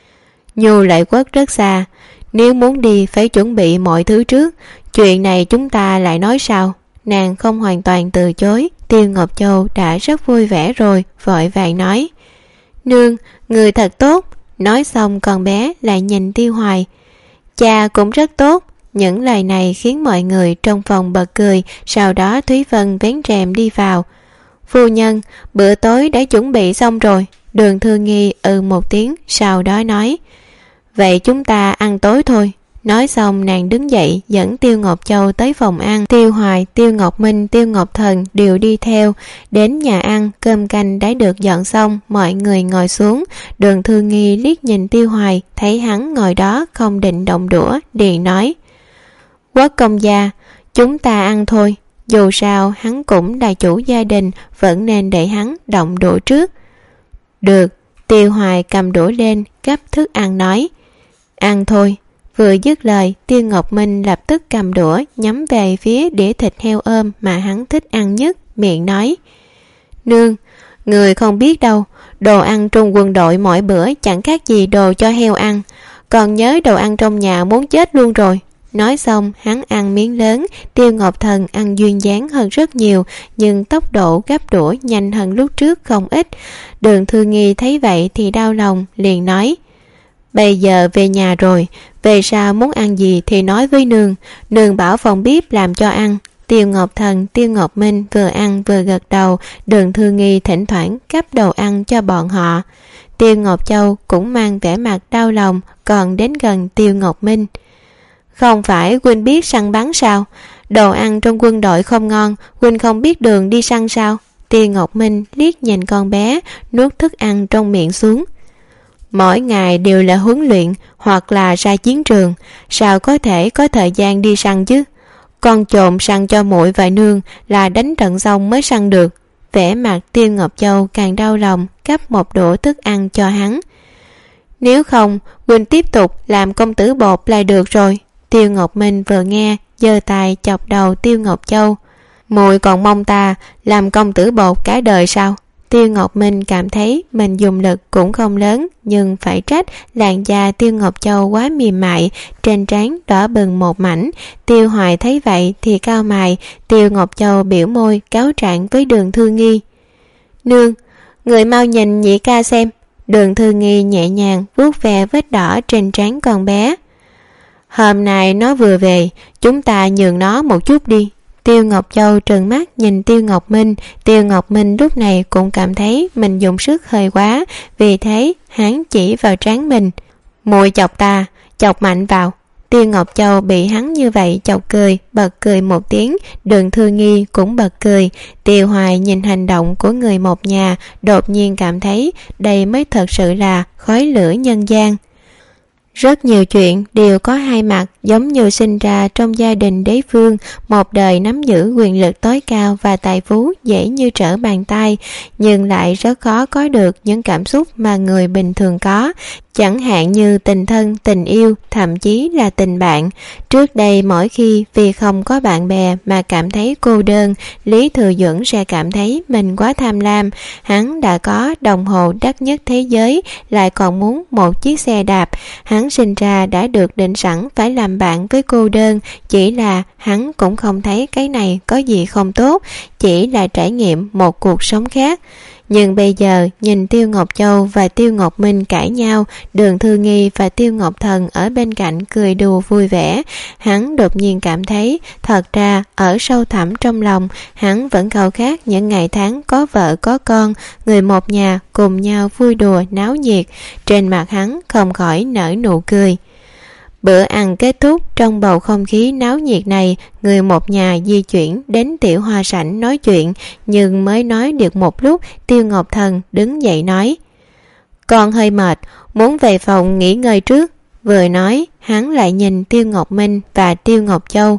Nhu Lệ Quốc rất xa, nếu muốn đi phải chuẩn bị mọi thứ trước, chuyện này chúng ta lại nói sau. Nàng không hoàn toàn từ chối. Tiêu Ngọc Châu đã rất vui vẻ rồi, vội vàng nói: Nương, người thật tốt. Nói xong con bé lại nhìn Tiêu Hoài. Cha cũng rất tốt. Những lời này khiến mọi người trong phòng bật cười. Sau đó Thúy Vân vén rèm đi vào. Phu nhân, bữa tối đã chuẩn bị xong rồi. Đường Thư Nghi ừ một tiếng, sau đó nói: Vậy chúng ta ăn tối thôi. Nói xong nàng đứng dậy dẫn Tiêu Ngọc Châu tới phòng ăn. Tiêu Hoài, Tiêu Ngọc Minh, Tiêu Ngọc Thần đều đi theo. Đến nhà ăn, cơm canh đã được dọn xong, mọi người ngồi xuống. Đường Thư Nghi liếc nhìn Tiêu Hoài, thấy hắn ngồi đó không định động đũa, liền nói: Quốc công gia, chúng ta ăn thôi. Dù sao hắn cũng là chủ gia đình, vẫn nên để hắn động đũa trước. Được. Tiêu Hoài cầm đũa lên, gắp thức ăn nói: ăn thôi. Vừa dứt lời, Tiêu Ngọc Minh lập tức cầm đũa nhắm về phía đĩa thịt heo ôm mà hắn thích ăn nhất, miệng nói: Nương, người không biết đâu, đồ ăn trong quân đội mỗi bữa chẳng khác gì đồ cho heo ăn, còn nhớ đồ ăn trong nhà muốn chết luôn rồi. Nói xong hắn ăn miếng lớn. Tiêu Ngọc Thần ăn duyên dáng hơn rất nhiều, nhưng tốc độ gắp đũa nhanh hơn lúc trước không ít. Đường Thư Nghi thấy vậy thì đau lòng, liền nói: Bây giờ về nhà rồi, về sau muốn ăn gì thì nói với nương, nương bảo phòng bếp làm cho ăn. Tiêu Ngọc Thần, Tiêu Ngọc Minh vừa ăn vừa gật đầu. Đường Thư Nghi thỉnh thoảng gắp đồ ăn cho bọn họ. Tiêu Ngọc Châu cũng mang vẻ mặt đau lòng, còn đến gần Tiêu Ngọc Minh: Không phải huynh biết săn bắn sao? Đồ ăn trong quân đội không ngon, huynh không biết đường đi săn sao? Tiêu Ngọc Minh liếc nhìn con bé, nuốt thức ăn trong miệng xuống. Mỗi ngày đều là huấn luyện hoặc là ra chiến trường, sao có thể có thời gian đi săn chứ? Con trộm săn cho muội và nương là đánh trận xong mới săn được. Vẻ mặt Tiêu Ngọc Châu càng đau lòng, gắp một đũa thức ăn cho hắn. Nếu không, huynh tiếp tục làm công tử bột là được rồi. Tiêu Ngọc Minh vừa nghe, giơ tay chọc đầu Tiêu Ngọc Châu. Muội còn mong ta làm công tử bột cả đời sao? Tiêu Ngọc Minh cảm thấy mình dùng lực cũng không lớn, nhưng phải trách làn da Tiêu Ngọc Châu quá mềm mại, trên trán đỏ bừng một mảnh. Tiêu Hoài thấy vậy thì cau mày. Tiêu Ngọc Châu biểu môi cáo trạng với Đường Thư Nghi: Nương, người mau nhìn nhị ca xem. Đường Thư Nghi nhẹ nhàng vuốt ve vết đỏ trên trán con bé. Hôm nay nó vừa về, chúng ta nhường nó một chút đi. Tiêu Ngọc Châu trừng mắt nhìn Tiêu Ngọc Minh. Tiêu Ngọc Minh lúc này cũng cảm thấy mình dùng sức hơi quá, vì thế hắn chỉ vào trán mình: Muội chọc ta, chọc mạnh vào. Tiêu Ngọc Châu bị hắn như vậy chọc cười, bật cười một tiếng. Đường Thư Nghi cũng bật cười. Tiêu Hoài nhìn hành động của người một nhà, đột nhiên cảm thấy đây mới thật sự là khói lửa nhân gian. Rất nhiều chuyện đều có hai mặt, giống như sinh ra trong gia đình đế vương, một đời nắm giữ quyền lực tối cao và tài phú dễ như trở bàn tay, nhưng lại rất khó có được những cảm xúc mà người bình thường có, chẳng hạn như tình thân, tình yêu, thậm chí là tình bạn. Trước đây mỗi khi vì không có bạn bè mà cảm thấy cô đơn, Lý Thừa Duẩn sẽ cảm thấy mình quá tham lam. Hắn đã có đồng hồ đắt nhất thế giới, lại còn muốn một chiếc xe đạp. Hắn sinh ra đã được định sẵn phải làm bạn với cô đơn, chỉ là hắn cũng không thấy cái này có gì không tốt, chỉ là trải nghiệm một cuộc sống khác. Nhưng bây giờ nhìn Tiêu Ngọc Châu và Tiêu Ngọc Minh cãi nhau, Đường Thư Nghi và Tiêu Ngọc Thần ở bên cạnh cười đùa vui vẻ, hắn đột nhiên cảm thấy thật ra ở sâu thẳm trong lòng hắn vẫn khao khát những ngày tháng có vợ có con, người một nhà cùng nhau vui đùa náo nhiệt. Trên mặt hắn không khỏi nở nụ cười. Bữa ăn kết thúc, trong bầu không khí náo nhiệt này, người một nhà di chuyển đến tiểu hoa sảnh nói chuyện, nhưng mới nói được một lúc, Tiêu Ngọc Thần đứng dậy nói: Con hơi mệt, muốn về phòng nghỉ ngơi trước. Vừa nói, hắn lại nhìn Tiêu Ngọc Minh và Tiêu Ngọc Châu: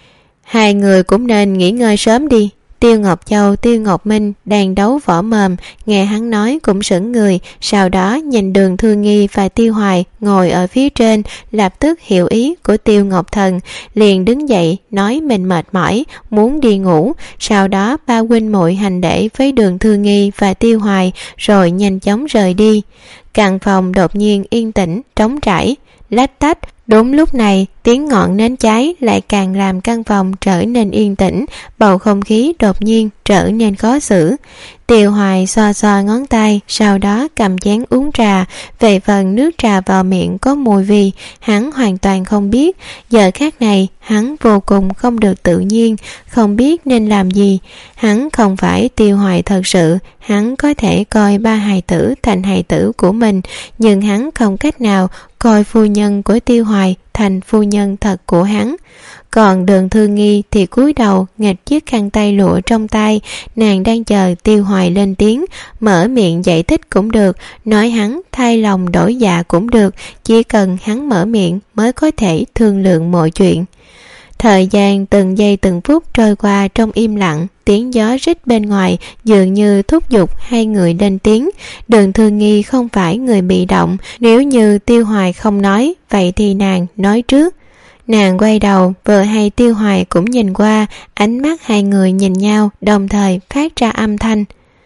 Hai người cũng nên nghỉ ngơi sớm đi. Tiêu Ngọc Châu, Tiêu Ngọc Minh đang đấu võ mồm, nghe hắn nói cũng sững người, sau đó nhìn Đường Thư Nghi và Tiêu Hoài ngồi ở phía trên, lập tức hiểu ý của Tiêu Ngọc Thần, liền đứng dậy nói mình mệt mỏi, muốn đi ngủ. Sau đó ba huynh muội hành lễ với Đường Thư Nghi và Tiêu Hoài, rồi nhanh chóng rời đi. Căn phòng đột nhiên yên tĩnh, trống trải, lách tách. Đúng lúc này, tiếng ngọn nến cháy lại càng làm căn phòng trở nên yên tĩnh, bầu không khí đột nhiên trở nên khó xử. Tiêu Hoài xoa xoa ngón tay, sau đó cầm chén uống trà. Về phần nước trà vào miệng có mùi gì, hắn hoàn toàn không biết. Giờ khắc này, hắn vô cùng không được tự nhiên, không biết nên làm gì. Hắn không phải Tiêu Hoài thật sự, hắn có thể coi ba hài tử thành hài tử của mình, nhưng hắn không cách nào coi phu nhân của Tiêu Hoài thành phu nhân thật của hắn. Còn Đường Thư Nghi thì cúi đầu nghịch chiếc khăn tay lụa trong tay, nàng đang chờ Tiêu Hoài lên tiếng, mở miệng giải thích cũng được, nói hắn thay lòng đổi dạ cũng được, chỉ cần hắn mở miệng mới có thể thương lượng mọi chuyện. Thời gian từng giây từng phút trôi qua trong im lặng, tiếng gió rít bên ngoài dường như thúc giục hai người lên tiếng. Đường Thư Nghi không phải người bị động, nếu như Tiêu Hoài không nói, vậy thì nàng nói trước. Nàng quay đầu, vừa hay Tiêu Hoài cũng nhìn qua, ánh mắt hai người nhìn nhau, đồng thời phát ra âm thanh.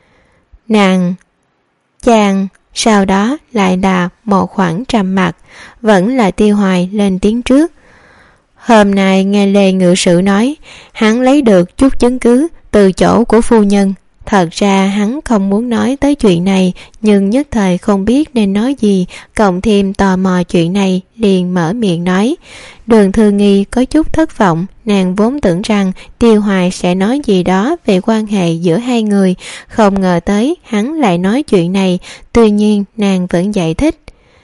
Nàng, chàng, sau đó lại là một khoảng trầm mặc, vẫn là Tiêu Hoài lên tiếng trước. Hôm nay nghe Lê Ngự Sự nói, hắn lấy được chút chứng cứ từ chỗ của phu nhân. Thật ra hắn không muốn nói tới chuyện này, nhưng nhất thời không biết nên nói gì, cộng thêm tò mò chuyện này, liền mở miệng nói. Đường Thư Nghi có chút thất vọng, nàng vốn tưởng rằng Tiêu Hoài sẽ nói gì đó về quan hệ giữa hai người, không ngờ tới hắn lại nói chuyện này, tuy nhiên nàng vẫn giải thích.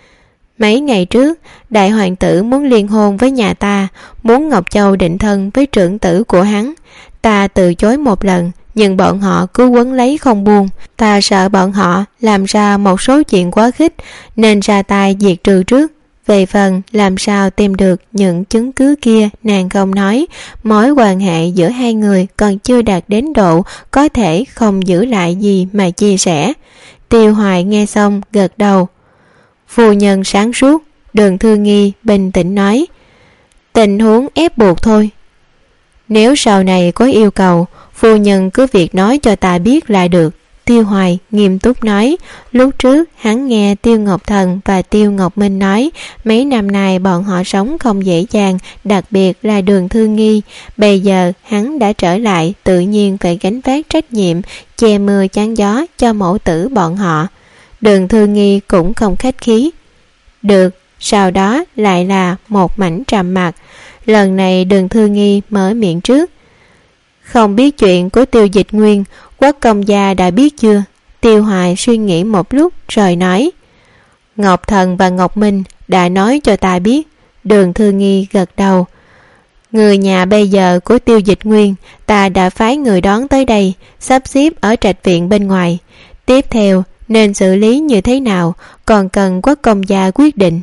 Mấy ngày trước, đại hoàng tử muốn liên hôn với nhà ta, muốn Ngọc Châu định thân với trưởng tử của hắn. Ta từ chối một lần, nhưng bọn họ cứ quấn lấy không buông. Ta sợ bọn họ làm ra một số chuyện quá khích, nên ra tay diệt trừ trước. Về phần làm sao tìm được những chứng cứ kia, nàng không nói. Mối quan hệ giữa hai người còn chưa đạt đến độ có thể không giữ lại gì mà chia sẻ. Tiêu Hoài nghe xong gật đầu. Phu nhân sáng suốt. Đường Thư Nghi bình tĩnh nói. Tình huống ép buộc thôi. Nếu sau này có yêu cầu, phu nhân cứ việc nói cho ta biết là được. Tiêu Hoài nghiêm túc nói. Lúc trước hắn nghe Tiêu Ngọc Thần và Tiêu Ngọc Minh nói mấy năm nay bọn họ sống không dễ dàng, đặc biệt là Đường Thư Nghi. Bây giờ hắn đã trở lại, tự nhiên phải gánh vác trách nhiệm, che mưa chắn gió cho mẫu tử bọn họ. Đường Thư Nghi cũng không khách khí. Được. Sau đó lại là một mảnh trầm mặc. Lần này Đường Thư Nghi mở miệng trước. Không biết chuyện của Tiêu Dịch Nguyên, Quốc công gia đã biết chưa? Tiêu Hoài suy nghĩ một lúc rồi nói. Ngọc Thần và Ngọc Minh đã nói cho ta biết. Đường Thư Nghi gật đầu. Người nhà bây giờ của Tiêu Dịch Nguyên, ta đã phái người đón tới đây, sắp xếp ở trạch viện bên ngoài. Tiếp theo nên xử lý như thế nào, còn cần Quốc công gia quyết định.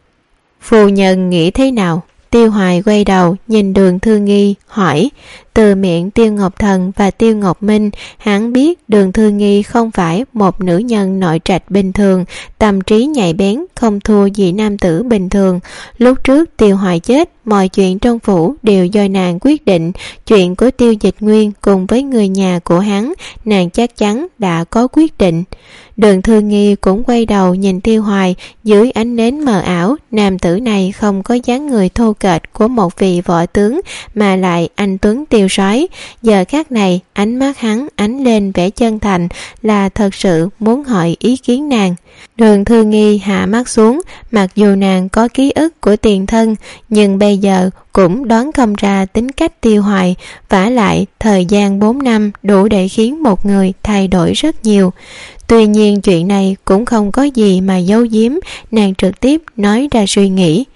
Phu nhân nghĩ thế nào? Tiêu Hoài quay đầu nhìn Đường Thư Nghi hỏi. Từ miệng Tiêu Ngọc Thần và Tiêu Ngọc Minh, hắn biết Đường Thư Nghi không phải một nữ nhân nội trạch bình thường, tâm trí nhạy bén không thua gì nam tử bình thường. Lúc trước Tiêu Hoài chết, mọi chuyện trong phủ đều do nàng quyết định. Chuyện của Tiêu Dịch Nguyên cùng với người nhà của hắn, nàng chắc chắn đã có quyết định. Đường Thư Nghi cũng quay đầu nhìn Tiêu Hoài. Dưới ánh nến mờ ảo, nam tử này không có dáng người thô kệch của một vị võ tướng, mà lại anh tuấn tiêu sái. Giờ khắc này ánh mắt hắn ánh lên vẻ chân thành, là thật sự muốn hỏi ý kiến nàng. Đường Thư Nghi hạ mắt xuống, mặc dù nàng có ký ức của tiền thân, nhưng bây giờ cũng đoán không ra tính cách Tiêu Hoài. Vả lại thời gian bốn năm đủ để khiến một người thay đổi rất nhiều. Tuy nhiên chuyện này cũng không có gì mà giấu giếm, nàng trực tiếp nói ra suy nghĩ.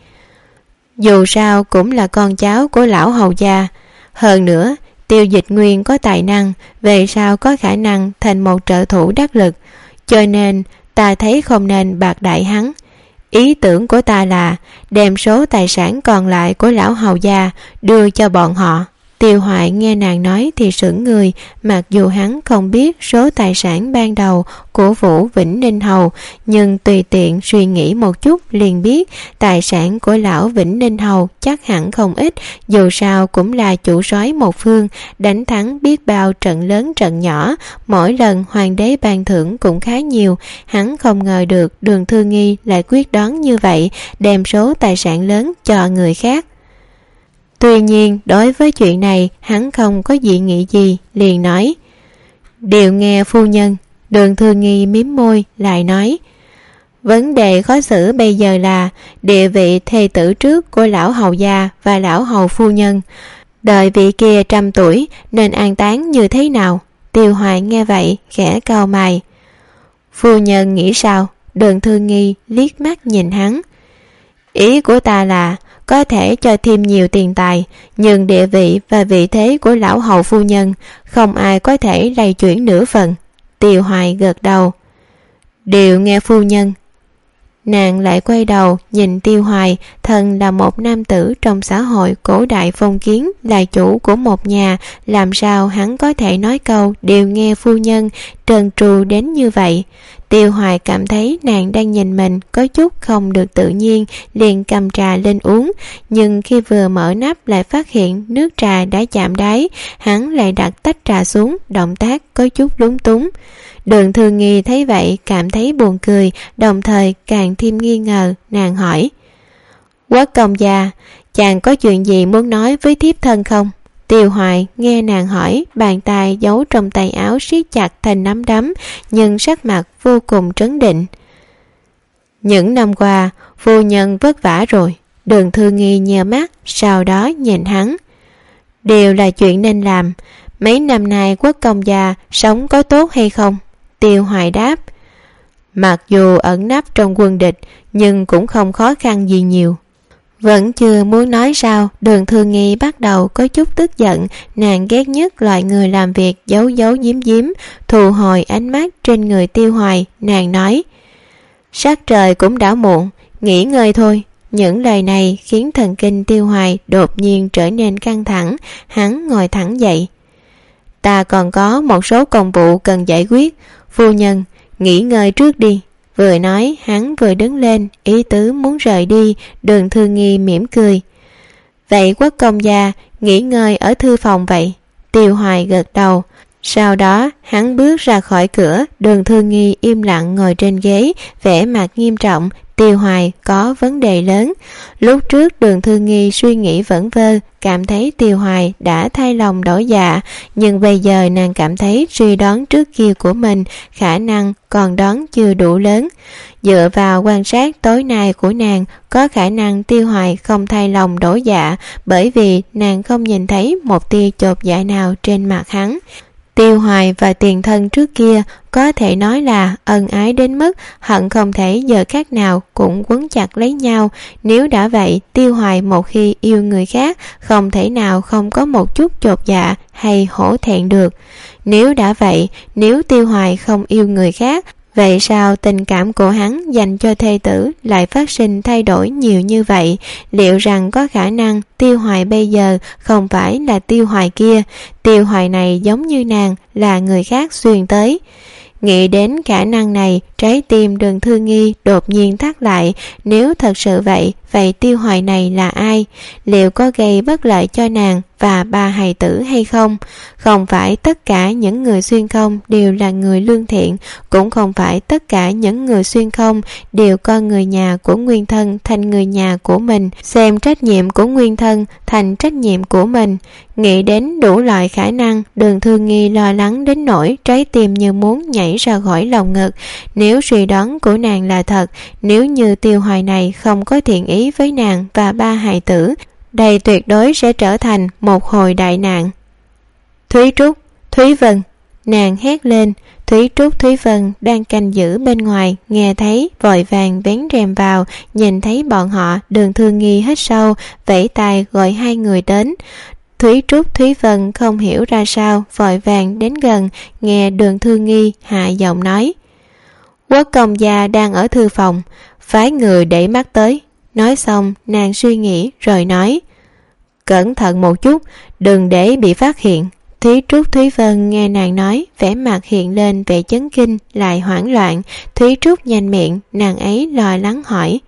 Dù sao cũng là con cháu của lão hầu gia. Hơn nữa, Tiêu Dịch Nguyên có tài năng, về sau có khả năng thành một trợ thủ đắc lực. Cho nên ta thấy không nên bạc đại hắn. Ý tưởng của ta là đem số tài sản còn lại của lão hầu gia đưa cho bọn họ. Tiêu Hoài nghe nàng nói thì sững người, mặc dù hắn không biết số tài sản ban đầu của Vũ Vĩnh Ninh Hầu, nhưng tùy tiện suy nghĩ một chút liền biết tài sản của lão Vĩnh Ninh Hầu chắc hẳn không ít, dù sao cũng là chủ soái một phương, đánh thắng biết bao trận lớn trận nhỏ, mỗi lần hoàng đế ban thưởng cũng khá nhiều. Hắn không ngờ được Đường Thư Nghi lại quyết đoán như vậy, đem số tài sản lớn cho người khác. Tuy nhiên đối với chuyện này hắn không có dị nghị gì, liền nói. Đều nghe phu nhân. Đường Thư Nghi mím môi lại nói. Vấn đề khó xử bây giờ là địa vị thê tử trước của lão hầu gia và lão hầu phu nhân. Đợi vị kia trăm tuổi nên an táng như thế nào? Tiêu Hoài nghe vậy khẽ cau mày. Phu nhân nghĩ sao? Đường Thư Nghi liếc mắt nhìn hắn. Ý của ta là có thể cho thêm nhiều tiền tài, nhưng địa vị và vị thế của lão hầu phu nhân không ai có thể lay chuyển nửa phần. Tiêu Hoài gật đầu. Đều nghe phu nhân. Nàng lại quay đầu nhìn Tiêu Hoài, thân là một nam tử trong xã hội cổ đại phong kiến, là chủ của một nhà, làm sao hắn có thể nói câu đều nghe phu nhân trần tru đến như vậy. Tiêu Hoài cảm thấy nàng đang nhìn mình có chút không được tự nhiên, liền cầm trà lên uống, nhưng khi vừa mở nắp lại phát hiện nước trà đã chạm đáy, hắn lại đặt tách trà xuống, động tác có chút lúng túng. Đường Thư Nghi thấy vậy cảm thấy buồn cười, đồng thời càng thêm nghi ngờ. Nàng hỏi: Quốc công gia, chàng có chuyện gì muốn nói với thiếp thân không? Tiêu Hoài nghe nàng hỏi, bàn tay giấu trong tay áo siết chặt thành nắm đấm, nhưng sắc mặt vô cùng trấn định. Những năm qua phu nhân vất vả rồi. Đường Thư Nghi nheo mắt, sau đó nhìn hắn. Đều là chuyện nên làm. Mấy năm nay quốc công gia sống có tốt hay không? Tiêu Hoài đáp: Mặc dù ẩn nấp trong quân địch, nhưng cũng không khó khăn gì nhiều. Vẫn chưa muốn nói sao, Đường Thư Nghi bắt đầu có chút tức giận. Nàng ghét nhất loại người làm việc giấu giấu giếm giếm. Thu hồi ánh mắt trên người Tiêu Hoài, nàng nói: Sắc trời cũng đã muộn, nghỉ ngơi thôi. Những lời này khiến thần kinh Tiêu Hoài đột nhiên trở nên căng thẳng. Hắn ngồi thẳng dậy. Ta còn có một số công vụ cần giải quyết. Phu nhân, nghỉ ngơi trước đi. Vừa nói hắn vừa đứng lên, ý tứ muốn rời đi. Đường Thư Nghi mỉm cười. Vậy quốc công gia nghỉ ngơi ở thư phòng vậy? Tiêu Hoài gật đầu. Sau đó hắn bước ra khỏi cửa. Đường Thư Nghi im lặng ngồi trên ghế, vẻ mặt nghiêm trọng. Tiêu Hoài có vấn đề lớn. Lúc trước Đường Thư Nghi suy nghĩ vẩn vơ, cảm thấy Tiêu Hoài đã thay lòng đổi dạ, nhưng bây giờ nàng cảm thấy suy đoán trước kia của mình khả năng còn đoán chưa đủ lớn. Dựa vào quan sát tối nay của nàng, có khả năng Tiêu Hoài không thay lòng đổi dạ, bởi vì nàng không nhìn thấy một tia chột dạ nào trên mặt hắn. Tiêu Hoài và tiền thân trước kia có thể nói là ân ái đến mức hận không thể giờ khác nào cũng quấn chặt lấy nhau. Nếu đã vậy, Tiêu Hoài một khi yêu người khác không thể nào không có một chút chột dạ hay hổ thẹn được. Nếu đã vậy, nếu Tiêu Hoài không yêu người khác, vậy sao tình cảm của hắn dành cho thê tử lại phát sinh thay đổi nhiều như vậy? Liệu rằng có khả năng Tiêu Hoài bây giờ không phải là Tiêu Hoài kia? Tiêu Hoài này giống như nàng là người khác xuyên tới. Nghĩ đến khả năng này, trái tim Đường Thư Nghi đột nhiên thắt lại. Nếu thật sự vậy, vậy Tiêu Hoài này là ai? Liệu có gây bất lợi cho nàng và ba hài tử hay không? Không phải tất cả những người xuyên không đều là người lương thiện, cũng không phải tất cả những người xuyên không đều coi người nhà của nguyên thân thành người nhà của mình, xem trách nhiệm của nguyên thân thành trách nhiệm của mình. Nghĩ đến đủ loại khả năng, Đường Thư Nghi lo lắng đến nỗi trái tim như muốn nhảy ra khỏi lồng ngực. Nếu suy đoán của nàng là thật, nếu như Tiêu Hoài này không có thiện ý với nàng và ba hài tử, đây tuyệt đối sẽ trở thành một hồi đại nạn. Thúy Trúc, Thúy Vân, nàng hét lên. Thúy Trúc, Thúy Vân đang canh giữ bên ngoài, nghe thấy vội vàng vén rèm vào. Nhìn thấy bọn họ, Đường Thư Nghi hít sâu, vẫy tay gọi hai người đến. Thúy Trúc, Thúy Vân không hiểu ra sao, vội vàng đến gần, nghe Đường Thư Nghi hạ giọng nói: Quốc công gia đang ở thư phòng, phái người để mắt tới. Nói xong nàng suy nghĩ rồi nói: Cẩn thận một chút, đừng để bị phát hiện. Thúy Trúc, Thúy Vân nghe nàng nói, vẻ mặt hiện lên vẻ chấn kinh lại hoảng loạn. Thúy Trúc nhanh miệng, nàng ấy lo lắng hỏi: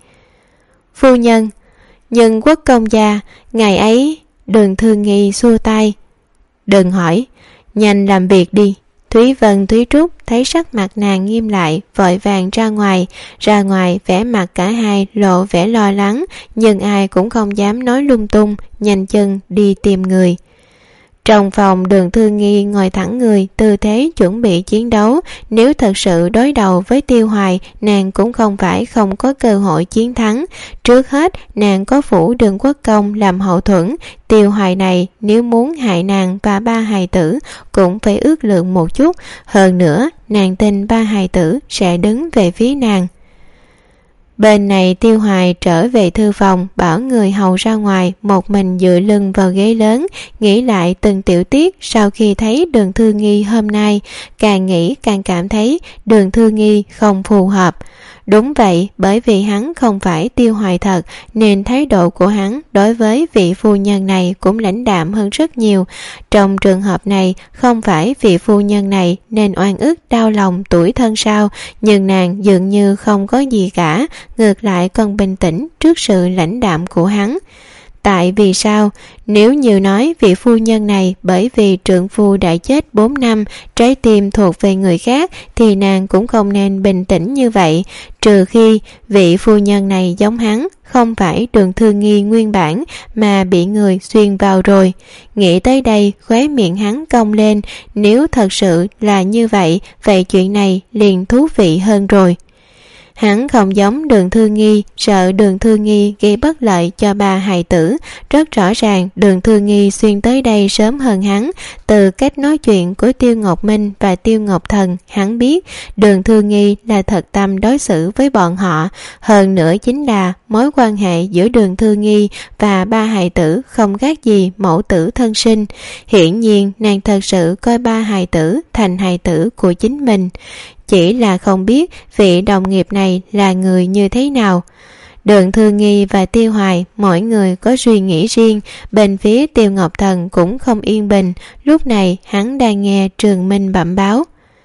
Phu nhân, nhưng quốc công gia, ngày ấy... Đường Thư Nghi xua tay: Đừng hỏi, nhanh làm việc đi. Thúy Vân, Thúy Trúc thấy sắc mặt nàng nghiêm lại, vội vàng ra ngoài. Ra ngoài vẻ mặt cả hai lộ vẻ lo lắng, nhưng ai cũng không dám nói lung tung, nhanh chân đi tìm người. Trong phòng, Đường Thư Nghi ngồi thẳng người, tư thế chuẩn bị chiến đấu. Nếu thật sự đối đầu với Tiêu Hoài, nàng cũng không phải không có cơ hội chiến thắng. Trước hết, nàng có phủ Đường Quốc Công làm hậu thuẫn. Tiêu Hoài này nếu muốn hại nàng và ba hài tử cũng phải ước lượng một chút. Hơn nữa, nàng tin ba hài tử sẽ đứng về phía nàng. Bên này Tiêu Hoài trở về thư phòng, bảo người hầu ra ngoài, một mình dựa lưng vào ghế lớn, nghĩ lại từng tiểu tiết. Sau khi thấy Đường Thư Nghi hôm nay, càng nghĩ càng cảm thấy Đường Thư Nghi không phù hợp. Đúng vậy, bởi vì hắn không phải Tiêu Hoài thật nên thái độ của hắn đối với vị phu nhân này cũng lãnh đạm hơn rất nhiều. Trong trường hợp này, không phải vị phu nhân này nên oan ức đau lòng tủi thân sao, nhưng nàng dường như không có gì cả, ngược lại còn bình tĩnh trước sự lãnh đạm của hắn. Tại vì sao? Nếu như nói vị phu nhân này bởi vì trượng phu đã chết bốn năm, trái tim thuộc về người khác, thì nàng cũng không nên bình tĩnh như vậy, trừ khi vị phu nhân này giống hắn, không phải Đường Thư Nghi nguyên bản mà bị người xuyên vào rồi. Nghĩ tới đây, khóe miệng hắn cong lên, nếu thật sự là như vậy, vậy chuyện này liền thú vị hơn rồi. Hắn không giống Đường Thư Nghi, sợ Đường Thư Nghi gây bất lợi cho ba hài tử. Rất rõ ràng Đường Thư Nghi xuyên tới đây sớm hơn hắn. Từ cách nói chuyện của Tiêu Ngọc Minh và Tiêu Ngọc Thần, hắn biết Đường Thư Nghi là thật tâm đối xử với bọn họ. Hơn nữa chính là mối quan hệ giữa Đường Thư Nghi và ba hài tử không khác gì mẫu tử thân sinh. Hiển nhiên nàng thật sự coi ba hài tử thành hài tử của chính mình. Chỉ là không biết vị đồng nghiệp này là người như thế nào. Đường Thư Nghi và Tiêu Hoài mỗi người có suy nghĩ riêng, bên phía Tiêu Ngọc Thần cũng không yên bình. Lúc này hắn đang nghe Trường Minh bẩm báo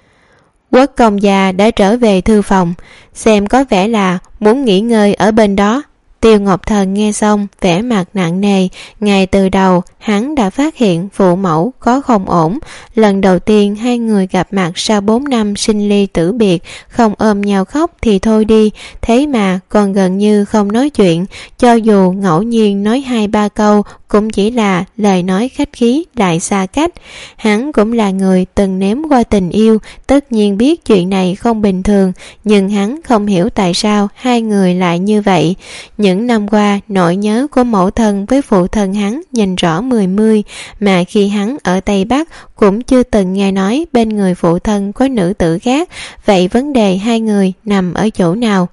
Quốc công gia đã trở về thư phòng, xem có vẻ là muốn nghỉ ngơi ở bên đó. Tiêu Ngọc Thần nghe xong vẻ mặt nặng nề. Ngay từ đầu hắn đã phát hiện phụ mẫu có không ổn. Lần đầu tiên hai người gặp mặt sau bốn năm sinh ly tử biệt, không ôm nhau khóc thì thôi đi, thế mà còn gần như không nói chuyện. Cho dù ngẫu nhiên nói hai ba câu cũng chỉ là lời nói khách khí lại xa cách. Hắn cũng là người từng nếm qua tình yêu, tất nhiên biết chuyện này không bình thường, nhưng hắn không hiểu tại sao hai người lại như vậy. Những năm qua, nỗi nhớ của mẫu thân với phụ thân hắn nhìn rõ mười mươi, mà khi hắn ở Tây Bắc cũng chưa từng nghe nói bên người phụ thân có nữ tử khác. Vậy vấn đề hai người nằm ở chỗ nào?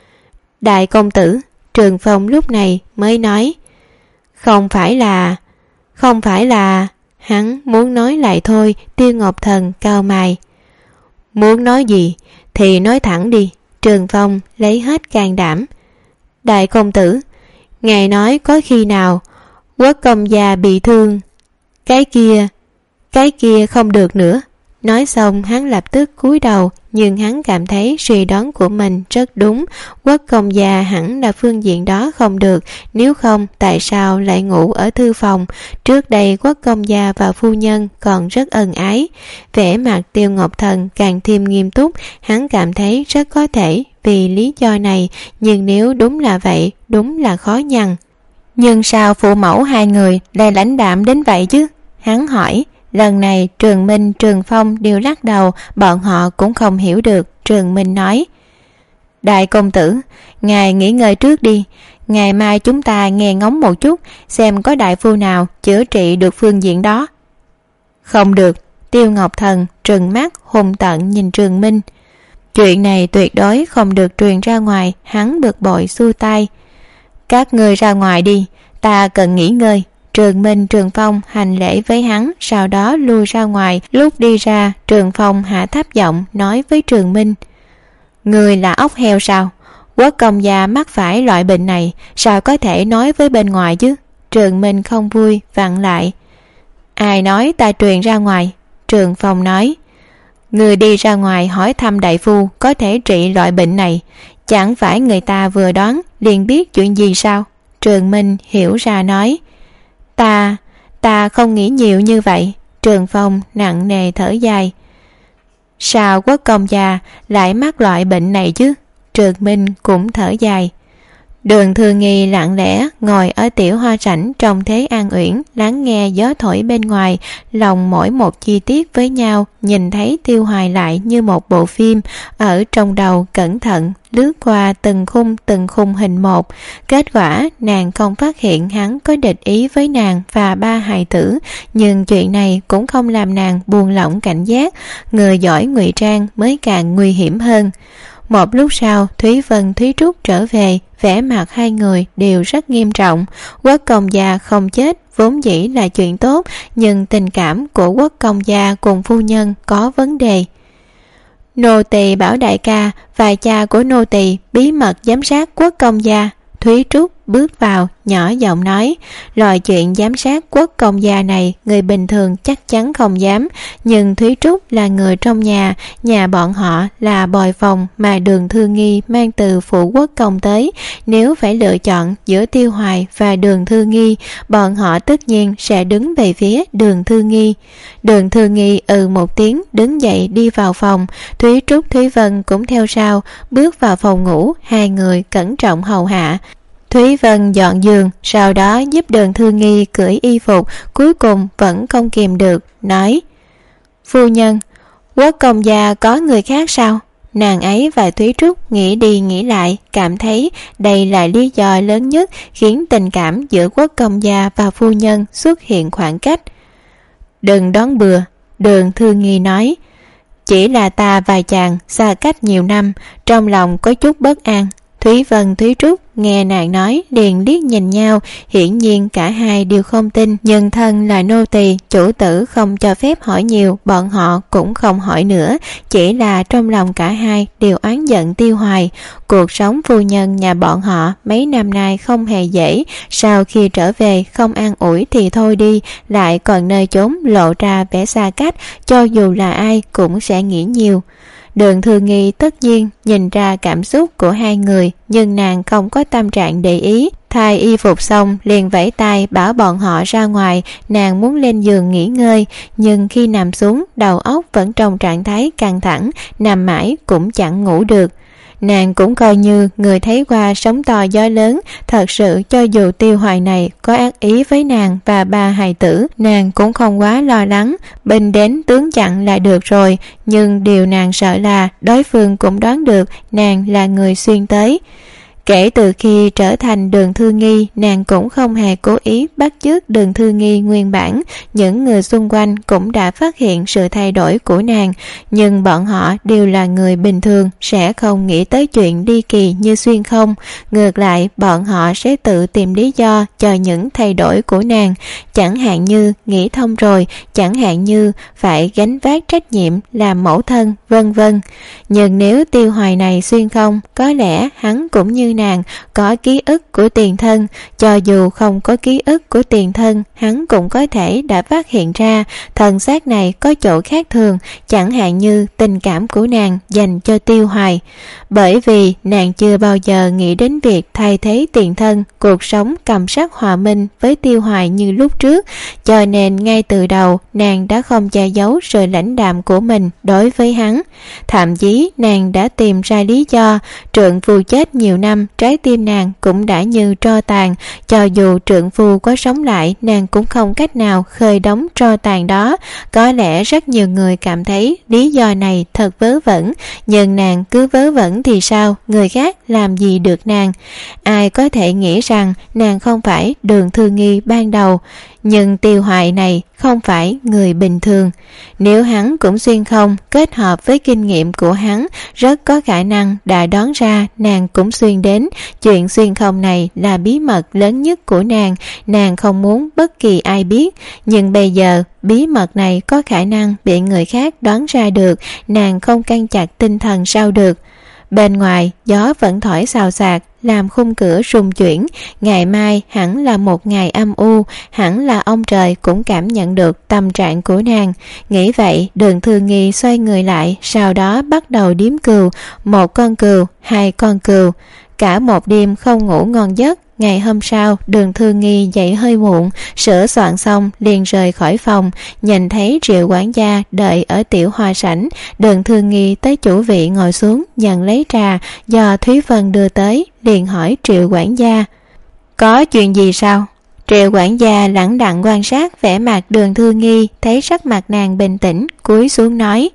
Đại công tử, Trường Phong lúc này mới nói, Không phải là... Không phải là... Hắn muốn nói lại thôi. Tiêu Ngọc Thần cau mày. Muốn nói gì thì nói thẳng đi. Trường Phong lấy hết can đảm. Đại công tử, ngài nói có khi nào Quốc công gia bị thương? Cái kia, cái kia không được nữa. Nói xong hắn lập tức cúi đầu, nhưng hắn cảm thấy suy đoán của mình rất đúng. Quốc công gia hẳn là phương diện đó không được, nếu không tại sao lại ngủ ở thư phòng? Trước đây quốc công gia và phu nhân còn rất ân ái. Vẻ mặt Tiêu Ngọc Thần càng thêm nghiêm túc, hắn cảm thấy rất có thể vì lý do này, nhưng nếu đúng là vậy, đúng là khó nhằn. Nhưng sao phụ mẫu hai người lại lãnh đạm đến vậy chứ? Hắn hỏi. Lần này Trường Minh, Trường Phong đều lắc đầu, bọn họ cũng không hiểu được. Trường Minh nói, Đại công tử, ngài nghỉ ngơi trước đi, ngày mai chúng ta nghe ngóng một chút, xem có đại phu nào chữa trị được phương diện đó. Không được. Tiêu Ngọc Thần trừng mắt hung tợn nhìn Trường Minh. Chuyện này tuyệt đối không được truyền ra ngoài. Hắn bực bội xua tay. Các ngươi ra ngoài đi, ta cần nghỉ ngơi. Trường Minh, Trường Phong hành lễ với hắn, sau đó lui ra ngoài. Lúc đi ra, Trường Phong hạ thấp giọng nói với Trường Minh, Người là ốc heo sao? Quốc công gia mắc phải loại bệnh này, sao có thể nói với bên ngoài chứ? Trường Minh không vui, vặn lại. Ai nói ta truyền ra ngoài? Trường Phong nói, Người đi ra ngoài hỏi thăm đại phu có thể trị loại bệnh này, chẳng phải người ta vừa đoán liền biết chuyện gì sao? Trường Minh hiểu ra nói, Ta, ta không nghĩ nhiều như vậy. Trường Phong nặng nề thở dài. Sao quốc công gia lại mắc loại bệnh này chứ? Trường Minh cũng thở dài. Đường Thư Nghi lặng lẽ ngồi ở tiểu hoa sảnh trong thế an uyển, lắng nghe gió thổi bên ngoài, lòng mỗi một chi tiết với nhau, nhìn thấy Tiêu Hoài lại như một bộ phim, ở trong đầu cẩn thận lướt qua từng khung từng khung hình một. Kết quả nàng không phát hiện hắn có địch ý với nàng và ba hài tử, nhưng chuyện này cũng không làm nàng buông lỏng cảnh giác. Người giỏi ngụy trang mới càng nguy hiểm hơn. Một lúc sau, Thúy Vân, Thúy Trúc trở về, vẻ mặt hai người đều rất nghiêm trọng. Quốc công gia không chết vốn dĩ là chuyện tốt, nhưng tình cảm của quốc công gia cùng phu nhân có vấn đề. Nô tỳ bảo đại ca và cha của nô tỳ bí mật giám sát Quốc công gia. Thúy Trúc bước vào, nhỏ giọng nói, loại chuyện giám sát Quốc công gia này người bình thường chắc chắn không dám, nhưng Thúy Trúc là người trong nhà, nhà bọn họ là bồi phòng mà Đường Thư Nghi mang từ phủ quốc công tới. Nếu phải lựa chọn giữa Tiêu Hoài và Đường Thư Nghi, bọn họ tất nhiên sẽ đứng về phía Đường Thư Nghi. Đường Thư Nghi ừ một tiếng, đứng dậy đi vào phòng. Thúy Trúc, Thúy Vân cũng theo sau, bước vào phòng ngủ. Hai người cẩn trọng hầu hạ. Thúy Vân dọn giường, sau đó giúp Đường Thư Nghi cởi y phục, cuối cùng vẫn không kìm được, nói, phu nhân, Quốc công gia có người khác sao? Nàng ấy và Thúy Trúc nghĩ đi nghĩ lại, cảm thấy đây là lý do lớn nhất khiến tình cảm giữa Quốc công gia và phu nhân xuất hiện khoảng cách. Đừng đón bừa, Đường Thư Nghi nói, chỉ là ta và chàng xa cách nhiều năm, trong lòng có chút bất an. Thúy Vân, Thúy Trúc nghe nàng nói liền liếc nhìn nhau, hiển nhiên cả hai đều không tin, nhưng thân là nô tỳ, chủ tử không cho phép hỏi nhiều, bọn họ cũng không hỏi nữa, chỉ là trong lòng cả hai đều oán giận Tiêu Hoài. Cuộc sống phu nhân nhà bọn họ mấy năm nay không hề dễ, sau khi trở về không an ủi thì thôi đi, lại còn nơi chốn lộ ra vẻ xa cách, cho dù là ai cũng sẽ nghĩ nhiều. Đường Thư Nghi tất nhiên nhìn ra cảm xúc của hai người, nhưng nàng không có tâm trạng để ý. Thay y phục xong liền vẫy tay bảo bọn họ ra ngoài. Nàng muốn lên giường nghỉ ngơi, nhưng khi nằm xuống đầu óc vẫn trong trạng thái căng thẳng, nằm mãi cũng chẳng ngủ được. Nàng cũng coi như người thấy qua sóng to gió lớn, thật sự cho dù Tiêu Hoài này có ác ý với nàng và ba hài tử, nàng cũng không quá lo lắng, binh đến tướng chặn là được rồi. Nhưng điều nàng sợ là đối phương cũng đoán được nàng là người xuyên tới. Kể từ khi trở thành Đường Thư Nghi, nàng cũng không hề cố ý bắt chước Đường Thư Nghi nguyên bản. Những người xung quanh cũng đã phát hiện sự thay đổi của nàng, nhưng bọn họ đều là người bình thường, sẽ không nghĩ tới chuyện ly kỳ như xuyên không. Ngược lại, bọn họ sẽ tự tìm lý do cho những thay đổi của nàng, chẳng hạn như nghĩ thông rồi, chẳng hạn như phải gánh vác trách nhiệm làm mẫu thân, vân vân. Nhưng nếu Tiêu Hoài này xuyên không, có lẽ hắn cũng như nàng có ký ức của tiền thân, cho dù không có ký ức của tiền thân, hắn cũng có thể đã phát hiện ra thân xác này có chỗ khác thường, chẳng hạn như tình cảm của nàng dành cho Tiêu Hoài. Bởi vì nàng chưa bao giờ nghĩ đến việc thay thế tiền thân, cuộc sống cầm sắc hòa minh với Tiêu Hoài như lúc trước, cho nên ngay từ đầu nàng đã không che giấu sự lãnh đạm của mình đối với hắn. Thậm chí nàng đã tìm ra lý do, trượng phu chết nhiều năm, trái tim nàng cũng đã như tro tàn, cho dù trượng phu có sống lại, nàng cũng không cách nào khơi đóng tro tàn đó. Có lẽ rất nhiều người cảm thấy lý do này thật vớ vẩn, nhưng nàng cứ vớ vẩn thì sao, người khác làm gì được nàng. Ai có thể nghĩ rằng nàng không phải Đường Thư Nghi ban đầu, nhưng Tiêu Hoài này không phải người bình thường. Nếu hắn cũng xuyên không, kết hợp với kinh nghiệm của hắn, rất có khả năng đã đoán ra nàng cũng xuyên đến. Chuyện xuyên không này là bí mật lớn nhất của nàng, nàng không muốn bất kỳ ai biết. Nhưng bây giờ bí mật này có khả năng bị người khác đoán ra được, nàng không căng chặt tinh thần sao được. Bên ngoài gió vẫn thổi xào xạc, làm khung cửa rung chuyển. Ngày mai hẳn là một ngày âm u, hẳn là ông trời cũng cảm nhận được tâm trạng của nàng. Nghĩ vậy, Đường Thư Nghi xoay người lại, sau đó bắt đầu điếm cừu. Một con cừu, hai con cừu. Cả một đêm không ngủ ngon giấc. Ngày hôm sau, Đường Thư Nghi dậy hơi muộn, sửa soạn xong liền rời khỏi phòng. Nhìn thấy Triệu quản gia đợi ở tiểu hoa sảnh, Đường Thư Nghi tới chủ vị ngồi xuống nhận lấy trà do Thúy Vân đưa tới, liền hỏi Triệu quản gia: có chuyện gì sao? Triệu quản gia lẳng lặng quan sát vẻ mặt Đường Thư Nghi, thấy sắc mặt nàng bình tĩnh, cúi xuống nói: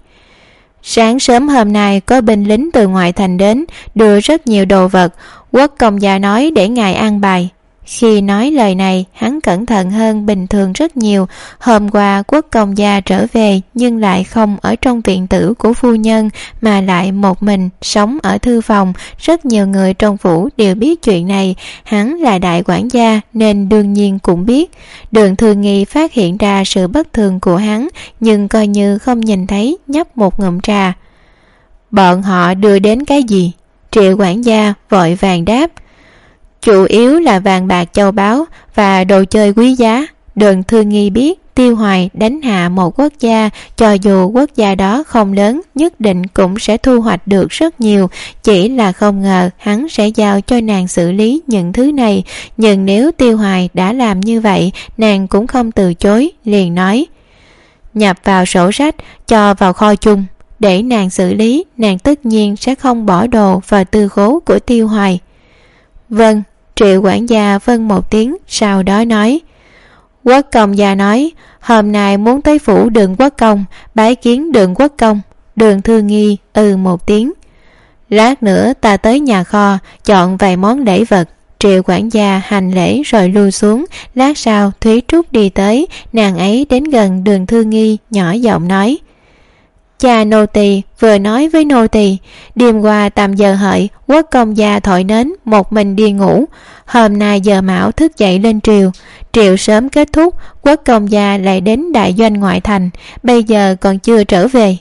sáng sớm hôm nay có binh lính từ ngoại thành đến, đưa rất nhiều đồ vật. Quốc công gia nói để ngài an bài. Khi nói lời này, hắn cẩn thận hơn bình thường rất nhiều. Hôm qua quốc công gia trở về, nhưng lại không ở trong viện tử của phu nhân, mà lại một mình sống ở thư phòng. Rất nhiều người trong phủ đều biết chuyện này. Hắn là đại quản gia nên đương nhiên cũng biết. Đường Thư Nghi phát hiện ra sự bất thường của hắn, nhưng coi như không nhìn thấy, nhấp một ngụm trà. Bọn họ đưa đến cái gì? Triệu quản gia vội vàng đáp. Chủ yếu là vàng bạc châu báu và đồ chơi quý giá. Đường Thư Nghi biết Tiêu Hoài đánh hạ một quốc gia, cho dù quốc gia đó không lớn, nhất định cũng sẽ thu hoạch được rất nhiều, chỉ là không ngờ hắn sẽ giao cho nàng xử lý những thứ này. Nhưng nếu Tiêu Hoài đã làm như vậy, nàng cũng không từ chối, liền nói: nhập vào sổ sách, cho vào kho chung, để nàng xử lý, nàng tất nhiên sẽ không bỏ đồ vào tư khố của Tiêu Hoài. Vâng. Triệu quản gia vâng một tiếng, sau đó nói: Quốc công gia nói hôm nay muốn tới phủ Đường Quốc công bái kiến Đường Quốc công. Đường Thư Nghi ừ một tiếng. Lát nữa ta tới nhà kho chọn vài món lễ vật. Triệu quản gia hành lễ rồi lui xuống. Lát sau Thúy Trúc đi tới, nàng ấy đến gần Đường Thư Nghi, nhỏ giọng nói: Cha nô tỳ vừa nói với nô tỳ, đêm qua tầm giờ hợi, quốc công gia thổi nến một mình đi ngủ. Hôm nay giờ mão thức dậy lên triều, triều sớm kết thúc, quốc công gia lại đến đại doanh ngoại thành, bây giờ còn chưa trở về.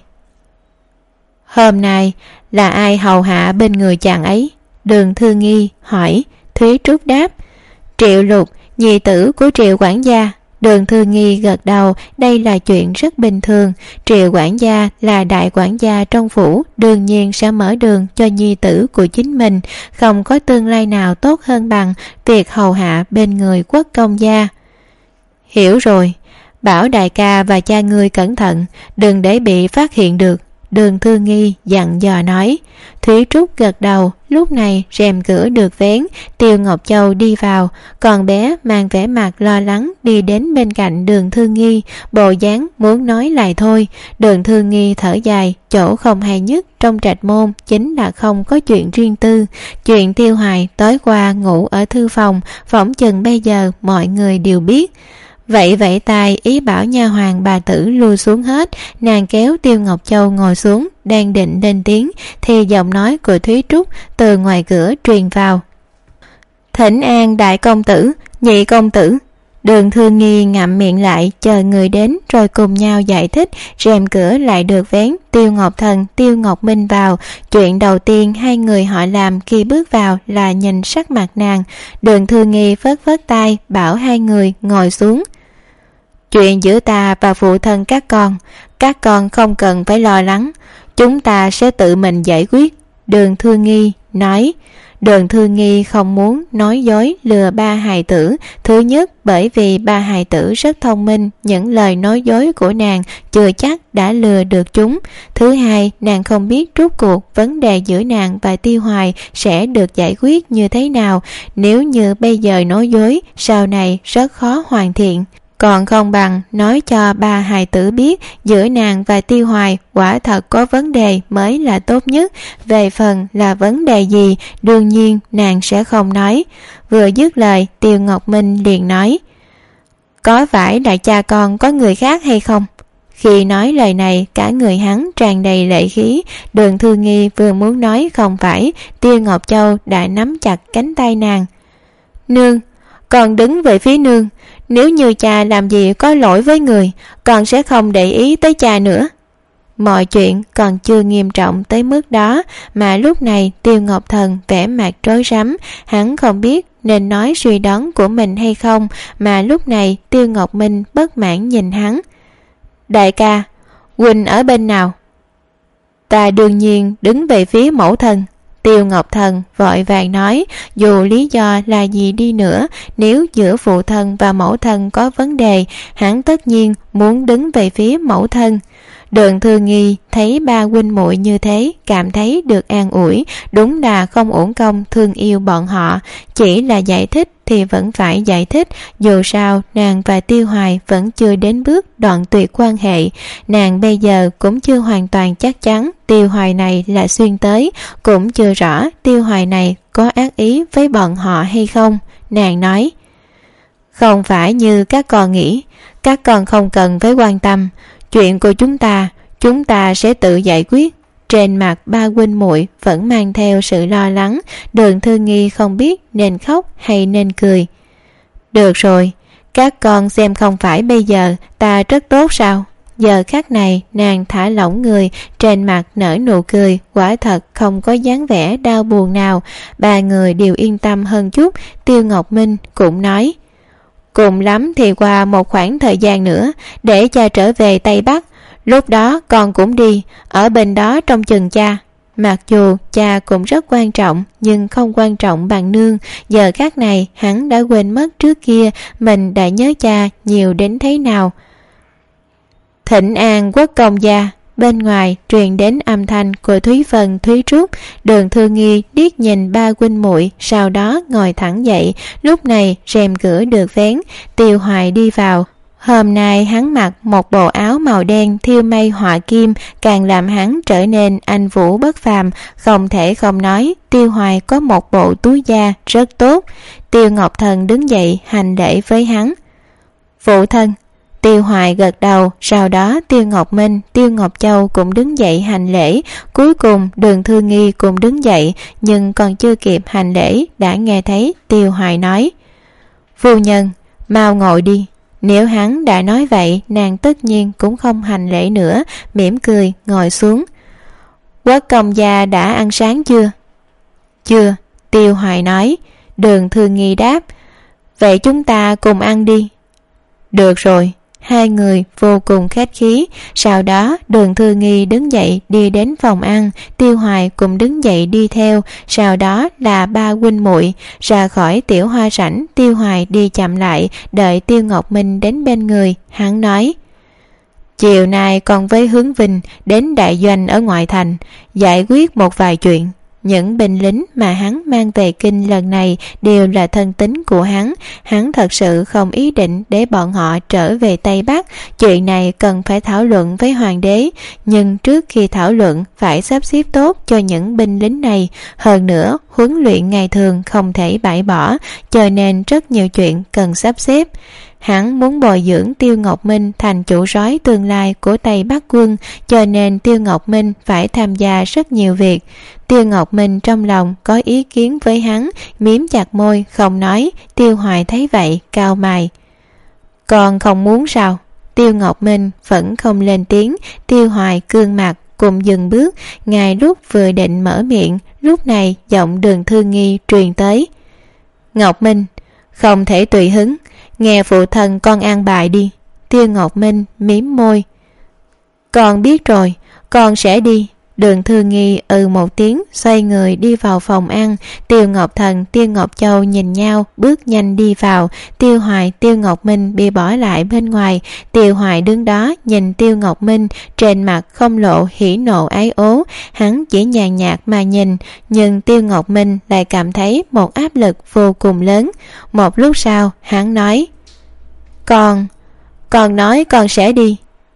Hôm nay là ai hầu hạ bên người chàng ấy? Đường Thư Nghi hỏi. Thúy Trúc đáp: Triệu Lục, nhi tử của Triệu quản gia. Đường Thư Nghi gật đầu, đây là chuyện rất bình thường. Triệu quản gia là đại quản gia trong phủ, đương nhiên sẽ mở đường cho nhi tử của chính mình, không có tương lai nào tốt hơn bằng việc hầu hạ bên người quốc công gia. Hiểu rồi, bảo đại ca và cha ngươi cẩn thận, đừng để bị phát hiện được. Đường Thư Nghi dặn dò nói. Thúy Trúc gật đầu. Lúc này rèm cửa được vén, Tiêu Ngọc Châu đi vào, còn bé mang vẻ mặt lo lắng đi đến bên cạnh Đường Thư Nghi, bộ dáng muốn nói lại thôi. Đường Thư Nghi thở dài, chỗ không hay nhất trong trạch môn chính là không có chuyện riêng tư. Chuyện Tiêu Hoài tối qua ngủ ở thư phòng, phỏng chừng bây giờ mọi người đều biết. Vậy vậy tài ý bảo nha hoàn bà tử lui xuống hết. Nàng kéo Tiêu Ngọc Châu ngồi xuống, đang định lên tiếng thì giọng nói của Thúy Trúc từ ngoài cửa truyền vào: Thỉnh an đại công tử, nhị công tử. Đường Thư Nghi ngậm miệng lại chờ người đến rồi cùng nhau giải thích. Rèm cửa lại được vén, Tiêu Ngọc Thần, Tiêu Ngọc Minh vào. Chuyện đầu tiên hai người họ làm khi bước vào là nhìn sắc mặt nàng. Đường Thư Nghi phớt phớt tay bảo hai người ngồi xuống. Chuyện giữa ta và phụ thân các con, các con không cần phải lo lắng, chúng ta sẽ tự mình giải quyết. Đường Thư Nghi nói. Đường Thư Nghi không muốn nói dối lừa ba hài tử. Thứ nhất, bởi vì ba hài tử rất thông minh, những lời nói dối của nàng chưa chắc đã lừa được chúng. Thứ hai, nàng không biết rốt cuộc vấn đề giữa nàng và Tiêu Hoài sẽ được giải quyết như thế nào. Nếu như bây giờ nói dối, sau này rất khó hoàn thiện. Còn không bằng nói cho ba hài tử biết giữa nàng và Tiêu Hoài quả thật có vấn đề mới là tốt nhất. Về phần là vấn đề gì, đương nhiên nàng sẽ không nói. Vừa dứt lời, Tiêu Ngọc Minh liền nói: Có phải là cha con có người khác hay không? Khi nói lời này, cả người hắn tràn đầy lệ khí. Đường Thư Nghi vừa muốn nói không phải, Tiêu Ngọc Châu đã nắm chặt cánh tay nàng. Nương, con đứng về phía nương. Nếu như cha làm gì có lỗi với người, con sẽ không để ý tới cha nữa. Mọi chuyện còn chưa nghiêm trọng tới mức đó, mà lúc này Tiêu Ngọc Thần vẻ mặt rối rắm. Hắn không biết nên nói suy đoán của mình hay không, mà lúc này Tiêu Ngọc Minh bất mãn nhìn hắn. Đại ca, huynh ở bên nào? Ta đương nhiên đứng về phía mẫu thân. Tiêu Ngọc Thần vội vàng nói, dù lý do là gì đi nữa, nếu giữa phụ thân và mẫu thân có vấn đề, hắn tất nhiên muốn đứng về phía mẫu thân. Đường Thư Nghi thấy ba huynh muội như thế, cảm thấy được an ủi, đúng là không uổng công thương yêu bọn họ. Chỉ là giải thích thì vẫn phải giải thích, dù sao nàng và Tiêu Hoài vẫn chưa đến bước đoạn tuyệt quan hệ. Nàng bây giờ cũng chưa hoàn toàn chắc chắn Tiêu Hoài này là xuyên tới, cũng chưa rõ Tiêu Hoài này có ác ý với bọn họ hay không. Nàng nói: Không phải như các con nghĩ, các con không cần phải quan tâm. Chuyện của chúng ta, chúng ta sẽ tự giải quyết. Trên mặt ba huynh muội vẫn mang theo sự lo lắng. Đường Thư Nghi không biết nên khóc hay nên cười. Được rồi, các con xem không phải bây giờ ta rất tốt sao? Giờ khắc này nàng thả lỏng người, trên mặt nở nụ cười, quả thật không có dáng vẻ đau buồn nào. Ba người đều yên tâm hơn chút. Tiêu Ngọc Minh cũng nói, cùng lắm thì qua một khoảng thời gian nữa để cha trở về Tây Bắc, lúc đó con cũng đi ở bên đó trông chừng cha. Mặc dù cha cũng rất quan trọng, nhưng không quan trọng bằng nương. Giờ khắc này hắn đã quên mất trước kia mình đã nhớ cha nhiều đến thế nào. Thịnh an quốc công gia. Bên ngoài truyền đến âm thanh của Thúy Vân, Thúy Trúc. Đường Thư Nghi liếc nhìn ba huynh muội, sau đó ngồi thẳng dậy. Lúc này rèm cửa được vén, Tiêu Hoài đi vào. Hôm nay hắn mặc một bộ áo màu đen thêu mây họa kim, càng làm hắn trở nên anh vũ bất phàm. Không thể không nói, Tiêu Hoài có một bộ túi da rất tốt. Tiêu Ngọc Thần đứng dậy hành lễ với hắn. Phụ thân. Tiêu Hoài gật đầu, sau đó Tiêu Ngọc Minh, Tiêu Ngọc Châu cũng đứng dậy hành lễ. Cuối cùng Đường Thư Nghi cũng đứng dậy, nhưng còn chưa kịp hành lễ đã nghe thấy Tiêu Hoài nói, phu nhân, mau ngồi đi. Nếu hắn đã nói vậy, nàng tất nhiên cũng không hành lễ nữa, mỉm cười ngồi xuống. Quốc công gia đã ăn sáng chưa? Chưa, Tiêu Hoài nói. Đường Thư Nghi đáp, vậy chúng ta cùng ăn đi. Được rồi. Hai người vô cùng khách khí. Sau đó Đường Thư Nghi đứng dậy đi đến phòng ăn, Tiêu Hoài cũng đứng dậy đi theo. Sau đó là ba huynh muội ra khỏi tiểu hoa sảnh. Tiêu Hoài đi chậm lại, đợi Tiêu Ngọc Minh đến bên người. Hắn nói, chiều nay con với Hướng Vinh đến đại doanh ở ngoại thành giải quyết một vài chuyện. Những binh lính mà hắn mang về kinh lần này đều là thân tín của hắn. Hắn thật sự không ý định để bọn họ trở về Tây Bắc. Chuyện này cần phải thảo luận với hoàng đế, nhưng trước khi thảo luận phải sắp xếp tốt cho những binh lính này. Hơn nữa huấn luyện ngày thường không thể bãi bỏ, cho nên rất nhiều chuyện cần sắp xếp. Hắn muốn bồi dưỡng Tiêu Ngọc Minh thành chủ soái tương lai của Tây Bắc quân, cho nên Tiêu Ngọc Minh phải tham gia rất nhiều việc. Tiêu Ngọc Minh trong lòng có ý kiến với hắn, miếm chặt môi không nói. Tiêu Hoài thấy vậy cau mày. Còn không muốn sao? Tiêu Ngọc Minh vẫn không lên tiếng. Tiêu Hoài cương mặt cùng dừng bước. Ngài lúc vừa định mở miệng, lúc này giọng Đường Thư Nghi truyền tới. Ngọc Minh, không thể tùy hứng, nghe phụ thân con an bài đi. Tiêu Ngọc Minh mím môi. Con biết rồi, con sẽ đi. Đường Thư Nghi ừ một tiếng, xoay người đi vào phòng ăn. Tiêu Ngọc Thần, Tiêu Ngọc Châu nhìn nhau, bước nhanh đi vào. Tiêu Hoài, Tiêu Ngọc Minh bị bỏ lại bên ngoài. Tiêu Hoài đứng đó nhìn Tiêu Ngọc Minh, trên mặt không lộ hỉ nộ ái ố. Hắn chỉ nhàn nhạt mà nhìn, nhưng Tiêu Ngọc Minh lại cảm thấy một áp lực vô cùng lớn. Một lúc sau hắn nói, Con, con nói con sẽ đi.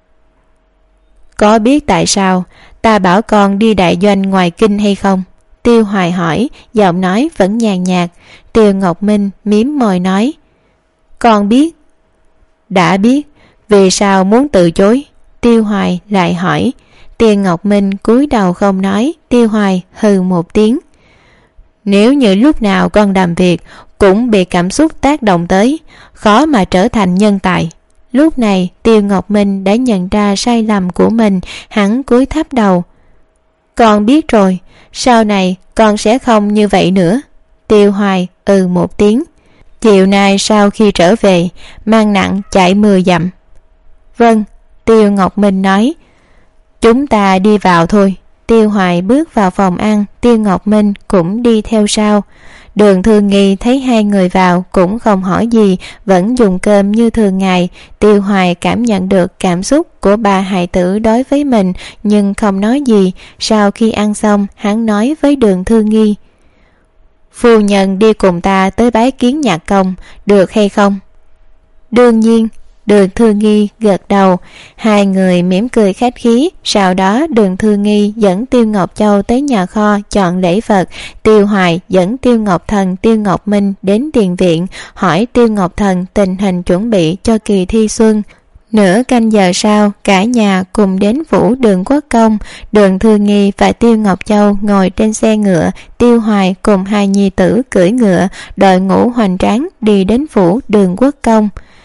Có biết tại sao ta bảo con đi đại doanh ngoài kinh hay không? Tiêu Hoài hỏi, giọng nói vẫn nhàn nhạt. Tiêu Ngọc Minh mím môi nói, con biết. Đã biết, vì sao muốn từ chối? Tiêu Hoài lại hỏi. Tiêu Ngọc Minh cúi đầu không nói. Tiêu Hoài hừ một tiếng. Nếu như lúc nào con làm việc cũng bị cảm xúc tác động tới, khó mà trở thành nhân tài. Lúc này Tiêu Ngọc Minh đã nhận ra sai lầm của mình. Hắn cúi thấp đầu. Con biết rồi, sau này con sẽ không như vậy nữa. Tiêu Hoài ừ một tiếng. Chiều nay sau khi trở về, mang nặng chạy mười dặm. Vâng, Tiêu Ngọc Minh nói. Chúng ta đi vào thôi. Tiêu Hoài bước vào phòng ăn, Tiêu Ngọc Minh cũng đi theo sau. Đường Thư Nghi thấy hai người vào cũng không hỏi gì, vẫn dùng cơm như thường ngày. Tiêu Hoài cảm nhận được cảm xúc của ba hài tử đối với mình, nhưng không nói gì. Sau khi ăn xong, hắn nói với Đường Thư Nghi, phu nhân đi cùng ta tới bái kiến nhạc công, được hay không? Đương nhiên. Đường Thư Nghi gật đầu. Hai người mỉm cười khách khí. Sau đó Đường Thư Nghi dẫn Tiêu Ngọc Châu tới nhà kho chọn lễ vật. Tiêu Hoài dẫn Tiêu Ngọc Thần, Tiêu Ngọc Minh đến tiền viện, hỏi Tiêu Ngọc Thần tình hình chuẩn bị cho kỳ thi xuân. Nửa canh giờ sau, cả nhà cùng đến phủ Đường Quốc Công. Đường Thư Nghi và Tiêu Ngọc Châu ngồi trên xe ngựa, Tiêu Hoài cùng hai nhi tử cưỡi ngựa, đội ngũ hoành tráng đi đến phủ Đường Quốc Công.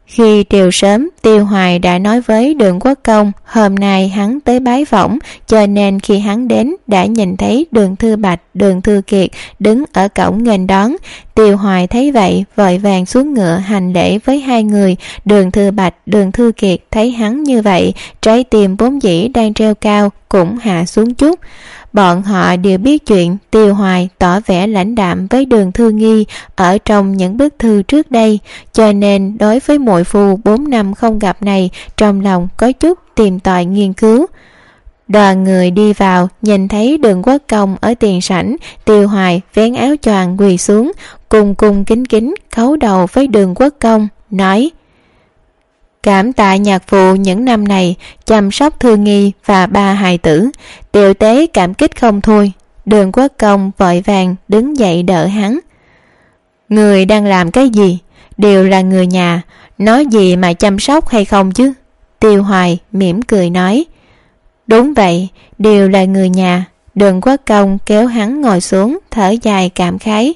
Khi triều sớm, Tiêu Hoài đã nói với Đường Quốc Công hôm nay hắn tới bái phỏng, cho nên khi hắn đến đã nhìn thấy Đường Thư Bạch, Đường Thư Kiệt đứng ở cổng nghênh đón. Tiêu Hoài thấy vậy vội vàng xuống ngựa hành lễ với hai người. Đường Thư Bạch, Đường Thư Kiệt thấy hắn như vậy, trái tim vốn dĩ đang treo cao cũng hạ xuống chút. Bọn họ đều biết chuyện Tiêu Hoài tỏ vẻ lãnh đạm với Đường Thư Nghi ở trong những bức thư trước đây, cho nên đối với muội phu bốn năm không gặp này, trong lòng có chút tìm tòi nghiên cứu. Đoàn người đi vào, nhìn thấy Đường Quốc Công ở tiền sảnh. Tiêu Hoài vén áo choàng quỳ xuống, cung cung kính kính khấu đầu với Đường Quốc Công, nói: Cảm tạ nhạc phụ những năm này chăm sóc Thư Nghi và ba hài tử, tiểu tế cảm kích không thôi. Đường Quốc Công vội vàng đứng dậy đỡ hắn. Người đang làm cái gì? Đều là người nhà, nói gì mà chăm sóc hay không chứ? Tiêu Hoài mỉm cười nói: Đúng vậy, đều là người nhà. Đường Quốc Công kéo hắn ngồi xuống, thở dài cảm khái: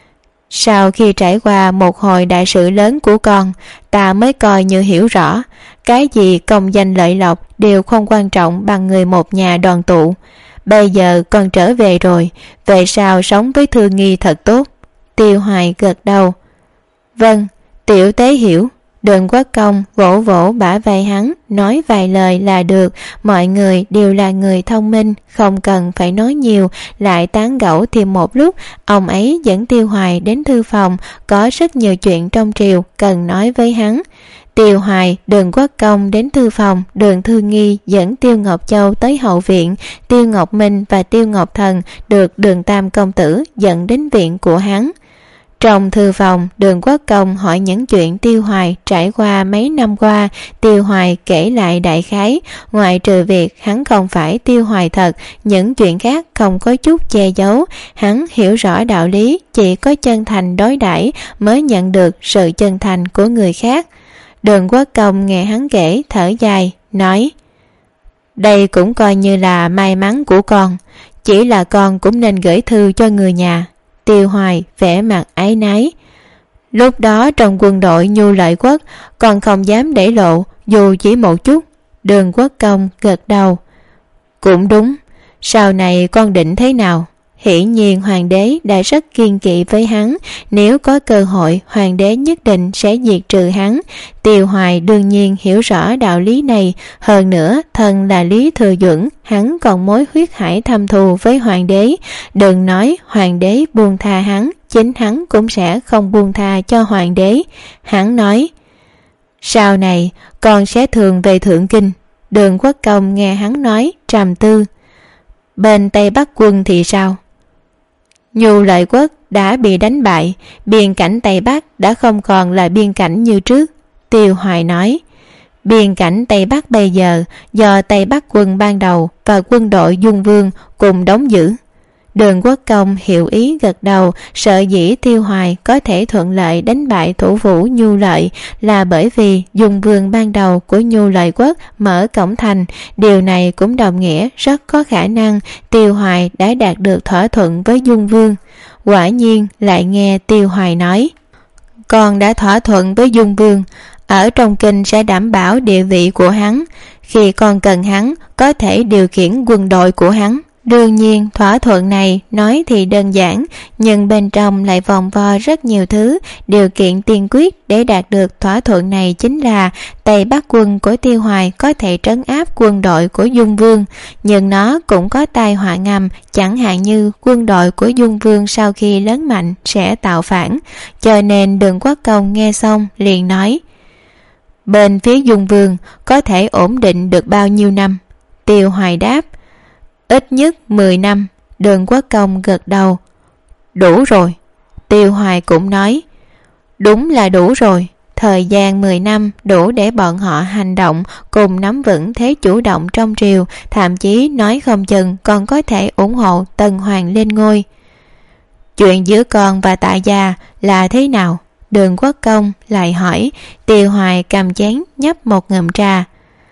Sau khi trải qua một hồi đại sự lớn của con, ta mới coi như hiểu rõ, cái gì công danh lợi lộc đều không quan trọng bằng người một nhà đoàn tụ. Bây giờ con trở về rồi, về sau sống với Thư Nghi thật tốt. Tiêu Hoài gật đầu: Vâng, tiểu tế hiểu. Đường Quốc Công vỗ vỗ bả vai hắn, nói vài lời là được. Mọi người đều là người thông minh, không cần phải nói nhiều. Lại tán gẫu thêm một lúc, ông ấy dẫn Tiêu Hoài đến thư phòng, có rất nhiều chuyện trong triều cần nói với hắn. Tiêu Hoài, Đường Quốc Công đến thư phòng, Đường Thư Nghi dẫn Tiêu Ngọc Châu tới hậu viện. Tiêu Ngọc Minh và Tiêu Ngọc Thần được Đường Tam công tử dẫn đến viện của hắn. Trong thư phòng, Đường Quốc Công hỏi những chuyện Tiêu Hoài trải qua mấy năm qua. Tiêu Hoài kể lại đại khái, ngoại trừ việc hắn không phải Tiêu Hoài thật, những chuyện khác không có chút che giấu. Hắn hiểu rõ đạo lý, chỉ có chân thành đối đãi mới nhận được sự chân thành của người khác. Đường Quốc Công nghe hắn kể thở dài, nói: Đây cũng coi như là may mắn của con, chỉ là con cũng nên gửi thư cho người nhà. Tiêu Hoài vẻ mặt áy náy: Lúc đó trong quân đội Nhu Lợi Quốc, con không dám để lộ dù chỉ một chút. Đường Quốc Công gật đầu: Cũng đúng, sau này con định thế nào? Hiển nhiên hoàng đế đã rất kiên kỵ với hắn, nếu có cơ hội hoàng đế nhất định sẽ diệt trừ hắn. Tiêu Hoài đương nhiên hiểu rõ đạo lý này, hơn nữa thân là Lý Thừa Duẩn, hắn còn mối huyết hải thâm thù với hoàng đế. Đừng nói hoàng đế buông tha hắn, chính hắn cũng sẽ không buông tha cho hoàng đế. Hắn nói: Sau này con sẽ thường về Thượng Kinh. Đường Quốc Công nghe hắn nói trầm tư: Bên Tây Bắc quân thì sao? Nhu Lợi Quốc đã bị đánh bại, biên cảnh Tây Bắc đã không còn là biên cảnh như trước. Tiêu Hoài nói: Biên cảnh Tây Bắc bây giờ do Tây Bắc quân ban đầu và quân đội Dung Vương cùng đóng giữ. Đường Quốc Công hiểu ý gật đầu. Sợ dĩ Tiêu Hoài có thể thuận lợi đánh bại thủ phủ Nhu Lợi là bởi vì Dung Vương ban đầu của Nhu Lợi Quốc mở cổng thành. Điều này cũng đồng nghĩa rất có khả năng Tiêu Hoài đã đạt được thỏa thuận với Dung Vương. Quả nhiên lại nghe Tiêu Hoài nói: Con đã thỏa thuận với Dung Vương, ở trong kinh sẽ đảm bảo địa vị của hắn, khi con cần hắn có thể điều khiển quân đội của hắn. Đương nhiên thỏa thuận này nói thì đơn giản, nhưng bên trong lại vòng vo rất nhiều thứ. Điều kiện tiên quyết để đạt được thỏa thuận này chính là Tây Bắc quân của Tiêu Hoài có thể trấn áp quân đội của Dung Vương, nhưng nó cũng có tai họa ngầm, chẳng hạn như quân đội của Dung Vương sau khi lớn mạnh sẽ tạo phản. Cho nên Đường Quốc Công nghe xong liền nói: Bên phía Dung Vương có thể ổn định được bao nhiêu năm? Tiêu Hoài đáp: Ít nhất mười năm. Đường Quốc Công gật đầu: Đủ rồi. Tiêu Hoài cũng nói: Đúng là đủ rồi. Thời gian mười năm đủ để bọn họ hành động cùng nắm vững thế chủ động trong triều, thậm chí nói không chừng còn có thể ủng hộ Tần Hoàng lên ngôi. Chuyện giữa con và Tạ gia là thế nào? Đường Quốc Công lại hỏi. Tiêu Hoài cầm chén nhấp một ngụm trà.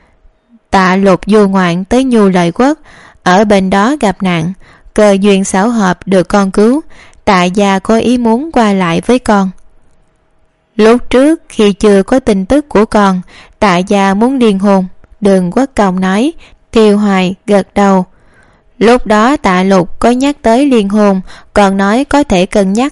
Tạ Lục du ngoạn tới Nhu Lợi Quốc, ở bên đó gặp nạn, cơ duyên xảo hợp được con cứu. Tạ gia có ý muốn qua lại với con. Lúc trước khi chưa có tin tức của con, Tạ gia muốn liên hôn. Đường Quốc Công nói. Tiêu Hoài gật đầu. Lúc đó Tạ Lục có nhắc tới liên hôn, còn nói có thể cân nhắc.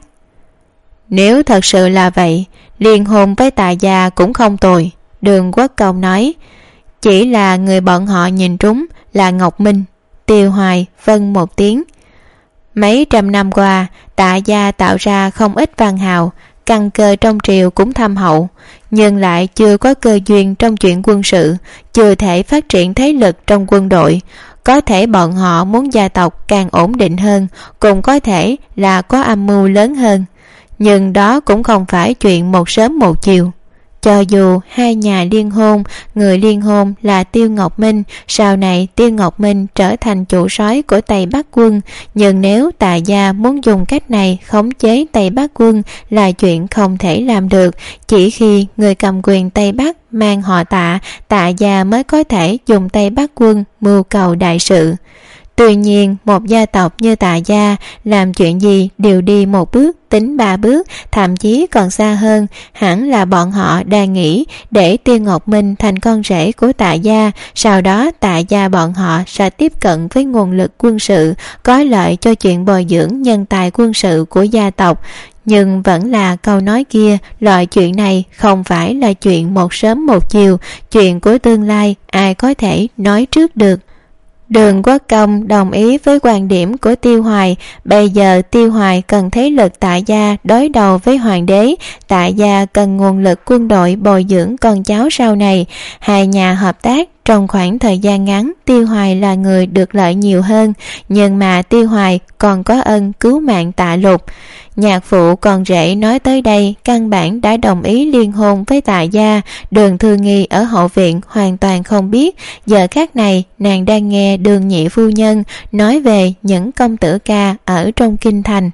Nếu thật sự là vậy, liên hôn với Tạ gia cũng không tồi. Đường Quốc Công nói. Chỉ là người bọn họ nhìn trúng là Ngọc Minh. Tiêu Hoài vâng một tiếng. Mấy trăm năm qua, Tạ gia tạo ra không ít văn hào, căn cơ trong triều cũng thâm hậu, nhưng lại chưa có cơ duyên trong chuyện quân sự, chưa thể phát triển thế lực trong quân đội. Có thể bọn họ muốn gia tộc càng ổn định hơn, cũng có thể là có âm mưu lớn hơn, nhưng đó cũng không phải chuyện một sớm một chiều. Cho dù hai nhà liên hôn, người liên hôn là Tiêu Ngọc Minh, sau này Tiêu Ngọc Minh trở thành chủ soái của Tây Bắc quân, nhưng nếu Tạ gia muốn dùng cách này khống chế Tây Bắc quân là chuyện không thể làm được. Chỉ khi người cầm quyền Tây Bắc mang họ Tạ, Tạ gia mới có thể dùng Tây Bắc quân mưu cầu đại sự. Tuy nhiên, một gia tộc như Tạ gia làm chuyện gì đều đi một bước tính ba bước, thậm chí còn xa hơn. Hẳn là bọn họ đang nghĩ để Tiêu Ngọc Minh thành con rể của Tạ gia, sau đó Tạ gia bọn họ sẽ tiếp cận với nguồn lực quân sự, có lợi cho chuyện bồi dưỡng nhân tài quân sự của gia tộc. Nhưng vẫn là câu nói kia, loại chuyện này không phải là chuyện một sớm một chiều, chuyện của tương lai ai có thể nói trước được. Đường Quốc Công đồng ý với quan điểm của Tiêu Hoài. Bây giờ Tiêu Hoài cần thế lực Tạ gia đối đầu với hoàng đế, Tạ gia cần nguồn lực quân đội bồi dưỡng con cháu sau này. Hai nhà hợp tác, trong khoảng thời gian ngắn Tiêu Hoài là người được lợi nhiều hơn, nhưng mà Tiêu Hoài còn có ân cứu mạng Tạ Lục. Nhạc phụ con rể nói tới đây căn bản đã đồng ý liên hôn với Tạ gia. Đường Thư Nghi ở hậu viện hoàn toàn không biết. Giờ khắc này nàng đang nghe Đường nhị phu nhân nói về những công tử ca ở trong kinh thành.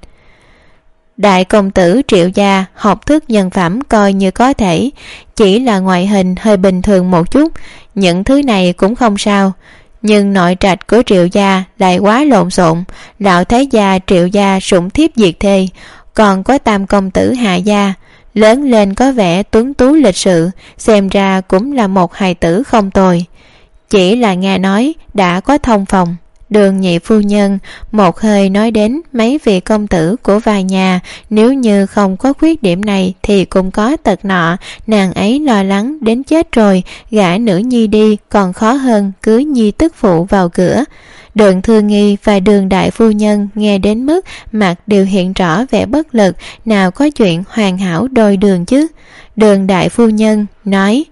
Đại công tử Triệu gia học thức nhân phẩm coi như có thể, chỉ là ngoại hình hơi bình thường một chút, những thứ này cũng không sao. Nhưng nội trạch của Triệu gia lại quá lộn xộn. Lão thái gia Triệu gia sủng thiếp diệt thê, còn có tam công tử Hạ gia, lớn lên có vẻ tuấn tú lịch sự, xem ra cũng là một hài tử không tồi. Chỉ là nghe nói đã có thông phòng. Đường nhị phu nhân một hơi nói đến mấy vị công tử của vài nhà, nếu như không có khuyết điểm này thì cũng có tật nọ. Nàng ấy lo lắng đến chết rồi, gả nữ nhi đi còn khó hơn cưới nhi tức phụ vào cửa. Đường Thư Nghi và Đường đại phu nhân nghe đến mức mặt đều hiện rõ vẻ bất lực, nào có chuyện hoàn hảo đôi đường chứ. Đường đại phu nhân nói: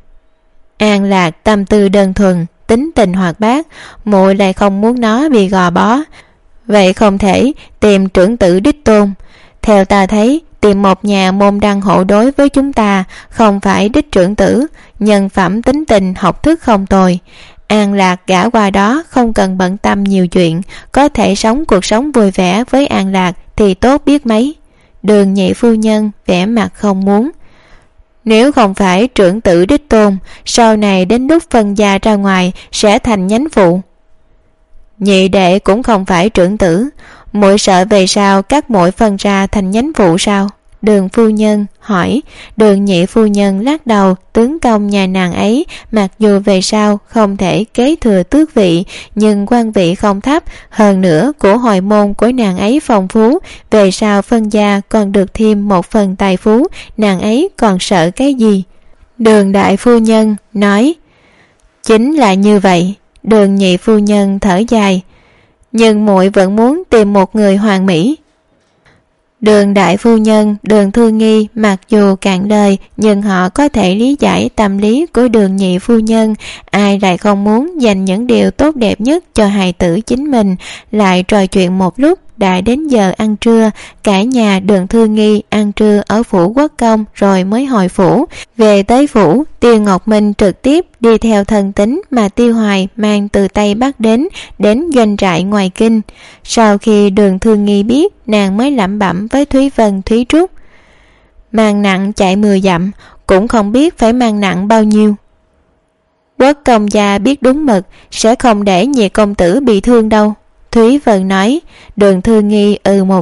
An Lạc tâm tư đơn thuần, tính tình hoạt bát, muội lại không muốn nó bị gò bó, vậy không thể tìm trưởng tử đích tôn. Theo ta thấy, tìm một nhà môn đăng hộ đối với chúng ta, không phải đích trưởng tử, nhân phẩm tính tình học thức không tồi. An Lạc gả qua đó không cần bận tâm nhiều chuyện, có thể sống cuộc sống vui vẻ với An Lạc thì tốt biết mấy. Đường nhị phu nhân vẻ mặt không muốn. Nếu không phải trưởng tử đích tôn, sau này đến lúc phân gia ra ngoài sẽ thành nhánh phụ. Nhị đệ cũng không phải trưởng tử, muội sợ về sau các muội phân ra thành nhánh phụ sao? Đường phu nhân hỏi. Đường nhị phu nhân lắc đầu, tướng công nhà nàng ấy mặc dù về sau không thể kế thừa tước vị, nhưng quan vị không thấp, hơn nữa của hồi môn của nàng ấy phong phú, về sau phân gia còn được thêm một phần tài phú, nàng ấy còn sợ cái gì? Đường đại phu nhân nói. Chính là như vậy. Đường nhị phu nhân thở dài. Nhưng muội vẫn muốn tìm một người hoàn mỹ. Đường đại phu nhân, Đường Thư Nghi mặc dù cạn lời, nhưng họ có thể lý giải tâm lý của Đường nhị phu nhân. Ai lại không muốn dành những điều tốt đẹp nhất cho hài tử chính mình. Lại trò chuyện một lúc, đã đến giờ ăn trưa. Cả nhà Đường Thư Nghi ăn trưa ở phủ Quốc Công rồi mới hồi phủ. Về tới phủ, Tiêu Ngọc Minh trực tiếp đi theo thân tín mà Tiêu Hoài mang từ Tây Bắc đến, đến doanh trại ngoài kinh. Sau khi Đường Thư Nghi biết, nàng mới lẩm bẩm với Thúy Vân, Thúy Trúc: Mang nặng chạy mười dặm, cũng không biết phải mang nặng bao nhiêu. Quốc công gia biết đúng mực, sẽ không để nhị công tử bị thương đâu. Thúy Vân nói. Đường Thư Nghi ừ một tiếng,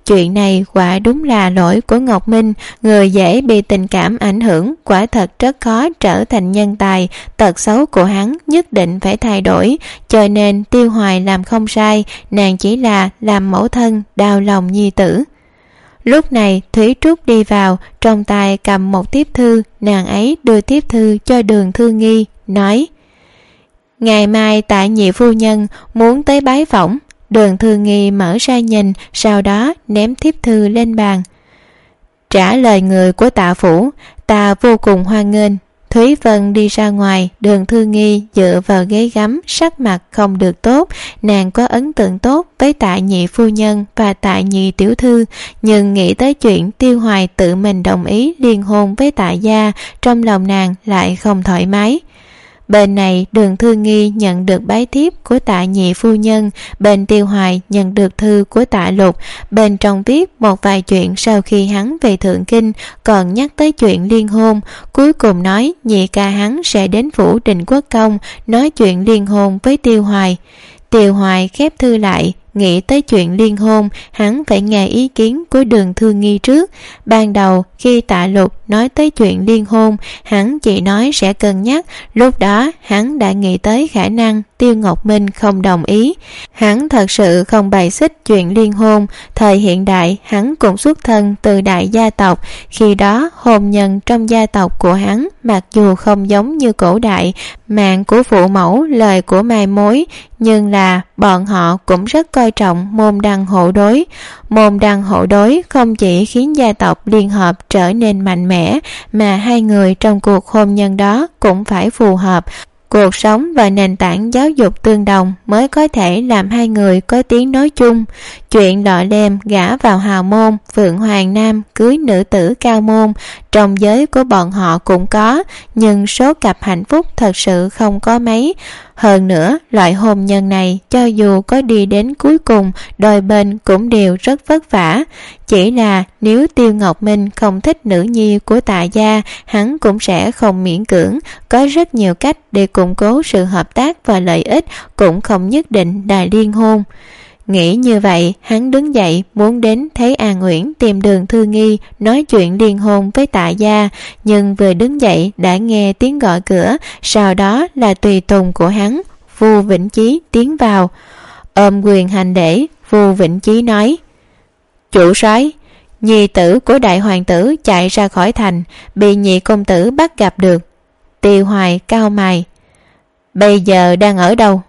chuyện này quả đúng là lỗi của Ngọc Minh. Người dễ bị tình cảm ảnh hưởng quả thật rất khó trở thành nhân tài. Tật xấu của hắn nhất định phải thay đổi, cho nên Tiêu Hoài làm không sai, nàng chỉ là làm mẫu thân đau lòng nhi tử. Lúc này Thúy Trúc đi vào, trong tay cầm một tiếp thư. Nàng ấy đưa tiếp thư cho Đường Thư Nghi, nói: ngày mai Tạ nhị phu nhân muốn tới bái phỏng. Đường Thư Nghi mở ra nhìn, sau đó ném thiếp thư lên bàn. Trả lời người của Tạ phủ, ta vô cùng hoan nghênh. Thúy Vân đi ra ngoài, Đường Thư Nghi dựa vào ghế gắm, sắc mặt không được tốt. Nàng có ấn tượng tốt với Tạ nhị phu nhân và Tạ nhị tiểu thư, nhưng nghĩ tới chuyện Tiêu Hoài tự mình đồng ý liên hôn với Tạ gia, trong lòng nàng lại không thoải mái. Bên này Đường Thư Nghi nhận được bái thiếp của Tạ nhị phu nhân, bên Tiêu Hoài nhận được thư của Tạ Lục. Bên trong viết một vài chuyện sau khi hắn về Thượng Kinh, còn nhắc tới chuyện liên hôn. Cuối cùng nói nhị ca hắn sẽ đến phủ Định Quốc Công nói chuyện liên hôn với Tiêu Hoài. Tiêu Hoài khép thư lại, nghĩ tới chuyện liên hôn, hắn phải nghe ý kiến của Đường Thư Nghi trước. Ban đầu khi Tạ Lục nói tới chuyện liên hôn, hắn chỉ nói sẽ cân nhắc. Lúc đó hắn đã nghĩ tới khả năng Tiêu Ngọc Minh không đồng ý. Hắn thật sự không bài xích chuyện liên hôn. Thời hiện đại hắn cũng xuất thân từ đại gia tộc, khi đó hôn nhân trong gia tộc của hắn mặc dù không giống như cổ đại, mạng của phụ mẫu, lời của mai mối, nhưng là bọn họ cũng rất coi trọng môn đăng hộ đối. Môn đăng hộ đối không chỉ khiến gia tộc liên hợp trở nên mạnh mẽ, mà hai người trong cuộc hôn nhân đó cũng phải phù hợp. Cuộc sống và nền tảng giáo dục tương đồng mới có thể làm hai người có tiếng nói chung. Chuyện Lọ Lem gả vào hào môn, Phượng Hoàng Nam cưới nữ tử cao môn, trong giới của bọn họ cũng có, nhưng số cặp hạnh phúc thật sự không có mấy. Hơn nữa, loại hôn nhân này cho dù có đi đến cuối cùng, đôi bên cũng đều rất vất vả. Chỉ là nếu Tiêu Ngọc Minh không thích nữ nhi của Tạ gia, hắn cũng sẽ không miễn cưỡng. Có rất nhiều cách để củng cố sự hợp tác và lợi ích, cũng không nhất định là liên hôn. Nghĩ như vậy, hắn đứng dậy muốn đến thấy An Uyển tìm Đường Thư Nghi nói chuyện liên hôn với Tạ gia, nhưng vừa đứng dậy đã nghe tiếng gọi cửa, sau đó là tùy tùng của hắn, Vu Vĩnh Chí tiến vào. Ôm quyền hành lễ, Vu Vĩnh Chí nói: chủ soái, nhi tử của đại hoàng tử chạy ra khỏi thành, bị nhị công tử bắt gặp được. Tiêu Hoài cau mày: bây giờ đang ở đâu?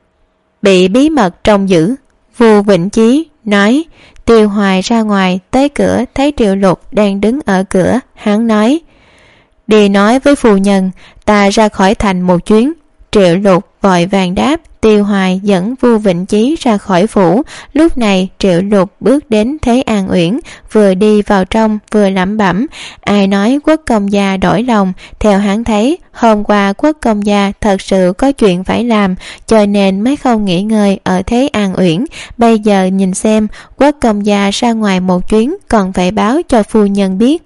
Bị bí mật trông giữ. Vu Vĩnh Chí nói. Tiêu Hoài ra ngoài tới cửa thấy Triệu Lục đang đứng ở cửa, hắn nói: đi nói với phu nhân ta ra khỏi thành một chuyến. Triệu Lục vội vàng đáp. Tiêu Hoài dẫn Vu Vĩnh Chí ra khỏi phủ. Lúc này Triệu Lục bước đến thấy An Uyển, vừa đi vào trong vừa lẩm bẩm: ai nói Quốc công gia đổi lòng? Theo hắn thấy, hôm qua Quốc công gia thật sự có chuyện phải làm, cho nên mới không nghỉ ngơi ở thế An Uyển. Bây giờ nhìn xem, Quốc công gia ra ngoài một chuyến, còn phải báo cho phu nhân biết.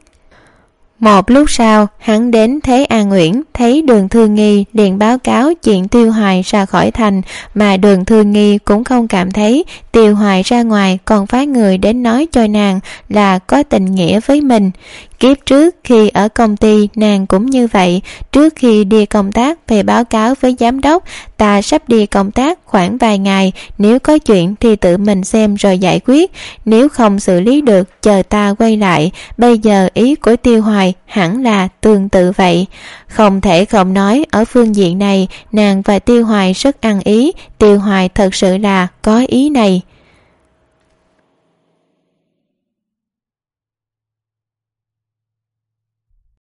Một lúc sau, hắn đến Thế An Uyển, thấy Đường Thư Nghi liền báo cáo chuyện Tiêu Hoài ra khỏi thành, mà Đường Thư Nghi cũng không cảm thấy Tiêu Hoài ra ngoài còn phái người đến nói cho nàng là có tình nghĩa với mình. Kiếp trước khi ở công ty nàng cũng như vậy, trước khi đi công tác về báo cáo với giám đốc: ta sắp đi công tác khoảng vài ngày, nếu có chuyện thì tự mình xem rồi giải quyết, nếu không xử lý được chờ ta quay lại. Bây giờ ý của Tiêu Hoài hẳn là tương tự vậy. Không thể không nói, ở phương diện này nàng và Tiêu Hoài rất ăn ý. Tiêu Hoài thật sự là có ý này.